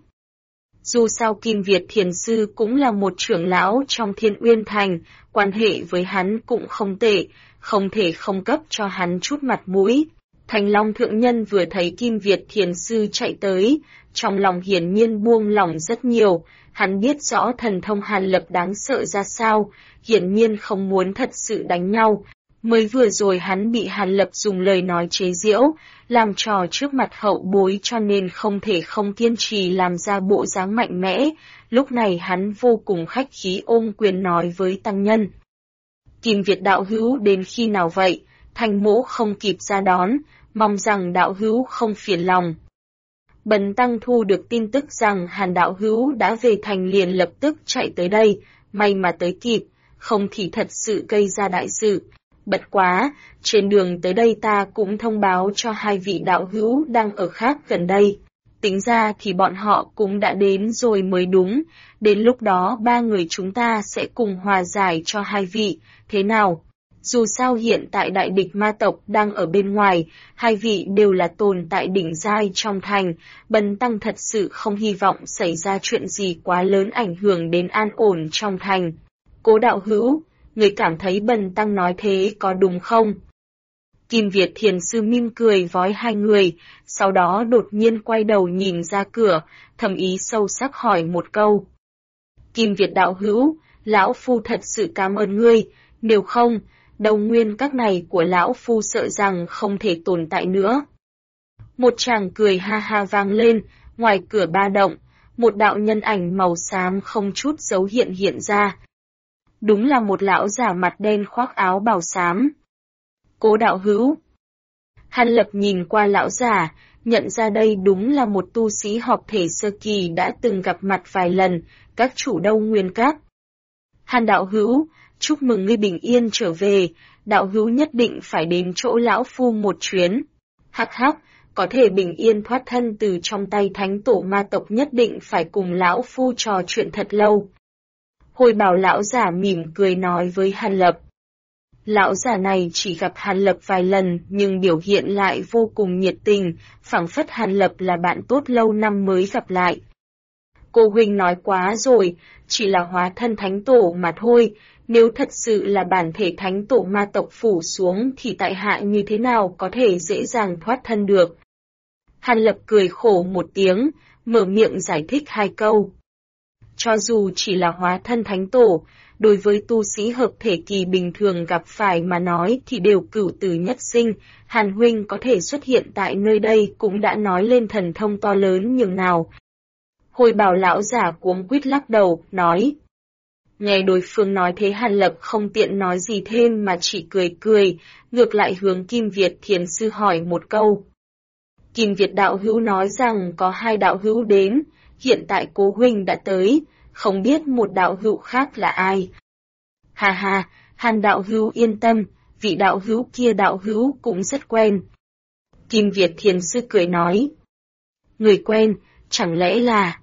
Dù sao Kim Việt thiền sư cũng là một trưởng lão trong Thiên Uyên Thành, quan hệ với hắn cũng không tệ, không thể không cấp cho hắn chút mặt mũi. Thanh Long thượng nhân vừa thấy Kim Việt thiền sư chạy tới, trong lòng hiển nhiên buông lỏng rất nhiều, hắn biết rõ thần thông Hàn Lập đáng sợ ra sao, hiển nhiên không muốn thật sự đánh nhau. Mới vừa rồi hắn bị Hàn Lập dùng lời nói chế giễu, làm trò trước mặt hậu bối cho nên không thể không kiên trì làm ra bộ dáng mạnh mẽ, lúc này hắn vô cùng khách khí ôm quyền nói với tăng nhân. Kim Việt đạo hữu đến khi nào vậy, Thành mỗ không kịp ra đón, mong rằng đạo hữu không phiền lòng. Bần tăng thu được tin tức rằng Hàn đạo hữu đã về thành liền lập tức chạy tới đây, may mà tới kịp, không thì thật sự gây ra đại sự. Bất quá, trên đường tới đây ta cũng thông báo cho hai vị đạo hữu đang ở khác gần đây. Tính ra thì bọn họ cũng đã đến rồi mới đúng, đến lúc đó 3 người chúng ta sẽ cùng hòa giải cho hai vị, thế nào? Dù sao hiện tại đại địch ma tộc đang ở bên ngoài, hai vị đều là tồn tại đỉnh giai trong thành, bần tăng thật sự không hy vọng xảy ra chuyện gì quá lớn ảnh hưởng đến an ổn trong thành. Cố đạo hữu, người cảm thấy bần tăng nói thế có đúng không? Kim Việt thiền sư mỉm cười vói hai người, sau đó đột nhiên quay đầu nhìn ra cửa, thầm ý sâu sắc hỏi một câu. Kim Việt đạo hữu, lão phu thật sự cảm ơn ngươi, nếu không, đầu nguyên các này của lão phu sợ rằng không thể tồn tại nữa. Một tràng cười ha ha vang lên, ngoài cửa ba động, một đạo nhân ảnh màu xám không chút dấu hiện ra. Đúng là một lão giả mặt đen khoác áo bào xám. Cố đạo hữu. Hàn Lập nhìn qua lão giả, nhận ra đây đúng là một tu sĩ hợp thể sơ kỳ đã từng gặp mặt vài lần, các chủ Đâu Nguyên Các. Hàn đạo hữu, chúc mừng ngươi bình yên trở về, đạo hữu nhất định phải đến chỗ lão phu một chuyến. Hắc hắc, có thể bình yên thoát thân từ trong tay thánh tổ ma tộc nhất định phải cùng lão phu trò chuyện thật lâu. Hồi bảo lão giả mỉm cười nói với Hàn Lập. Lão giả này chỉ gặp Hàn Lập vài lần nhưng biểu hiện lại vô cùng nhiệt tình, phảng phất Hàn Lập là bạn tốt lâu năm mới gặp lại. Cô huynh nói quá rồi, chỉ là hóa thân thánh tổ mà thôi, nếu thật sự là bản thể thánh tổ ma tộc phủ xuống thì tại hạ như thế nào có thể dễ dàng thoát thân được. Hàn Lập cười khổ một tiếng, mở miệng giải thích hai câu. Cho dù chỉ là hóa thân thánh tổ, đối với tu sĩ hợp thể kỳ bình thường gặp phải mà nói thì đều cửu tử nhất sinh, Hàn huynh có thể xuất hiện tại nơi đây cũng đã nói lên thần thông to lớn nhường nào. Hồi Bảo lão giả cuống quýt lắc đầu, nói. Nghe đối phương nói thế Hàn Lập không tiện nói gì thêm mà chỉ cười cười, ngược lại hướng Kim Việt Thiền Sư hỏi một câu. Kim Việt đạo hữu nói rằng có 2 đạo hữu đến, hiện tại cố huynh đã tới, không biết một đạo hữu khác là ai. Hà hà, Hàn đạo hữu yên tâm, vị đạo hữu kia đạo hữu cũng rất quen. Kim Việt Thiền Sư cười nói. Người quen, chẳng lẽ là...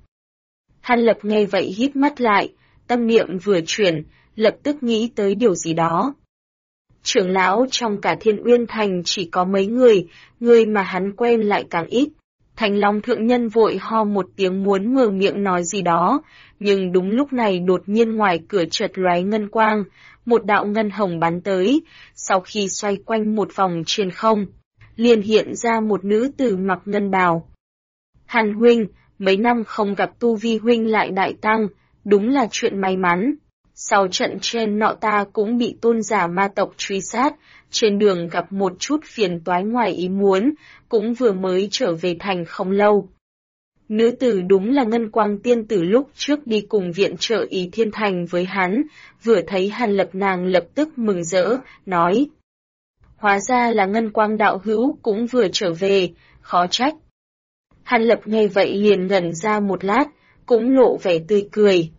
Hàn Lập nghe vậy hít mắt lại, tâm niệm vừa chuyển, lập tức nghĩ tới điều gì đó. Trưởng lão trong cả Thiên Uyên Thành chỉ có mấy người mà hắn quen lại càng ít. Thành Long thượng nhân vội ho một tiếng muốn mở miệng nói gì đó, nhưng đúng lúc này đột nhiên ngoài cửa chợt lóe ngân quang, một đạo ngân hồng bắn tới, sau khi xoay quanh một vòng trên không, liền hiện ra một nữ tử mặc ngân bào. Hàn huynh, mấy năm không gặp tu vi huynh lại đại tăng, đúng là chuyện may mắn. Sau trận trên nọ ta cũng bị tôn giả ma tộc truy sát, trên đường gặp một chút phiền toái ngoài ý muốn, cũng vừa mới trở về thành không lâu. Nữ tử đúng là Ngân Quang tiên tử lúc trước đi cùng viện trợ Ý Thiên Thành với hắn, vừa thấy Hàn Lập nàng lập tức mừng rỡ, nói. Hóa ra là Ngân Quang đạo hữu cũng vừa trở về, khó trách. Hàn Lập nghe vậy liền ngẩn ra một lát, cũng lộ vẻ tươi cười.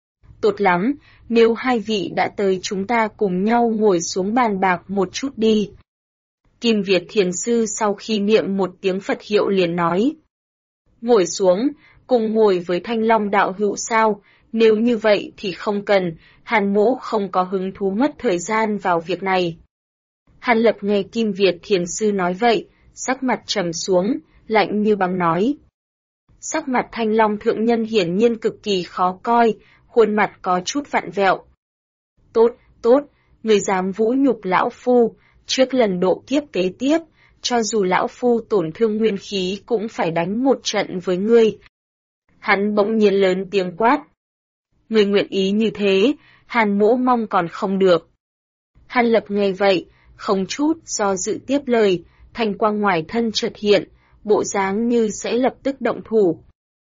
Tốt lắm, nếu 2 vị đã tới chúng ta cùng nhau ngồi xuống bàn bạc một chút đi. Kim Việt Thiền Sư sau khi niệm một tiếng Phật hiệu liền nói. Ngồi xuống, cùng ngồi với Thanh Long đạo hữu sao, nếu như vậy thì không cần, Hàn mỗ không có hứng thú mất thời gian vào việc này. Hàn Lập nghe Kim Việt Thiền Sư nói vậy, sắc mặt trầm xuống, lạnh như băng nói. Sắc mặt Thanh Long thượng nhân hiển nhiên cực kỳ khó coi, khuôn mặt có chút vặn vẹo. Tốt, người dám vũ nhục lão phu, trước lần độ kiếp kế tiếp, cho dù lão phu tổn thương nguyên khí cũng phải đánh một trận với ngươi. Hắn bỗng nhiên lớn tiếng quát. Người nguyện ý như thế, Hàn mỗ mong còn không được. Hàn Lập nghe vậy, không chút do dự tiếp lời, thanh quang ngoài thân chợt hiện, bộ dáng như sẽ lập tức động thủ.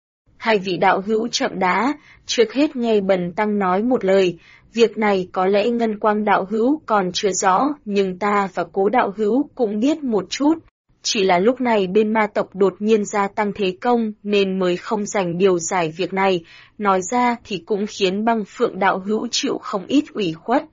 2 vị đạo hữu chậm đã, trước hết nghe Bần Tăng nói một lời, việc này có lẽ Ngân Quang đạo hữu còn chưa rõ, nhưng ta và Cố đạo hữu cũng biết một chút. Chỉ là lúc này bên ma tộc đột nhiên gia tăng thế công nên mới không dành điều giải việc này, nói ra thì cũng khiến Băng Phượng đạo hữu chịu không ít ủy khuất.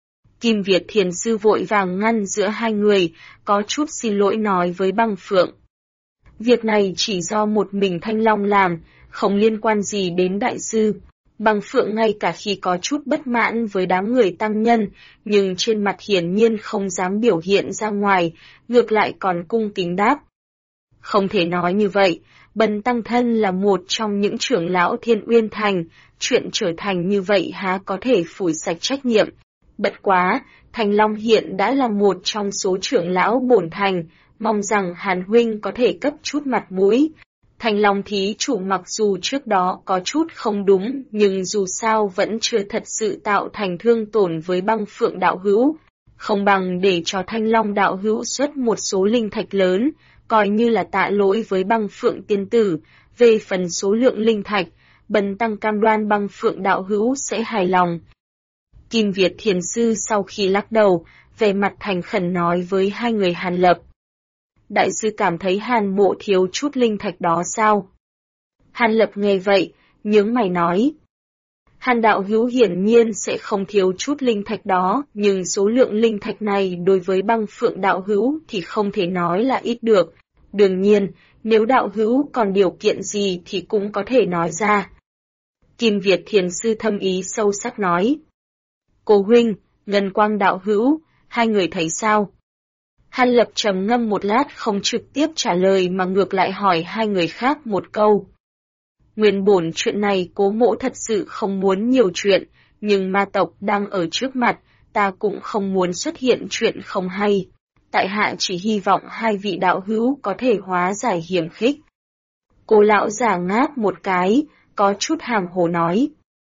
Kim Việt Thiền Sư vội vàng ngăn giữa 2 người, có chút xin lỗi nói với Băng Phượng. Việc này chỉ do một mình Thanh Long làm, không liên quan gì đến đại sư. Băng Phượng ngay cả khi có chút bất mãn với đám người tăng nhân, nhưng trên mặt hiển nhiên không dám biểu hiện ra ngoài, ngược lại còn cung kính đáp. Không thể nói như vậy, Bần Tăng thân là một trong những trưởng lão Thiên Uyên Thành, chuyện trở thành như vậy há có thể phủi sạch trách nhiệm. Bất quá, Thành Long hiện đã là một trong số trưởng lão bổn thành, mong rằng Hàn huynh có thể cấp chút mặt mũi. Thành Long thí chủ mặc dù trước đó có chút không đúng, nhưng dù sao vẫn chưa thật sự tạo thành thương tổn với Băng Phượng đạo hữu. Không bằng để cho Thanh Long đạo hữu xuất một số linh thạch lớn, coi như là tạ lỗi với Băng Phượng tiên tử. Về phần số lượng linh thạch, Bần Tăng cam đoan Băng Phượng đạo hữu sẽ hài lòng. Kim Việt Thiền Sư sau khi lắc đầu, vẻ mặt thành khẩn nói với 2 người Hàn Lập. Đại sư cảm thấy Hàn mộ thiếu chút linh thạch đó sao? Hàn Lập nghe vậy, nhướng mày nói. Hàn đạo hữu hiển nhiên sẽ không thiếu chút linh thạch đó, nhưng số lượng linh thạch này đối với Băng Phượng đạo hữu thì không thể nói là ít được. Đương nhiên, nếu đạo hữu còn điều kiện gì thì cũng có thể nói ra. Kim Việt Thiền Sư thâm ý sâu sắc nói. Cô huynh, Ngân Quang đạo hữu, 2 người thấy sao? Hàn Lập trầm ngâm một lát không trực tiếp trả lời mà ngược lại hỏi 2 người khác một câu. Nguyên bổn chuyện này Cố mỗ thật sự không muốn nhiều chuyện, nhưng ma tộc đang ở trước mặt, ta cũng không muốn xuất hiện chuyện không hay. Tại hạ chỉ hy vọng 2 vị đạo hữu có thể hóa giải hiểm khích. Cố lão giả ngáp một cái, có chút hàm hồ nói.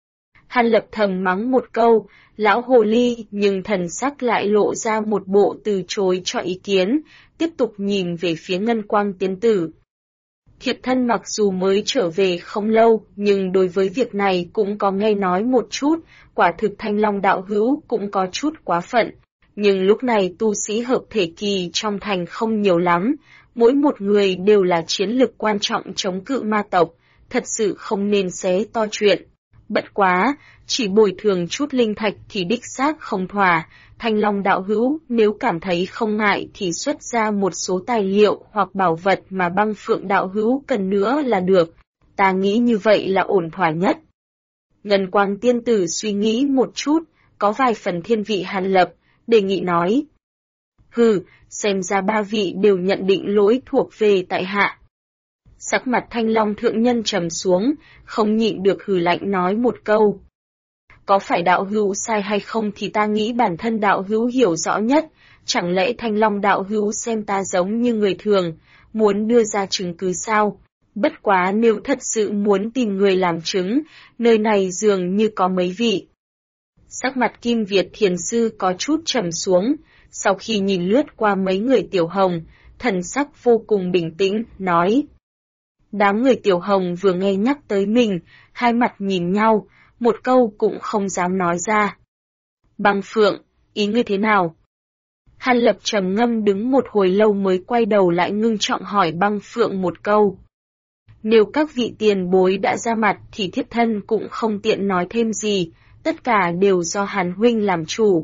Hàn Lập thầm mắng một câu, lão hồ ly, nhưng thần sắc lại lộ ra một bộ từ chối cho ý kiến, tiếp tục nhìn về phía Ngân Quang tiên tử. Thiệp thân mặc dù mới trở về không lâu, nhưng đối với việc này cũng có nghe nói một chút, quả thực Thanh Long đạo hữu cũng có chút quá phận. Nhưng lúc này tu sĩ hợp thể kỳ trong thành không nhiều lắm, mỗi một người đều là chiến lực quan trọng chống cự ma tộc, thật sự không nên xé to chuyện. Bất quá, chỉ bồi thường chút linh thạch thì đích xác không thỏa. Thanh Long đạo hữu nếu cảm thấy không ngại thì xuất ra một số tài liệu hoặc bảo vật mà Băng Phượng đạo hữu cần nữa là được. Ta nghĩ như vậy là ổn thỏa nhất. Ngân Quang tiên tử suy nghĩ một chút, có vài phần thiên vị Hàn Lập, đề nghị nói. Hừ, xem ra ba vị đều nhận định lỗi thuộc về tại hạ. Sắc mặt Thanh Long thượng nhân trầm xuống, không nhịn được hừ lạnh nói một câu. Có phải đạo hữu sai hay không thì ta nghĩ bản thân đạo hữu hiểu rõ nhất, chẳng lẽ Thanh Long đạo hữu xem ta giống như người thường, muốn đưa ra chứng cứ sao? Bất quá nếu thật sự muốn tìm người làm chứng, nơi này dường như có mấy vị. Sắc mặt Kim Việt thiền sư có chút trầm xuống, sau khi nhìn lướt qua mấy người Tiểu Hồng, thần sắc vô cùng bình tĩnh, nói. Đám người Tiểu Hồng vừa nghe nhắc tới mình, hai mặt nhìn nhau, một câu cũng không dám nói ra. Băng Phượng, ý ngươi thế nào? Hàn Lập trầm ngâm đứng một hồi lâu mới quay đầu lại ngưng trọng hỏi Băng Phượng một câu. Nếu các vị tiền bối đã ra mặt thì thiếp thân cũng không tiện nói thêm gì, tất cả đều do Hàn huynh làm chủ.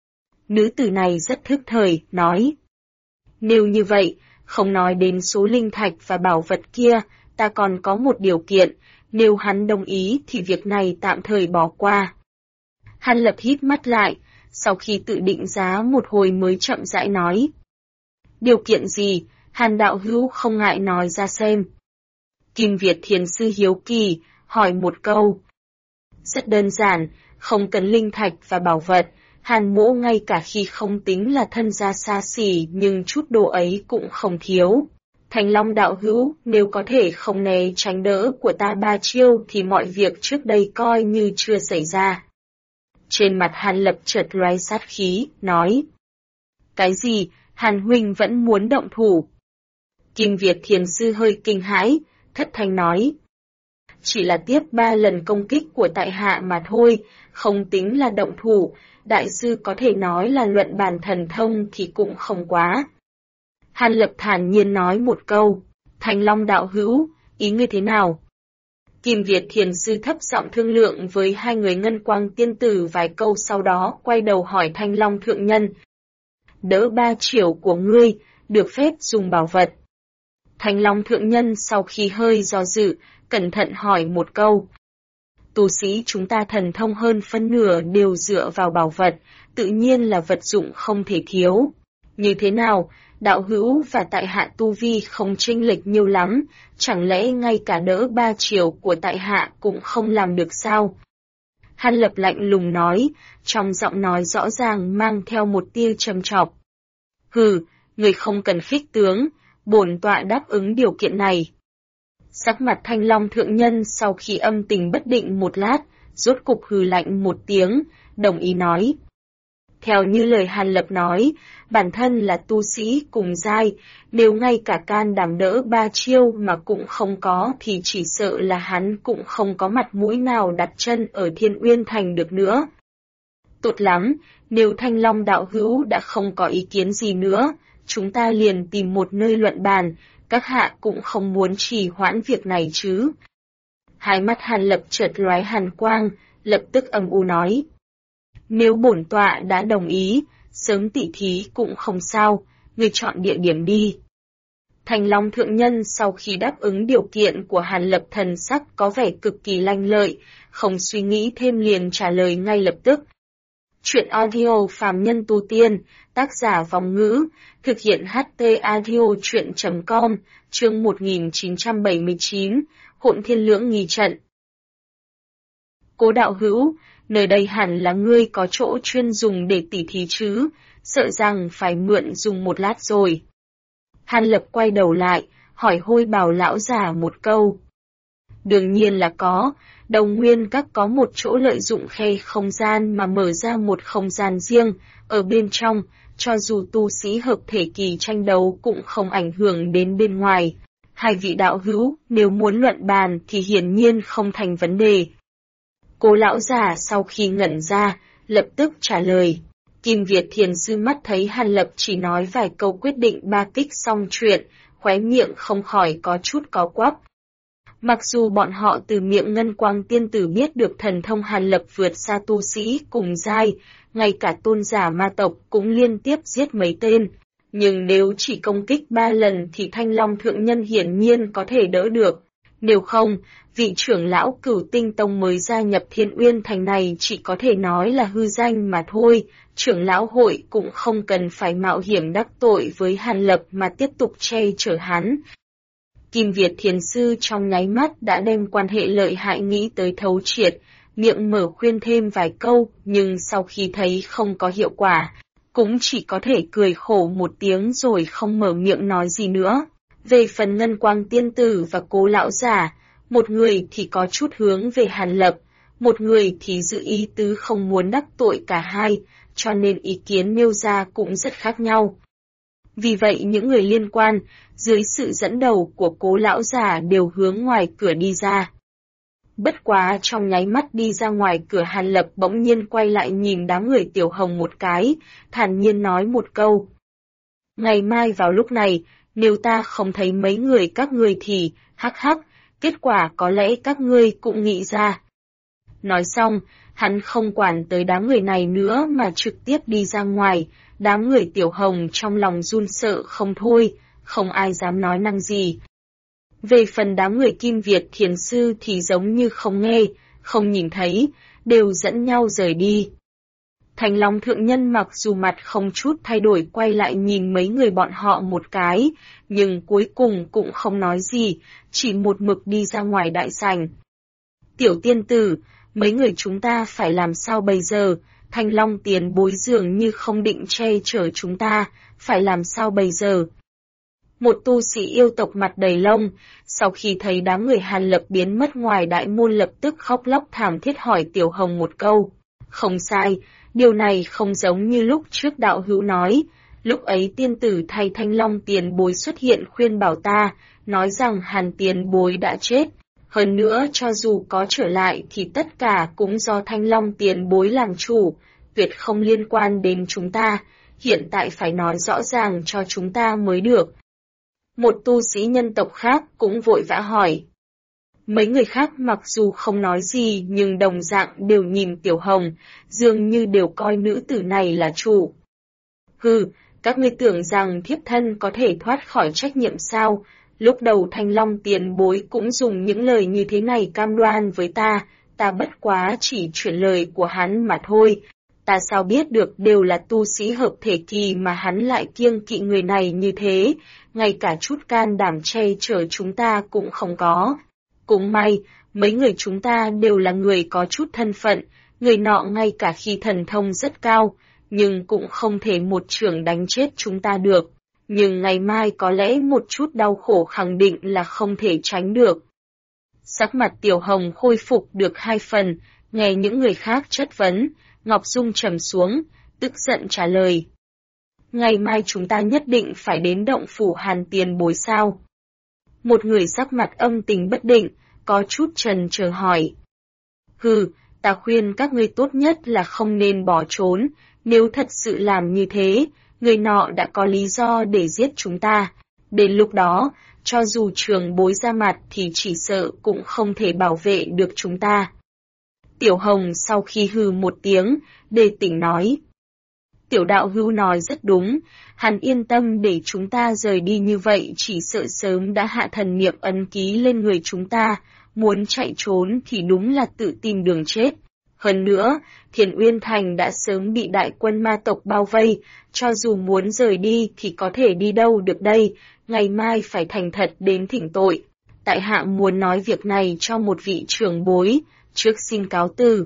Nữ tử này rất thức thời, nói. Nếu như vậy, không nói đến số linh thạch và bảo vật kia, ta còn có một điều kiện, nếu hắn đồng ý thì việc này tạm thời bỏ qua. Hàn Lập hít mắt lại, sau khi tự định giá một hồi mới chậm rãi nói. Điều kiện gì, Hàn đạo hữu không ngại nói ra xem. Kim Việt thiền sư hiếu kỳ, hỏi một câu. Rất đơn giản, không cần linh thạch và bảo vật, Hàn mỗ ngay cả khi không tính là thân gia xa xỉ nhưng chút đồ ấy cũng không thiếu. Thanh Long đạo hữu, nếu có thể không né tránh đỡ của ta ba chiêu thì mọi việc trước đây coi như chưa xảy ra. Trên mặt Hàn Lập chợt lóe sát khí, nói. Cái gì, Hàn huynh vẫn muốn động thủ? Kim Việt thiền sư hơi kinh hãi, thất thanh nói. Chỉ là tiếp 3 lần công kích của tại hạ mà thôi, không tính là động thủ, đại sư có thể nói là luận bàn thần thông thì cũng không quá. Hàn Lập thản nhiên nói một câu, Thanh Long đạo hữu, ý ngươi thế nào? Kim Việt thiền sư thấp giọng thương lượng với hai người Ngân Quang tiên tử vài câu sau đó quay đầu hỏi Thanh Long thượng nhân. Đỡ 3 chiểu của ngươi, được phép dùng bảo vật. Thanh Long thượng nhân sau khi hơi do dự, cẩn thận hỏi một câu. Tu sĩ chúng ta thần thông hơn phân nửa đều dựa vào bảo vật, tự nhiên là vật dụng không thể thiếu. Như thế nào, đạo hữu và tại hạ tu vi không chênh lệch nhiều lắm, chẳng lẽ ngay cả đỡ 3 chiều của tại hạ cũng không làm được sao? Hàn Lập lạnh lùng nói, trong giọng nói rõ ràng mang theo một tia trầm trọc. Hừ, người không cần khích tướng, bổn tọa đáp ứng điều kiện này. Sắc mặt Thanh Long thượng nhân sau khi âm tình bất định một lát, rốt cục hừ lạnh một tiếng, đồng ý nói. Theo như lời Hàn Lập nói, bản thân là tu sĩ cùng giai, nếu ngay cả can đảm đỡ 3 chiêu mà cũng không có thì chỉ sợ là hắn cũng không có mặt mũi nào đặt chân ở Thiên Uyên Thành được nữa. Tốt lắm, nếu Thanh Long đạo hữu đã không có ý kiến gì nữa, chúng ta liền tìm một nơi luận bàn, các hạ cũng không muốn trì hoãn việc này chứ. Hai mắt Hàn Lập chợt lóe hàn quang, lập tức âm u nói. Nếu bổn tọa đã đồng ý, sớm tỉ thí cũng không sao, người chọn địa điểm đi. Thanh Long thượng nhân sau khi đáp ứng điều kiện của Hàn Lập thần sắc có vẻ cực kỳ lanh lợi, không suy nghĩ thêm liền trả lời ngay lập tức. Chuyện audio phàm nhân tu tiên, tác giả Vòng Ngữ, thực hiện HT audio chuyện.com, chương 1979, Hỗn Thiên Lưỡng Nghi Trận. Cố đạo hữu, nơi đây hẳn là ngươi có chỗ chuyên dùng để tỉ thí chứ, sợ rằng phải mượn dùng một lát rồi. Hàn Lập quay đầu lại, hỏi Hôi Bào lão giả một câu. Đương nhiên là có, Đồng Nguyên Các có một chỗ lợi dụng khe không gian mà mở ra một không gian riêng, ở bên trong, cho dù tu sĩ hợp thể kỳ tranh đấu cũng không ảnh hưởng đến bên ngoài. Hai vị đạo hữu, nếu muốn luận bàn thì hiển nhiên không thành vấn đề. Cố lão già sau khi ngẩn ra, lập tức trả lời. Kim Việt Thiền Sư mắt thấy Hàn Lập chỉ nói vài câu quyết định ba kích xong chuyện, khóe miệng không khỏi có chút có quắp. Mặc dù bọn họ từ miệng Ngân Quang Tiên Tử biết được thần thông Hàn Lập vượt xa tu sĩ cùng giai, ngay cả tôn giả ma tộc cũng liên tiếp giết mấy tên. Nhưng nếu chỉ công kích 3 lần thì Thanh Long Thượng Nhân hiển nhiên có thể đỡ được. Nếu không, vị trưởng lão Cửu Tinh Tông mới gia nhập Thiên Uyên Thành này chỉ có thể nói là hư danh mà thôi, trưởng lão hội cũng không cần phải mạo hiểm đắc tội với Hàn Lập mà tiếp tục che chở hắn. Kim Việt Thiền Sư trong nháy mắt đã đem quan hệ lợi hại nghĩ tới thấu triệt, miệng mở khuyên thêm vài câu, nhưng sau khi thấy không có hiệu quả, cũng chỉ có thể cười khổ một tiếng rồi không mở miệng nói gì nữa. Về phần Ngân Quang Tiên Tử và Cố lão giả, một người thì có chút hướng về Hàn Lập, một người thì giữ ý tứ không muốn đắc tội cả hai, cho nên ý kiến nêu ra cũng rất khác nhau. Vì vậy những người liên quan, dưới sự dẫn đầu của Cố lão giả đều hướng ngoài cửa đi ra. Bất quá trong nháy mắt đi ra ngoài cửa Hàn Lập bỗng nhiên quay lại nhìn đám người Tiểu Hồng một cái, thản nhiên nói một câu. Ngày mai vào lúc này, nếu ta không thấy mấy người các ngươi thì, hắc hắc, kết quả có lẽ các ngươi cũng nghĩ ra. Nói xong, hắn không quản tới đám người này nữa mà trực tiếp đi ra ngoài, đám người Tiểu Hồng trong lòng run sợ không thôi, không ai dám nói năng gì. Về phần đám người Kim Việt Thiền Sư thì giống như không nghe, không nhìn thấy, đều dẫn nhau rời đi. Thành Long Thượng Nhân mặc dù mặt không chút thay đổi quay lại nhìn mấy người bọn họ một cái, nhưng cuối cùng cũng không nói gì, chỉ một mực đi ra ngoài đại sảnh. Tiểu tiên tử, mấy người chúng ta phải làm sao bây giờ? Thanh Long tiền bối dường như không định che chở chúng ta, phải làm sao bây giờ? Một tu sĩ yêu tộc mặt đầy lông, sau khi thấy đám người Hàn Lập biến mất ngoài đại môn lập tức khóc lóc thảm thiết hỏi Tiểu Hồng một câu. Không sai, điều này không giống như lúc trước đạo hữu nói, lúc ấy tiên tử thay Thanh Long tiền bối xuất hiện khuyên bảo ta, nói rằng Hàn tiền bối đã chết. Hơn nữa cho dù có trở lại thì tất cả cũng do Thanh Long tiền bối làm chủ, tuyệt không liên quan đến chúng ta, hiện tại phải nói rõ ràng cho chúng ta mới được. Một tu sĩ nhân tộc khác cũng vội vã hỏi. Mấy người khác mặc dù không nói gì nhưng đồng dạng đều nhìn Tiểu Hồng, dường như đều coi nữ tử này là chủ. Hừ, các ngươi tưởng rằng thiếp thân có thể thoát khỏi trách nhiệm sao? Lúc đầu Thanh Long tiền bối cũng dùng những lời như thế này cam đoan với ta bất quá chỉ chuyển lời của hắn mà thôi. Ta sao biết được đều là tu sĩ hợp thể kỳ mà hắn lại kiêng kỵ người này như thế, ngay cả chút can đảm che chở chúng ta cũng không có. Cũng may, mấy người chúng ta đều là người có chút thân phận, người nọ ngay cả khi thần thông rất cao, nhưng cũng không thể một chưởng đánh chết chúng ta được. Nhưng ngày mai có lẽ một chút đau khổ khẳng định là không thể tránh được. Sắc mặt Tiểu Hồng khôi phục được 2 phần, nghe những người khác chất vấn, Ngọc Dung trầm xuống, tức giận trả lời. Ngày mai chúng ta nhất định phải đến động phủ Hàn tiền bối sao? Một người sắc mặt âm tình bất định, có chút trần chờ hỏi. Hừ, ta khuyên các ngươi tốt nhất là không nên bỏ trốn, nếu thật sự làm như thế, người nọ đã có lý do để giết chúng ta. Đến lúc đó, cho dù trường bối ra mặt thì chỉ sợ cũng không thể bảo vệ được chúng ta. Tiểu Hồng sau khi hừ một tiếng, đề tỉnh nói. Tiểu đạo hữu nói rất đúng, hắn yên tâm để chúng ta rời đi như vậy chỉ sợ sớm đã hạ thần niệm ấn ký lên người chúng ta, muốn chạy trốn thì đúng là tự tìm đường chết. Hơn nữa, Thiên Uyên Thành đã sớm bị đại quân ma tộc bao vây, cho dù muốn rời đi thì có thể đi đâu được đây, ngày mai phải thành thật đến thỉnh tội. Tại hạ muốn nói việc này cho một vị trưởng bối, trước xin cáo từ.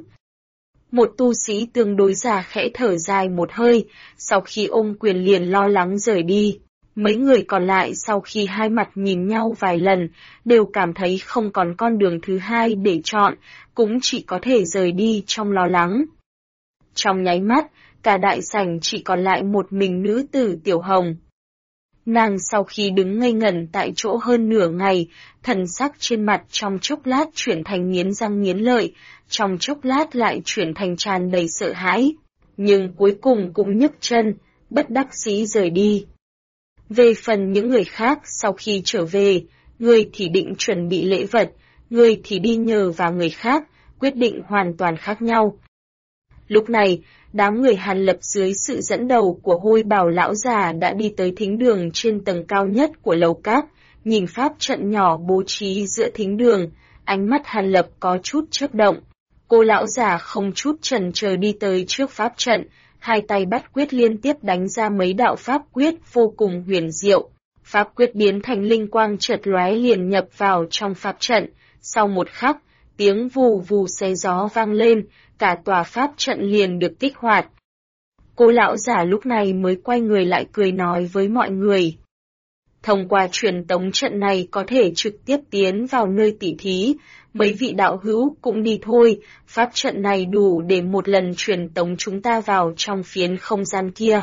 Một tu sĩ tương đối già khẽ thở dài một hơi, sau khi ôm quyền liền lo lắng rời đi. Mấy người còn lại sau khi hai mặt nhìn nhau vài lần, đều cảm thấy không còn con đường thứ hai để chọn, cũng chỉ có thể rời đi trong lo lắng. Trong nháy mắt, cả đại sảnh chỉ còn lại một mình nữ tử Tiểu Hồng. Nàng sau khi đứng ngây ngẩn tại chỗ hơn nửa ngày, thần sắc trên mặt trong chốc lát chuyển thành nghiến răng nghiến lợi, trong chốc lát lại chuyển thành tràn đầy sợ hãi, nhưng cuối cùng cũng nhấc chân, bất đắc dĩ rời đi. Về phần những người khác sau khi trở về, người thì định chuẩn bị lễ vật, người thì đi nhờ vào người khác, quyết định hoàn toàn khác nhau. Lúc này, đám người Hàn Lập dưới sự dẫn đầu của Hôi Bảo lão già đã đi tới thính đường trên tầng cao nhất của lầu cát, nhìn pháp trận nhỏ bố trí giữa thính đường, ánh mắt Hàn Lập có chút chớp động. Cô lão già không chút chần chờ đi tới trước pháp trận, hai tay bắt quyết liên tiếp đánh ra mấy đạo pháp quyết vô cùng huyền diệu. Pháp quyết biến thành linh quang chợt lóe liền nhập vào trong pháp trận, sau một khắc, tiếng vù vù xé gió vang lên, cả tòa pháp trận liền được kích hoạt. Cô lão giả lúc này mới quay người lại cười nói với mọi người. Thông qua truyền tống trận này có thể trực tiếp tiến vào nơi tỉ thí, mấy vị đạo hữu cũng đi thôi, pháp trận này đủ để một lần truyền tống chúng ta vào trong phiến không gian kia.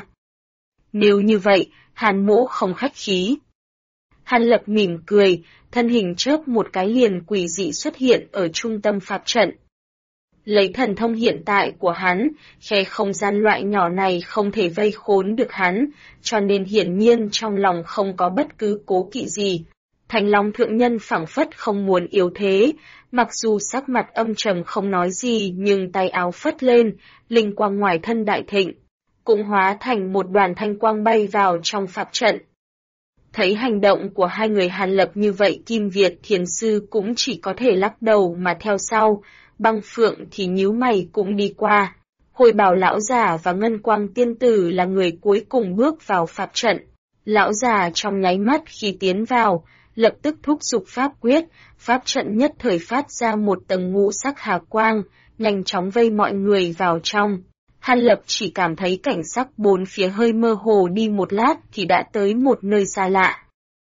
Nếu như vậy, Hàn Mỗ không khách khí. Hàn Lập mỉm cười, thân hình chớp một cái liền quỷ dị xuất hiện ở trung tâm pháp trận. Lấy thần thông hiện tại của hắn, khe không gian loại nhỏ này không thể vây khốn được hắn, cho nên hiển nhiên trong lòng không có bất cứ cố kỵ gì. Thành Long thượng nhân phảng phất không muốn yếu thế, mặc dù sắc mặt âm trầm không nói gì nhưng tay áo phất lên, linh quang ngoài thân đại thịnh, cũng hóa thành một đoàn thanh quang bay vào trong pháp trận. Thấy hành động của hai người Hàn Lập như vậy, Kim Việt Thiền Sư cũng chỉ có thể lắc đầu mà theo sau. Băng Phượng thì nhíu mày cũng đi qua. Hồi Bảo lão già và Ngân Quang tiên tử là người cuối cùng bước vào pháp trận. Lão già trong nháy mắt khi tiến vào, lập tức thúc giục pháp quyết, pháp trận nhất thời phát ra một tầng ngũ sắc hà quang, nhanh chóng vây mọi người vào trong. Hàn Lập chỉ cảm thấy cảnh sắc bốn phía hơi mơ hồ, đi một lát thì đã tới một nơi xa lạ.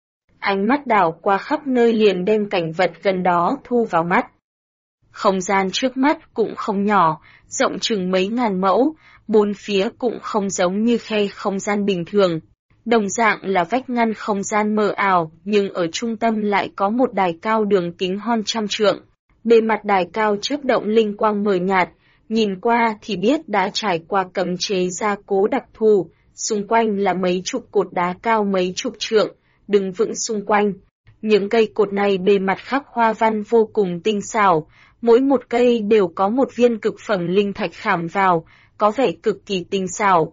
Ánh mắt đảo qua khắp nơi liền đem cảnh vật gần đó thu vào mắt. Không gian trước mắt cũng không nhỏ, rộng chừng mấy ngàn mẫu, bốn phía cũng không giống như khe không gian bình thường. Đồng dạng là vách ngăn không gian mờ ảo, nhưng ở trung tâm lại có một đài cao đường kính hơn 100 trượng. Bề mặt đài cao chớp động linh quang mờ nhạt, nhìn qua thì biết đã trải qua cấm chế gia cố đặc thù, xung quanh là mấy chục cột đá cao mấy chục trượng, đứng vững xung quanh. Những cây cột này bề mặt khắc hoa văn vô cùng tinh xảo, mỗi một cây đều có một viên cực phẩm linh thạch khảm vào, có vẻ cực kỳ tinh xảo.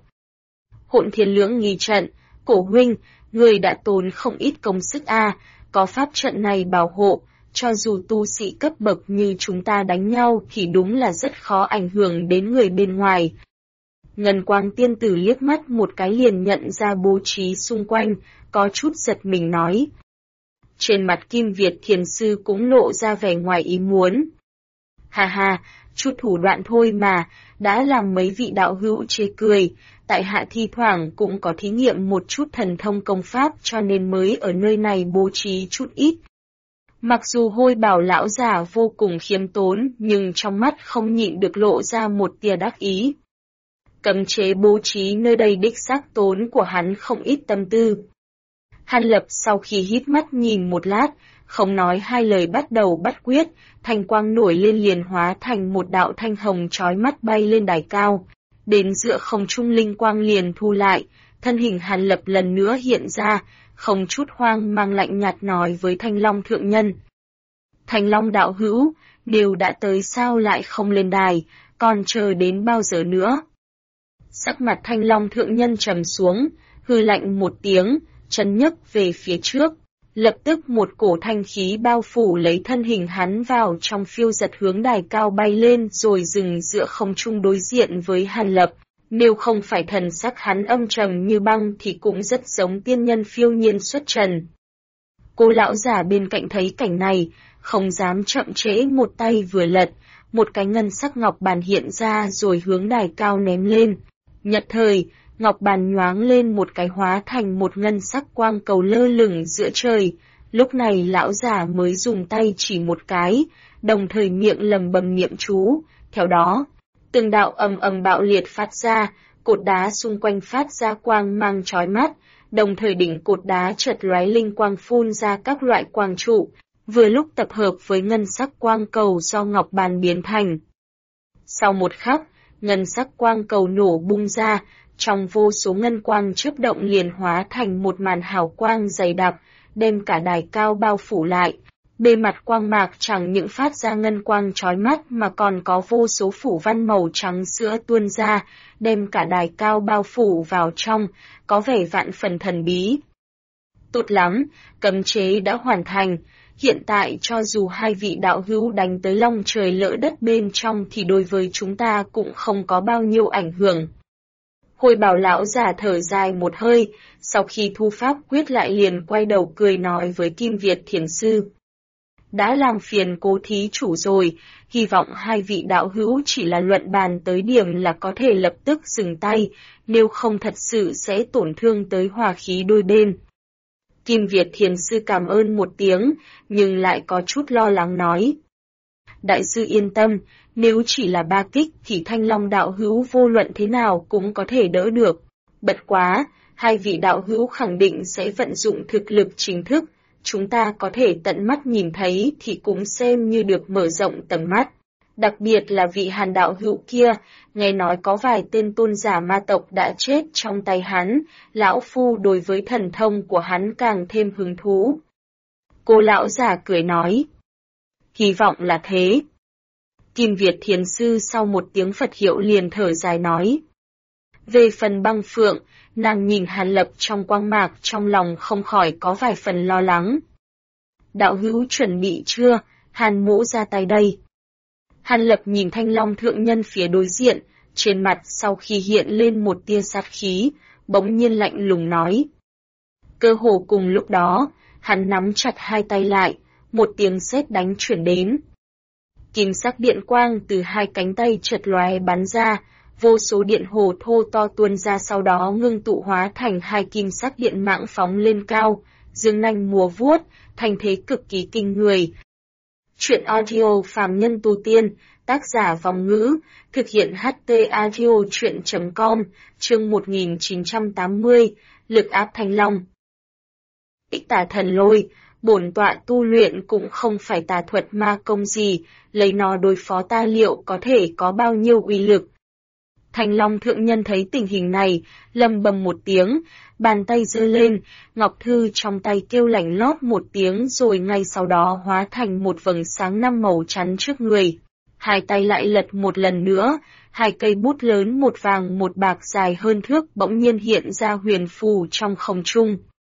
Hỗn Thiên Lưỡng nghi trận, Cổ huynh, người đã tốn không ít công sức có pháp trận này bảo hộ, cho dù tu sĩ cấp bậc như chúng ta đánh nhau thì đúng là rất khó ảnh hưởng đến người bên ngoài. Ngân Quang tiên tử liếc mắt một cái liền nhận ra bố trí xung quanh, có chút giật mình nói. Trên mặt Kim Việt Thiền Sư cũng lộ ra vẻ ngoài ý muốn. Ha ha, chút thủ đoạn thôi mà, đã làm mấy vị đạo hữu chê cười, tại hạ thi thoảng cũng có thí nghiệm một chút thần thông công pháp cho nên mới ở nơi này bố trí chút ít. Mặc dù Hôi Bảo lão già vô cùng khiêm tốn nhưng trong mắt không nhịn được lộ ra một tia đắc ý. Cấm chế bố trí nơi đây đích xác tốn của hắn không ít tâm tư. Hàn Lập sau khi hít mắt nhìn một lát, không nói hai lời bắt đầu bắt quyết, thanh quang nổi lên liền hóa thành một đạo thanh hồng chói mắt bay lên đài cao. Đến giữa không trung linh quang liền thu lại, thân hình Hàn Lập lần nữa hiện ra, không chút hoang mang lạnh nhạt nói với Thanh Long thượng nhân. Thanh Long đạo hữu, đều đã tới sao lại không lên đài, còn chờ đến bao giờ nữa? Sắc mặt Thanh Long thượng nhân trầm xuống, hừ lạnh một tiếng, chân nhấc về phía trước. Lập tức một cổ thanh khí bao phủ lấy thân hình hắn vào trong phiêu giật hướng đài cao bay lên rồi dừng giữa không trung đối diện với Hàn Lập. Nếu không phải thần sắc hắn âm trầm như băng thì cũng rất giống tiên nhân phiêu nhiên xuất trần. Cô lão già bên cạnh thấy cảnh này, không dám chậm trễ, một tay vừa lật, một cái ngân sắc ngọc bàn hiện ra rồi hướng đài cao ném lên. Nhất thời, ngọc bàn nhoáng lên một cái hóa thành một ngân sắc quang cầu lơ lửng giữa trời. Lúc này lão giả mới dùng tay chỉ một cái, đồng thời miệng lầm bầm niệm chú, theo đó, từng đạo ầm ầm bạo liệt phát ra, cột đá xung quanh phát ra quang mang chói mắt, đồng thời đỉnh cột đá chợt lóe linh quang phun ra các loại quang trụ, vừa lúc tập hợp với ngân sắc quang cầu do ngọc bàn biến thành. Sau một khắc, ngân sắc quang cầu nổ bung ra, trong vô số ngân quang chớp động liền hóa thành một màn hào quang dày đặc, đem cả đài cao bao phủ lại. Bề mặt quang mạc chẳng những phát ra ngân quang chói mắt mà còn có vô số phủ văn màu trắng sữa tuôn ra, đem cả đài cao bao phủ vào trong, có vẻ vạn phần thần bí. Tốt lắm, cấm chế đã hoàn thành, hiện tại cho dù hai vị đạo hữu đánh tới long trời lỡ đất bên trong thì đối với chúng ta cũng không có bao nhiêu ảnh hưởng. Hồi Bảo lão giả thở dài một hơi, sau khi thu pháp quyết lại liền quay đầu cười nói với Kim Việt Thiền Sư. Đã làm phiền Cố thí chủ rồi, hy vọng hai vị đạo hữu chỉ là luận bàn tới điểm là có thể lập tức dừng tay, nếu không thật sự sẽ tổn thương tới hòa khí đôi bên. Kim Việt Thiền Sư cảm ơn một tiếng, nhưng lại có chút lo lắng nói. Đại sư yên tâm, nếu chỉ là ba kích thì Thanh Long đạo hữu vô luận thế nào cũng có thể đỡ được. Bật quá, hai vị đạo hữu khẳng định sẽ vận dụng thực lực chính thức, chúng ta có thể tận mắt nhìn thấy thì cũng xem như được mở rộng tầm mắt. Đặc biệt là vị Hàn đạo hữu kia, nghe nói có vài tên tôn giả ma tộc đã chết trong tay hắn, lão phu đối với thần thông của hắn càng thêm hứng thú. Cô lão giả cười nói. Hy vọng là thế. Kim Việt Thiền Sư sau một tiếng Phật hiệu liền thở dài nói. Về phần Băng Phượng, nàng nhìn Hàn Lập trong quang mạc trong lòng không khỏi có vài phần lo lắng. Đạo hữu chuẩn bị chưa, Hàn mỗ ra tay đây. Hàn Lập nhìn Thanh Long thượng nhân phía đối diện, trên mặt sau khi hiện lên một tia sát khí, bỗng nhiên lạnh lùng nói. Cơ hồ cùng lúc đó, hắn nắm chặt hai tay lại, một tiếng sét đánh chuyển đến. Kim sắc điện quang từ hai cánh tay chợt lóe bắn ra, vô số điện hồ thô to tuôn ra sau đó ngưng tụ hóa thành hai kim sắc điện mãng phóng lên cao, dương nanh múa vuốt, thành thế cực kỳ kinh người. Truyện audio phàm nhân tu tiên, tác giả Vòng Ngữ, thực hiện HT audio truyện.com, chương 1980, lực áp Thanh Long. Ích tà thần lôi, bổn tọa tu luyện cũng không phải tà thuật ma công gì, lấy nó đối phó ta liệu có thể có bao nhiêu uy lực. Thanh Long thượng nhân thấy tình hình này, lầm bầm một tiếng, bàn tay giơ lên, ngọc thư trong tay kêu lảnh lót một tiếng rồi ngay sau đó hóa thành một vầng sáng năm màu chắn trước người. Hai tay lại lật một lần nữa, hai cây bút lớn một vàng một bạc dài hơn thước bỗng nhiên hiện ra huyền phù trong không trung.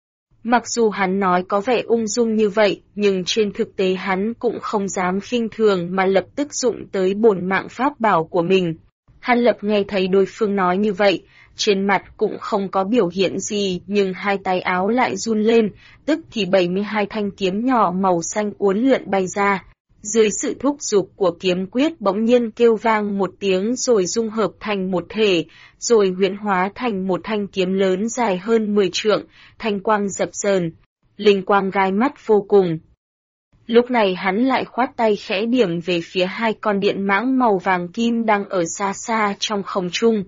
Mặc dù hắn nói có vẻ ung dung như vậy, nhưng trên thực tế hắn cũng không dám khinh thường mà lập tức dụng tới bổn mạng pháp bảo của mình. Hàn Lập nghe thấy đối phương nói như vậy, trên mặt cũng không có biểu hiện gì nhưng hai tay áo lại run lên, tức thì 72 thanh kiếm nhỏ màu xanh uốn lượn bay ra. Dưới sự thúc giục của kiếm quyết bỗng nhiên kêu vang một tiếng rồi dung hợp thành một thể, rồi huyễn hóa thành một thanh kiếm lớn dài hơn 10 trượng, thanh quang dập dờn, linh quang gai mắt vô cùng. Lúc này hắn lại khoát tay khẽ điểm về phía hai con điện mãng màu vàng kim đang ở xa xa trong không trung.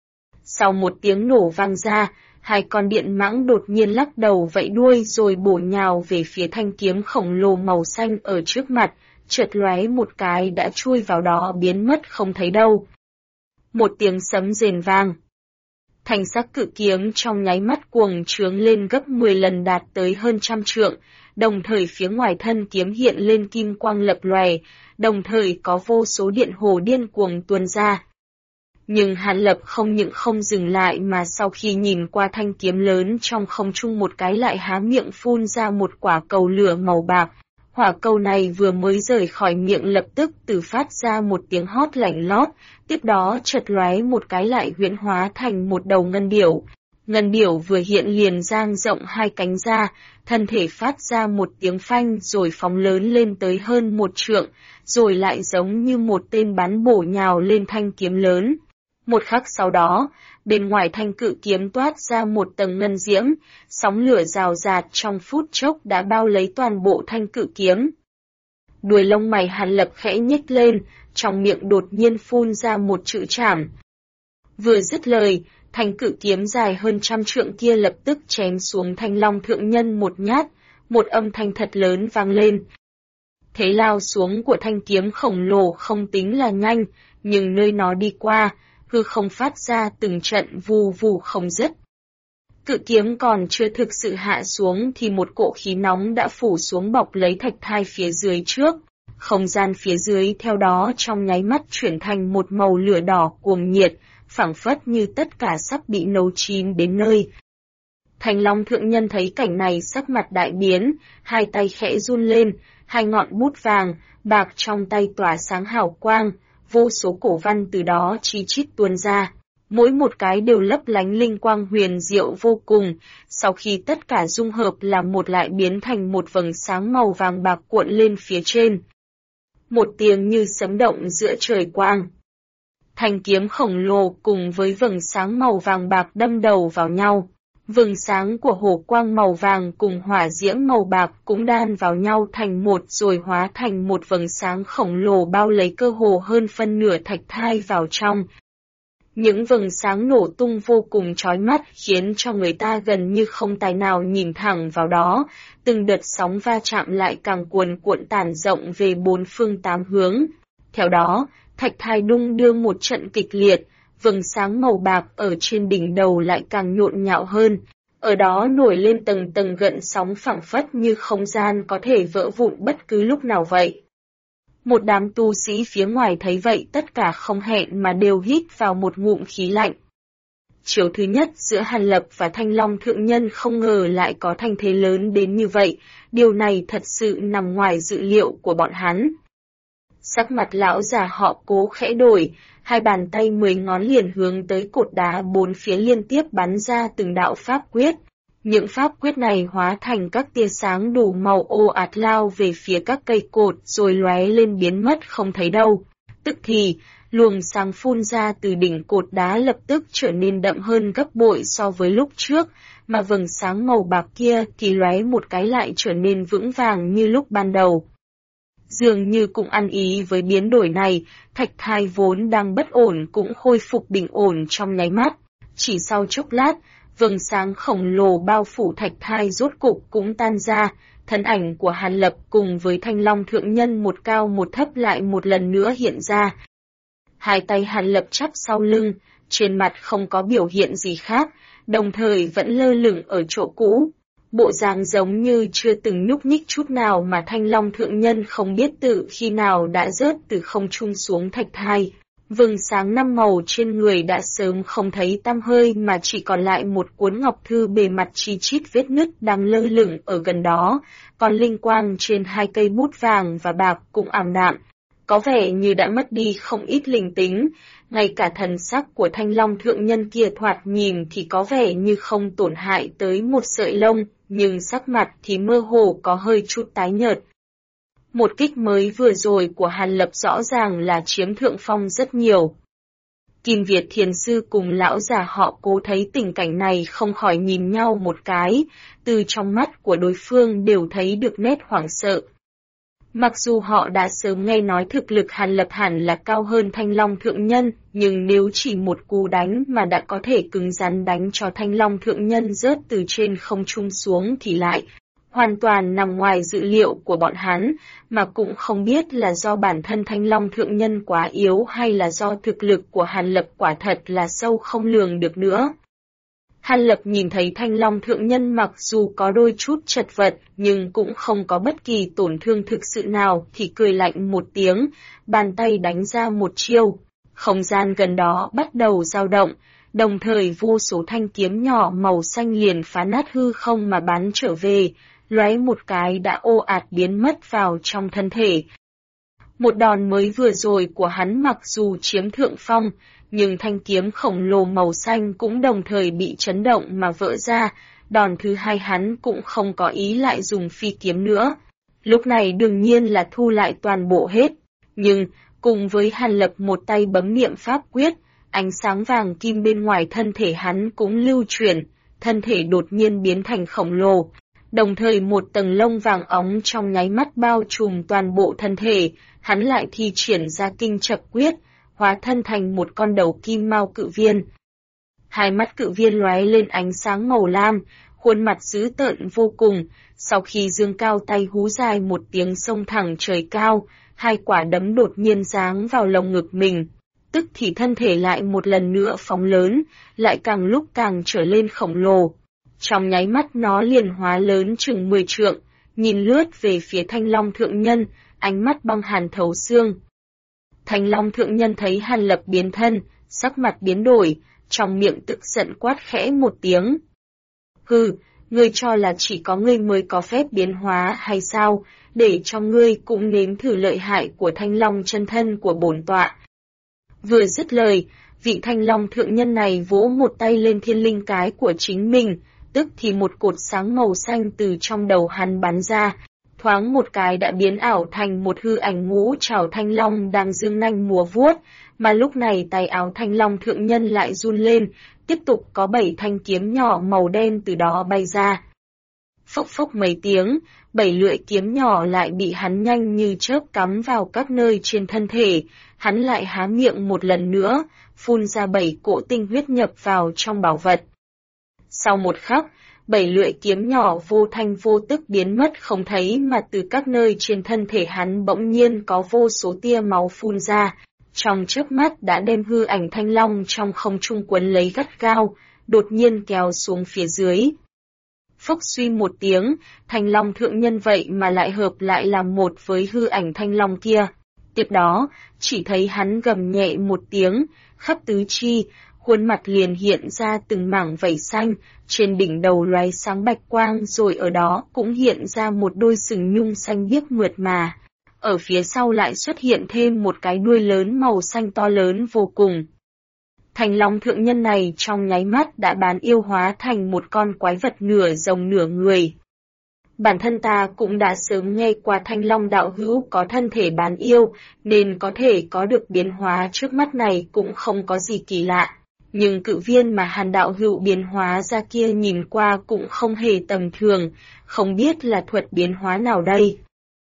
Sau một tiếng nổ vang ra, hai con điện mãng đột nhiên lắc đầu vẫy đuôi rồi bổ nhào về phía thanh kiếm khổng lồ màu xanh ở trước mặt, chợt lóe một cái đã chui vào đó biến mất không thấy đâu. Một tiếng sấm rền vang. Thanh sắc cự kiếm trong nháy mắt cuồng trướng lên gấp 10 lần đạt tới hơn 100 trượng, đồng thời phía ngoài thân kiếm hiện lên kim quang lập lòe, đồng thời có vô số điện hồ điên cuồng tuôn ra. Nhưng Hàn Lập không những không dừng lại mà sau khi nhìn qua thanh kiếm lớn trong không trung một cái lại há miệng phun ra một quả cầu lửa màu bạc. Hỏa cầu này vừa mới rời khỏi miệng lập tức từ phát ra một tiếng hót lạnh lót, tiếp đó chợt lóe một cái lại huyễn hóa thành một đầu ngân điểu. Ngân điểu vừa hiện liền dang rộng hai cánh ra, thân thể phát ra một tiếng phanh rồi phóng lớn lên tới hơn 1 trượng, rồi lại giống như một tên bắn bổ nhào lên thanh kiếm lớn. Một khắc sau đó, bên ngoài thanh cự kiếm toát ra một tầng ngân diễm, sóng lửa rào rạt trong phút chốc đã bao lấy toàn bộ thanh cự kiếm. Đuôi lông mày Hàn Lập khẽ nhếch lên, trong miệng đột nhiên phun ra một chữ trảm. Vừa dứt lời, thanh cự kiếm dài hơn 100 trượng kia lập tức chém xuống Thanh Long thượng nhân một nhát, một âm thanh thật lớn vang lên. Thế lao xuống của thanh kiếm khổng lồ không tính là nhanh, nhưng nơi nó đi qua, hư không phát ra từng trận vù vù không dứt. Cự kiếm còn chưa thực sự hạ xuống thì một cỗ khí nóng đã phủ xuống bọc lấy thạch thai phía dưới trước. Không gian phía dưới theo đó trong nháy mắt chuyển thành một màu lửa đỏ cuồng nhiệt, phảng phất như tất cả sắp bị nấu chín đến nơi. Thanh Long thượng nhân thấy cảnh này sắc mặt đại biến, hai tay khẽ run lên, hai ngọn bút vàng, bạc trong tay tỏa sáng hào quang, vô số cổ văn từ đó chi chít tuôn ra. Mỗi một cái đều lấp lánh linh quang huyền diệu vô cùng, sau khi tất cả dung hợp là một lại biến thành một vầng sáng màu vàng bạc cuộn lên phía trên. Một tiếng như sấm động giữa trời quang. Thanh kiếm khổng lồ cùng với vầng sáng màu vàng bạc đâm đầu vào nhau. Vầng sáng của hồ quang màu vàng cùng hỏa diễm màu bạc cũng đan vào nhau thành một rồi hóa thành một vầng sáng khổng lồ bao lấy cơ hồ hơn phân nửa thạch thai vào trong. Những vầng sáng nổ tung vô cùng chói mắt khiến cho người ta gần như không tài nào nhìn thẳng vào đó, từng đợt sóng va chạm lại càng cuồn cuộn tản rộng về bốn phương tám hướng. Theo đó, thạch thai đung đưa một trận kịch liệt, vầng sáng màu bạc ở trên đỉnh đầu lại càng nhộn nhạo hơn. Ở đó nổi lên tầng tầng gợn sóng phảng phất như không gian có thể vỡ vụn bất cứ lúc nào vậy. Một đám tu sĩ phía ngoài thấy vậy tất cả không hẹn mà đều hít vào một ngụm khí lạnh. Chiều thứ nhất giữa Hàn Lập và Thanh Long thượng nhân không ngờ lại có thanh thế lớn đến như vậy, điều này thật sự nằm ngoài dự liệu của bọn hắn. Sắc mặt lão già họ Cố khẽ đổi, hai bàn tay 10 ngón liền hướng tới cột đá bốn phía liên tiếp bắn ra từng đạo pháp quyết. Những pháp quyết này hóa thành các tia sáng đủ màu ồ ạt lao về phía các cây cột rồi lóe lên biến mất không thấy đâu. Tức thì, luồng sáng phun ra từ đỉnh cột đá lập tức trở nên đậm hơn gấp bội so với lúc trước, mà vầng sáng màu bạc kia thì lóe một cái lại trở nên vững vàng như lúc ban đầu. Dường như cũng ăn ý với biến đổi này, thạch thai vốn đang bất ổn cũng khôi phục bình ổn trong nháy mắt. Chỉ sau chốc lát, vầng sáng khổng lồ bao phủ thạch thai rốt cục cũng tan ra, thân ảnh của Hàn Lập cùng với Thanh Long thượng nhân một cao một thấp lại một lần nữa hiện ra. Hai tay Hàn Lập chắp sau lưng, trên mặt không có biểu hiện gì khác, đồng thời vẫn lơ lửng ở chỗ cũ. Bộ dáng giống như chưa từng nhúc nhích chút nào mà Thanh Long thượng nhân không biết tự khi nào đã rớt từ không trung xuống thạch thai. Vầng sáng năm màu trên người đã sớm không thấy tăm hơi mà chỉ còn lại một cuốn ngọc thư bề mặt chi chít vết nứt đang lơ lửng ở gần đó, còn linh quang trên hai cây bút vàng và bạc cũng ảm đạm. Có vẻ như đã mất đi không ít linh tính, ngay cả thần sắc của Thanh Long thượng nhân kia thoạt nhìn thì có vẻ như không tổn hại tới một sợi lông, nhưng sắc mặt thì mơ hồ có hơi chút tái nhợt. Một kích mới vừa rồi của Hàn Lập rõ ràng là chiếm thượng phong rất nhiều. Kim Việt Thiền Sư cùng lão già họ Cố thấy tình cảnh này không khỏi nhìn nhau một cái, từ trong mắt của đối phương đều thấy được nét hoảng sợ. Mặc dù họ đã sớm nghe nói thực lực Hàn Lập hẳn là cao hơn Thanh Long thượng nhân, nhưng nếu chỉ một cú đánh mà đã có thể cứng rắn đánh cho Thanh Long thượng nhân rớt từ trên không trung xuống thì lại hoàn toàn nằm ngoài dự liệu của bọn hắn, mà cũng không biết là do bản thân Thanh Long thượng nhân quá yếu hay là do thực lực của Hàn Lập quả thật là sâu không lường được nữa. Hàn Lập nhìn thấy Thanh Long thượng nhân mặc dù có đôi chút chật vật nhưng cũng không có bất kỳ tổn thương thực sự nào thì cười lạnh một tiếng, bàn tay đánh ra một chiêu. Không gian gần đó bắt đầu dao động, đồng thời vô số thanh kiếm nhỏ màu xanh liền phá nát hư không mà bắn trở về, lóe một cái đã ồ ạt biến mất vào trong thân thể. Một đòn mới vừa rồi của hắn mặc dù chiếm thượng phong, nhưng thanh kiếm khổng lồ màu xanh cũng đồng thời bị chấn động mà vỡ ra, đòn thứ hai hắn cũng không có ý lại dùng phi kiếm nữa. Lúc này đương nhiên là thu lại toàn bộ hết, nhưng cùng với Hàn Lập một tay bấm niệm pháp quyết, ánh sáng vàng kim bên ngoài thân thể hắn cũng lưu chuyển, thân thể đột nhiên biến thành khổng lồ. Đồng thời một tầng lông vàng óng trong nháy mắt bao trùm toàn bộ thân thể, hắn lại thi triển ra kinh trập quyết, hóa thân thành một con đầu kim mao cự viên. Hai mắt cự viên lóe lên ánh sáng màu lam, khuôn mặt dữ tợn vô cùng, sau khi giương cao tay hú dài một tiếng xông thẳng trời cao, hai quả đấm đột nhiên giáng vào lồng ngực mình. Tức thì thân thể lại một lần nữa phóng lớn, lại càng lúc càng trở lên khổng lồ. Trong nháy mắt nó liền hóa lớn chừng 10 trượng, nhìn lướt về phía Thanh Long thượng nhân, ánh mắt băng hàn thấu xương. Thanh Long thượng nhân thấy Hàn Lập biến thân, sắc mặt biến đổi, trong miệng tức giận quát khẽ một tiếng. Hừ, ngươi cho là chỉ có ngươi mới có phép biến hóa hay sao, để cho ngươi cũng nếm thử lợi hại của Thanh Long chân thân của bổn tọa. Vừa dứt lời, vị Thanh Long thượng nhân này vỗ một tay lên thiên linh cái của chính mình, tức thì một cột sáng màu xanh từ trong đầu hắn bắn ra, thoáng một cái đã biến ảo thành một hư ảnh ngũ trảo thanh long đang dương nanh múa vuốt, mà lúc này tay áo Thanh Long thượng nhân lại run lên, tiếp tục có 7 thanh kiếm nhỏ màu đen từ đó bay ra. Phốc phốc mấy tiếng, 7 lưỡi kiếm nhỏ lại bị hắn nhanh như chớp cắm vào các nơi trên thân thể, hắn lại há miệng một lần nữa, phun ra 7 cỗ tinh huyết nhập vào trong bảo vật. Sau một khắc, 7 lưỡi kiếm nhỏ vô thanh vô tức biến mất không thấy mà từ các nơi trên thân thể hắn bỗng nhiên có vô số tia máu phun ra, trong chớp mắt đã đem hư ảnh thanh long trong không trung quấn lấy gắt gao, đột nhiên kéo xuống phía dưới. Phốc suy một tiếng, thanh long thượng nhân vậy mà lại hợp lại làm một với hư ảnh thanh long kia. Tiếp đó, chỉ thấy hắn gầm nhẹ một tiếng, khắp tứ chi, khuôn mặt liền hiện ra từng mảng vảy xanh, trên đỉnh đầu lóe sáng bạch quang rồi ở đó cũng hiện ra một đôi sừng nhung xanh biếc mượt mà. Ở phía sau lại xuất hiện thêm một cái đuôi lớn màu xanh to lớn vô cùng. Thanh long thượng nhân này trong nháy mắt đã bán yêu hóa thành một con quái vật nửa rồng nửa người. Bản thân ta cũng đã sớm nghe qua Thanh Long đạo hữu có thân thể bán yêu, nên có thể có được biến hóa trước mắt này cũng không có gì kỳ lạ. Nhưng cự viên mà Hàn đạo hữu biến hóa ra kia nhìn qua cũng không hề tầm thường, không biết là thuật biến hóa nào đây.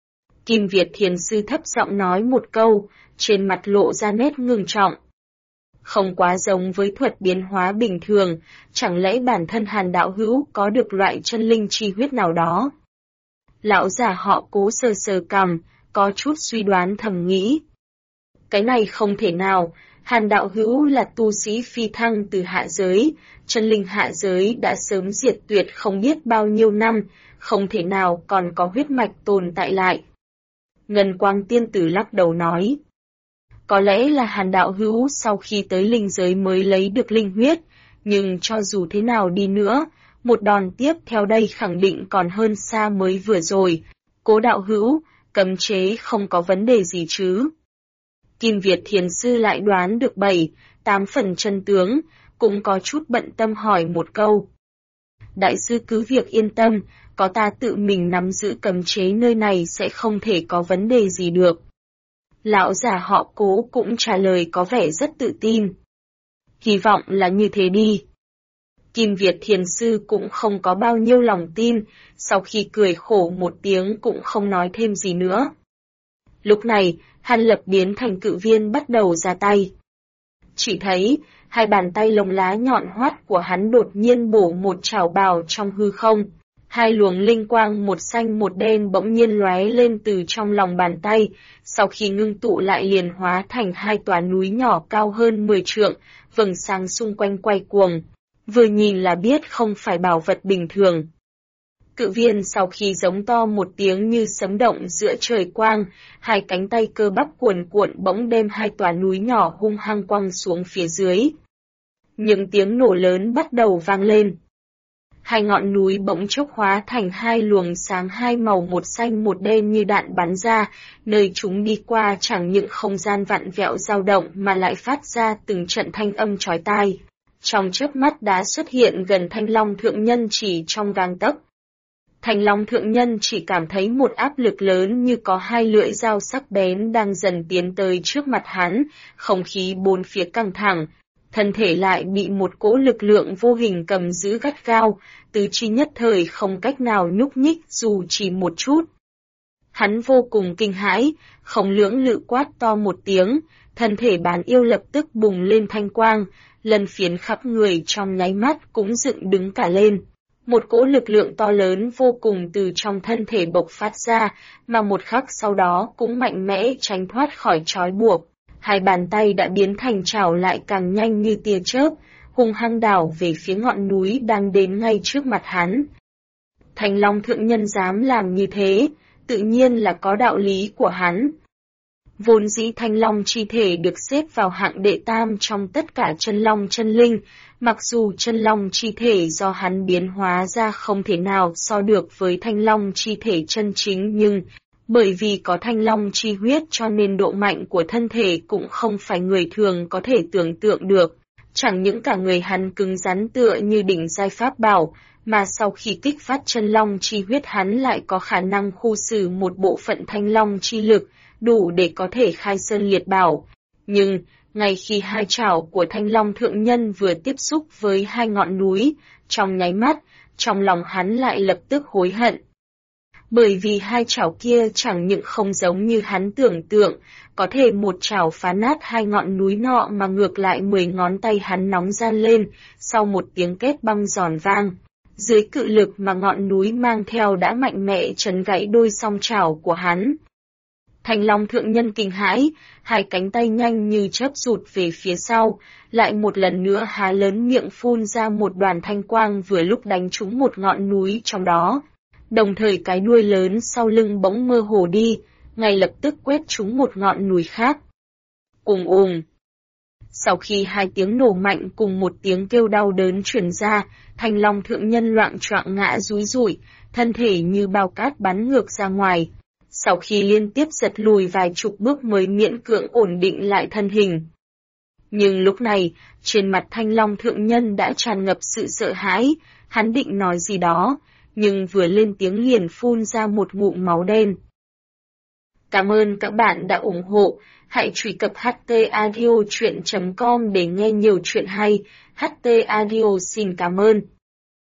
Kim Việt Thiền Sư thấp giọng nói một câu, trên mặt lộ ra nét ngưng trọng. Không quá giống với thuật biến hóa bình thường, chẳng lẽ bản thân Hàn đạo hữu có được loại chân linh chi huyết nào đó? Lão già họ Cố sờ sờ cằm, có chút suy đoán thầm nghĩ. Cái này không thể nào, Hàn đạo hữu là tu sĩ phi thăng từ hạ giới, chân linh hạ giới đã sớm diệt tuyệt không biết bao nhiêu năm, không thể nào còn có huyết mạch tồn tại lại. Ngân Quang Tiên Tử lắc đầu nói. Có lẽ là Hàn đạo hữu sau khi tới linh giới mới lấy được linh huyết, nhưng cho dù thế nào đi nữa, một đòn tiếp theo đây khẳng định còn hơn xa mới vừa rồi. Cố đạo hữu, cấm chế không có vấn đề gì chứ? Kim Việt Thiền Sư lại đoán được 7-8 phần chân tướng, cũng có chút bận tâm hỏi một câu. Đại sư cứ việc yên tâm, có ta tự mình nắm giữ cấm chế nơi này sẽ không thể có vấn đề gì được. Lão già họ Cố cũng trả lời có vẻ rất tự tin. Hy vọng là như thế đi. Kim Việt Thiền Sư cũng không có bao nhiêu lòng tin, sau khi cười khổ một tiếng cũng không nói thêm gì nữa. Lúc này, Hàn Lập biến thành cự viên bắt đầu ra tay. Chỉ thấy, hai bàn tay lông lá nhọn hoắt của hắn đột nhiên bổ một chảo bào trong hư không. Hai luồng linh quang một xanh một đen bỗng nhiên lóe lên từ trong lòng bàn tay, sau khi ngưng tụ lại liền hóa thành hai tòa núi nhỏ cao hơn 10 trượng, vầng sáng xung quanh quay cuồng. Vừa nhìn là biết không phải bảo vật bình thường. Cự viên sau khi giống to một tiếng như sấm động giữa trời quang, hai cánh tay cơ bắp cuồn cuộn bỗng đem hai tòa núi nhỏ hung hăng quăng xuống phía dưới. Những tiếng nổ lớn bắt đầu vang lên. Hai ngọn núi bỗng chốc hóa thành hai luồng sáng hai màu một xanh một đen như đạn bắn ra, nơi chúng đi qua chẳng những không gian vặn vẹo dao động mà lại phát ra từng trận thanh âm chói tai. Trong chớp mắt đã xuất hiện gần Thanh Long thượng nhân chỉ trong gang tấc. Thanh Long thượng nhân chỉ cảm thấy một áp lực lớn như có hai lưỡi dao sắc bén đang dần tiến tới trước mặt hắn, không khí bốn phía căng thẳng. thân thể lại bị một cỗ lực lượng vô hình cầm giữ gắt gao, tứ chi nhất thời không cách nào nhúc nhích dù chỉ một chút. Hắn vô cùng kinh hãi, không lưỡng lự quát to một tiếng, thân thể bán yêu lập tức bùng lên thanh quang, lân phiến khắp người trong nháy mắt cũng dựng đứng cả lên. Một cỗ lực lượng to lớn vô cùng từ trong thân thể bộc phát ra, mà một khắc sau đó cũng mạnh mẽ tránh thoát khỏi trói buộc. Hai bàn tay đã biến thành chảo lại càng nhanh như tia chớp, hung hăng đảo về phía ngọn núi đang đến ngay trước mặt hắn. Thanh Long thượng nhân dám làm như thế, tự nhiên là có đạo lý của hắn. Vốn dĩ Thanh Long chi thể được xếp vào hạng đệ tam trong tất cả chân long chân linh, mặc dù chân long chi thể do hắn biến hóa ra không thể nào so được với Thanh Long chi thể chân chính, nhưng bởi vì có Thanh Long chi huyết cho nên độ mạnh của thân thể cũng không phải người thường có thể tưởng tượng được. Chẳng những cả người hắn cứng rắn tựa như đỉnh giai pháp bảo, mà sau khi kích phát chân long chi huyết hắn lại có khả năng khu xử một bộ phận Thanh Long chi lực, đủ để có thể khai sơn liệt bảo. Nhưng, ngay khi hai chảo của Thanh Long thượng nhân vừa tiếp xúc với hai ngọn núi, trong nháy mắt, trong lòng hắn lại lập tức hối hận. Bởi vì hai chảo kia chẳng những không giống như hắn tưởng tượng, có thể một chảo phá nát hai ngọn núi nọ mà ngược lại 10 ngón tay hắn nóng gian lên, sau một tiếng két băng giòn vang. Dưới cự lực mà ngọn núi mang theo đã mạnh mẽ chấn gãy đôi song chảo của hắn. Thanh Long thượng nhân kinh hãi, hai cánh tay nhanh như chớp rụt về phía sau, lại một lần nữa há lớn miệng phun ra một đoàn thanh quang vừa lúc đánh trúng một ngọn núi trong đó. Đồng thời cái đuôi lớn sau lưng bỗng mơ hồ đi, ngay lập tức quét trúng một ngọn núi khác. Ùng ùng. Sau khi hai tiếng nổ mạnh cùng một tiếng kêu đau đớn truyền ra, Thanh Long thượng nhân loạng choạng ngã dúi rủi, thân thể như bao cát bắn ngược ra ngoài. Sau khi liên tiếp giật lùi vài chục bước mới miễn cưỡng ổn định lại thân hình. Nhưng lúc này, trên mặt Thanh Long thượng nhân đã tràn ngập sự sợ hãi, hắn định nói gì đó, nhưng vừa lên tiếng liền phun ra một ngụm máu đen. Cảm ơn các bạn đã ủng hộ, hãy truy cập htaudio.com để nghe nhiều chuyện hay. HT Audio xin cảm ơn.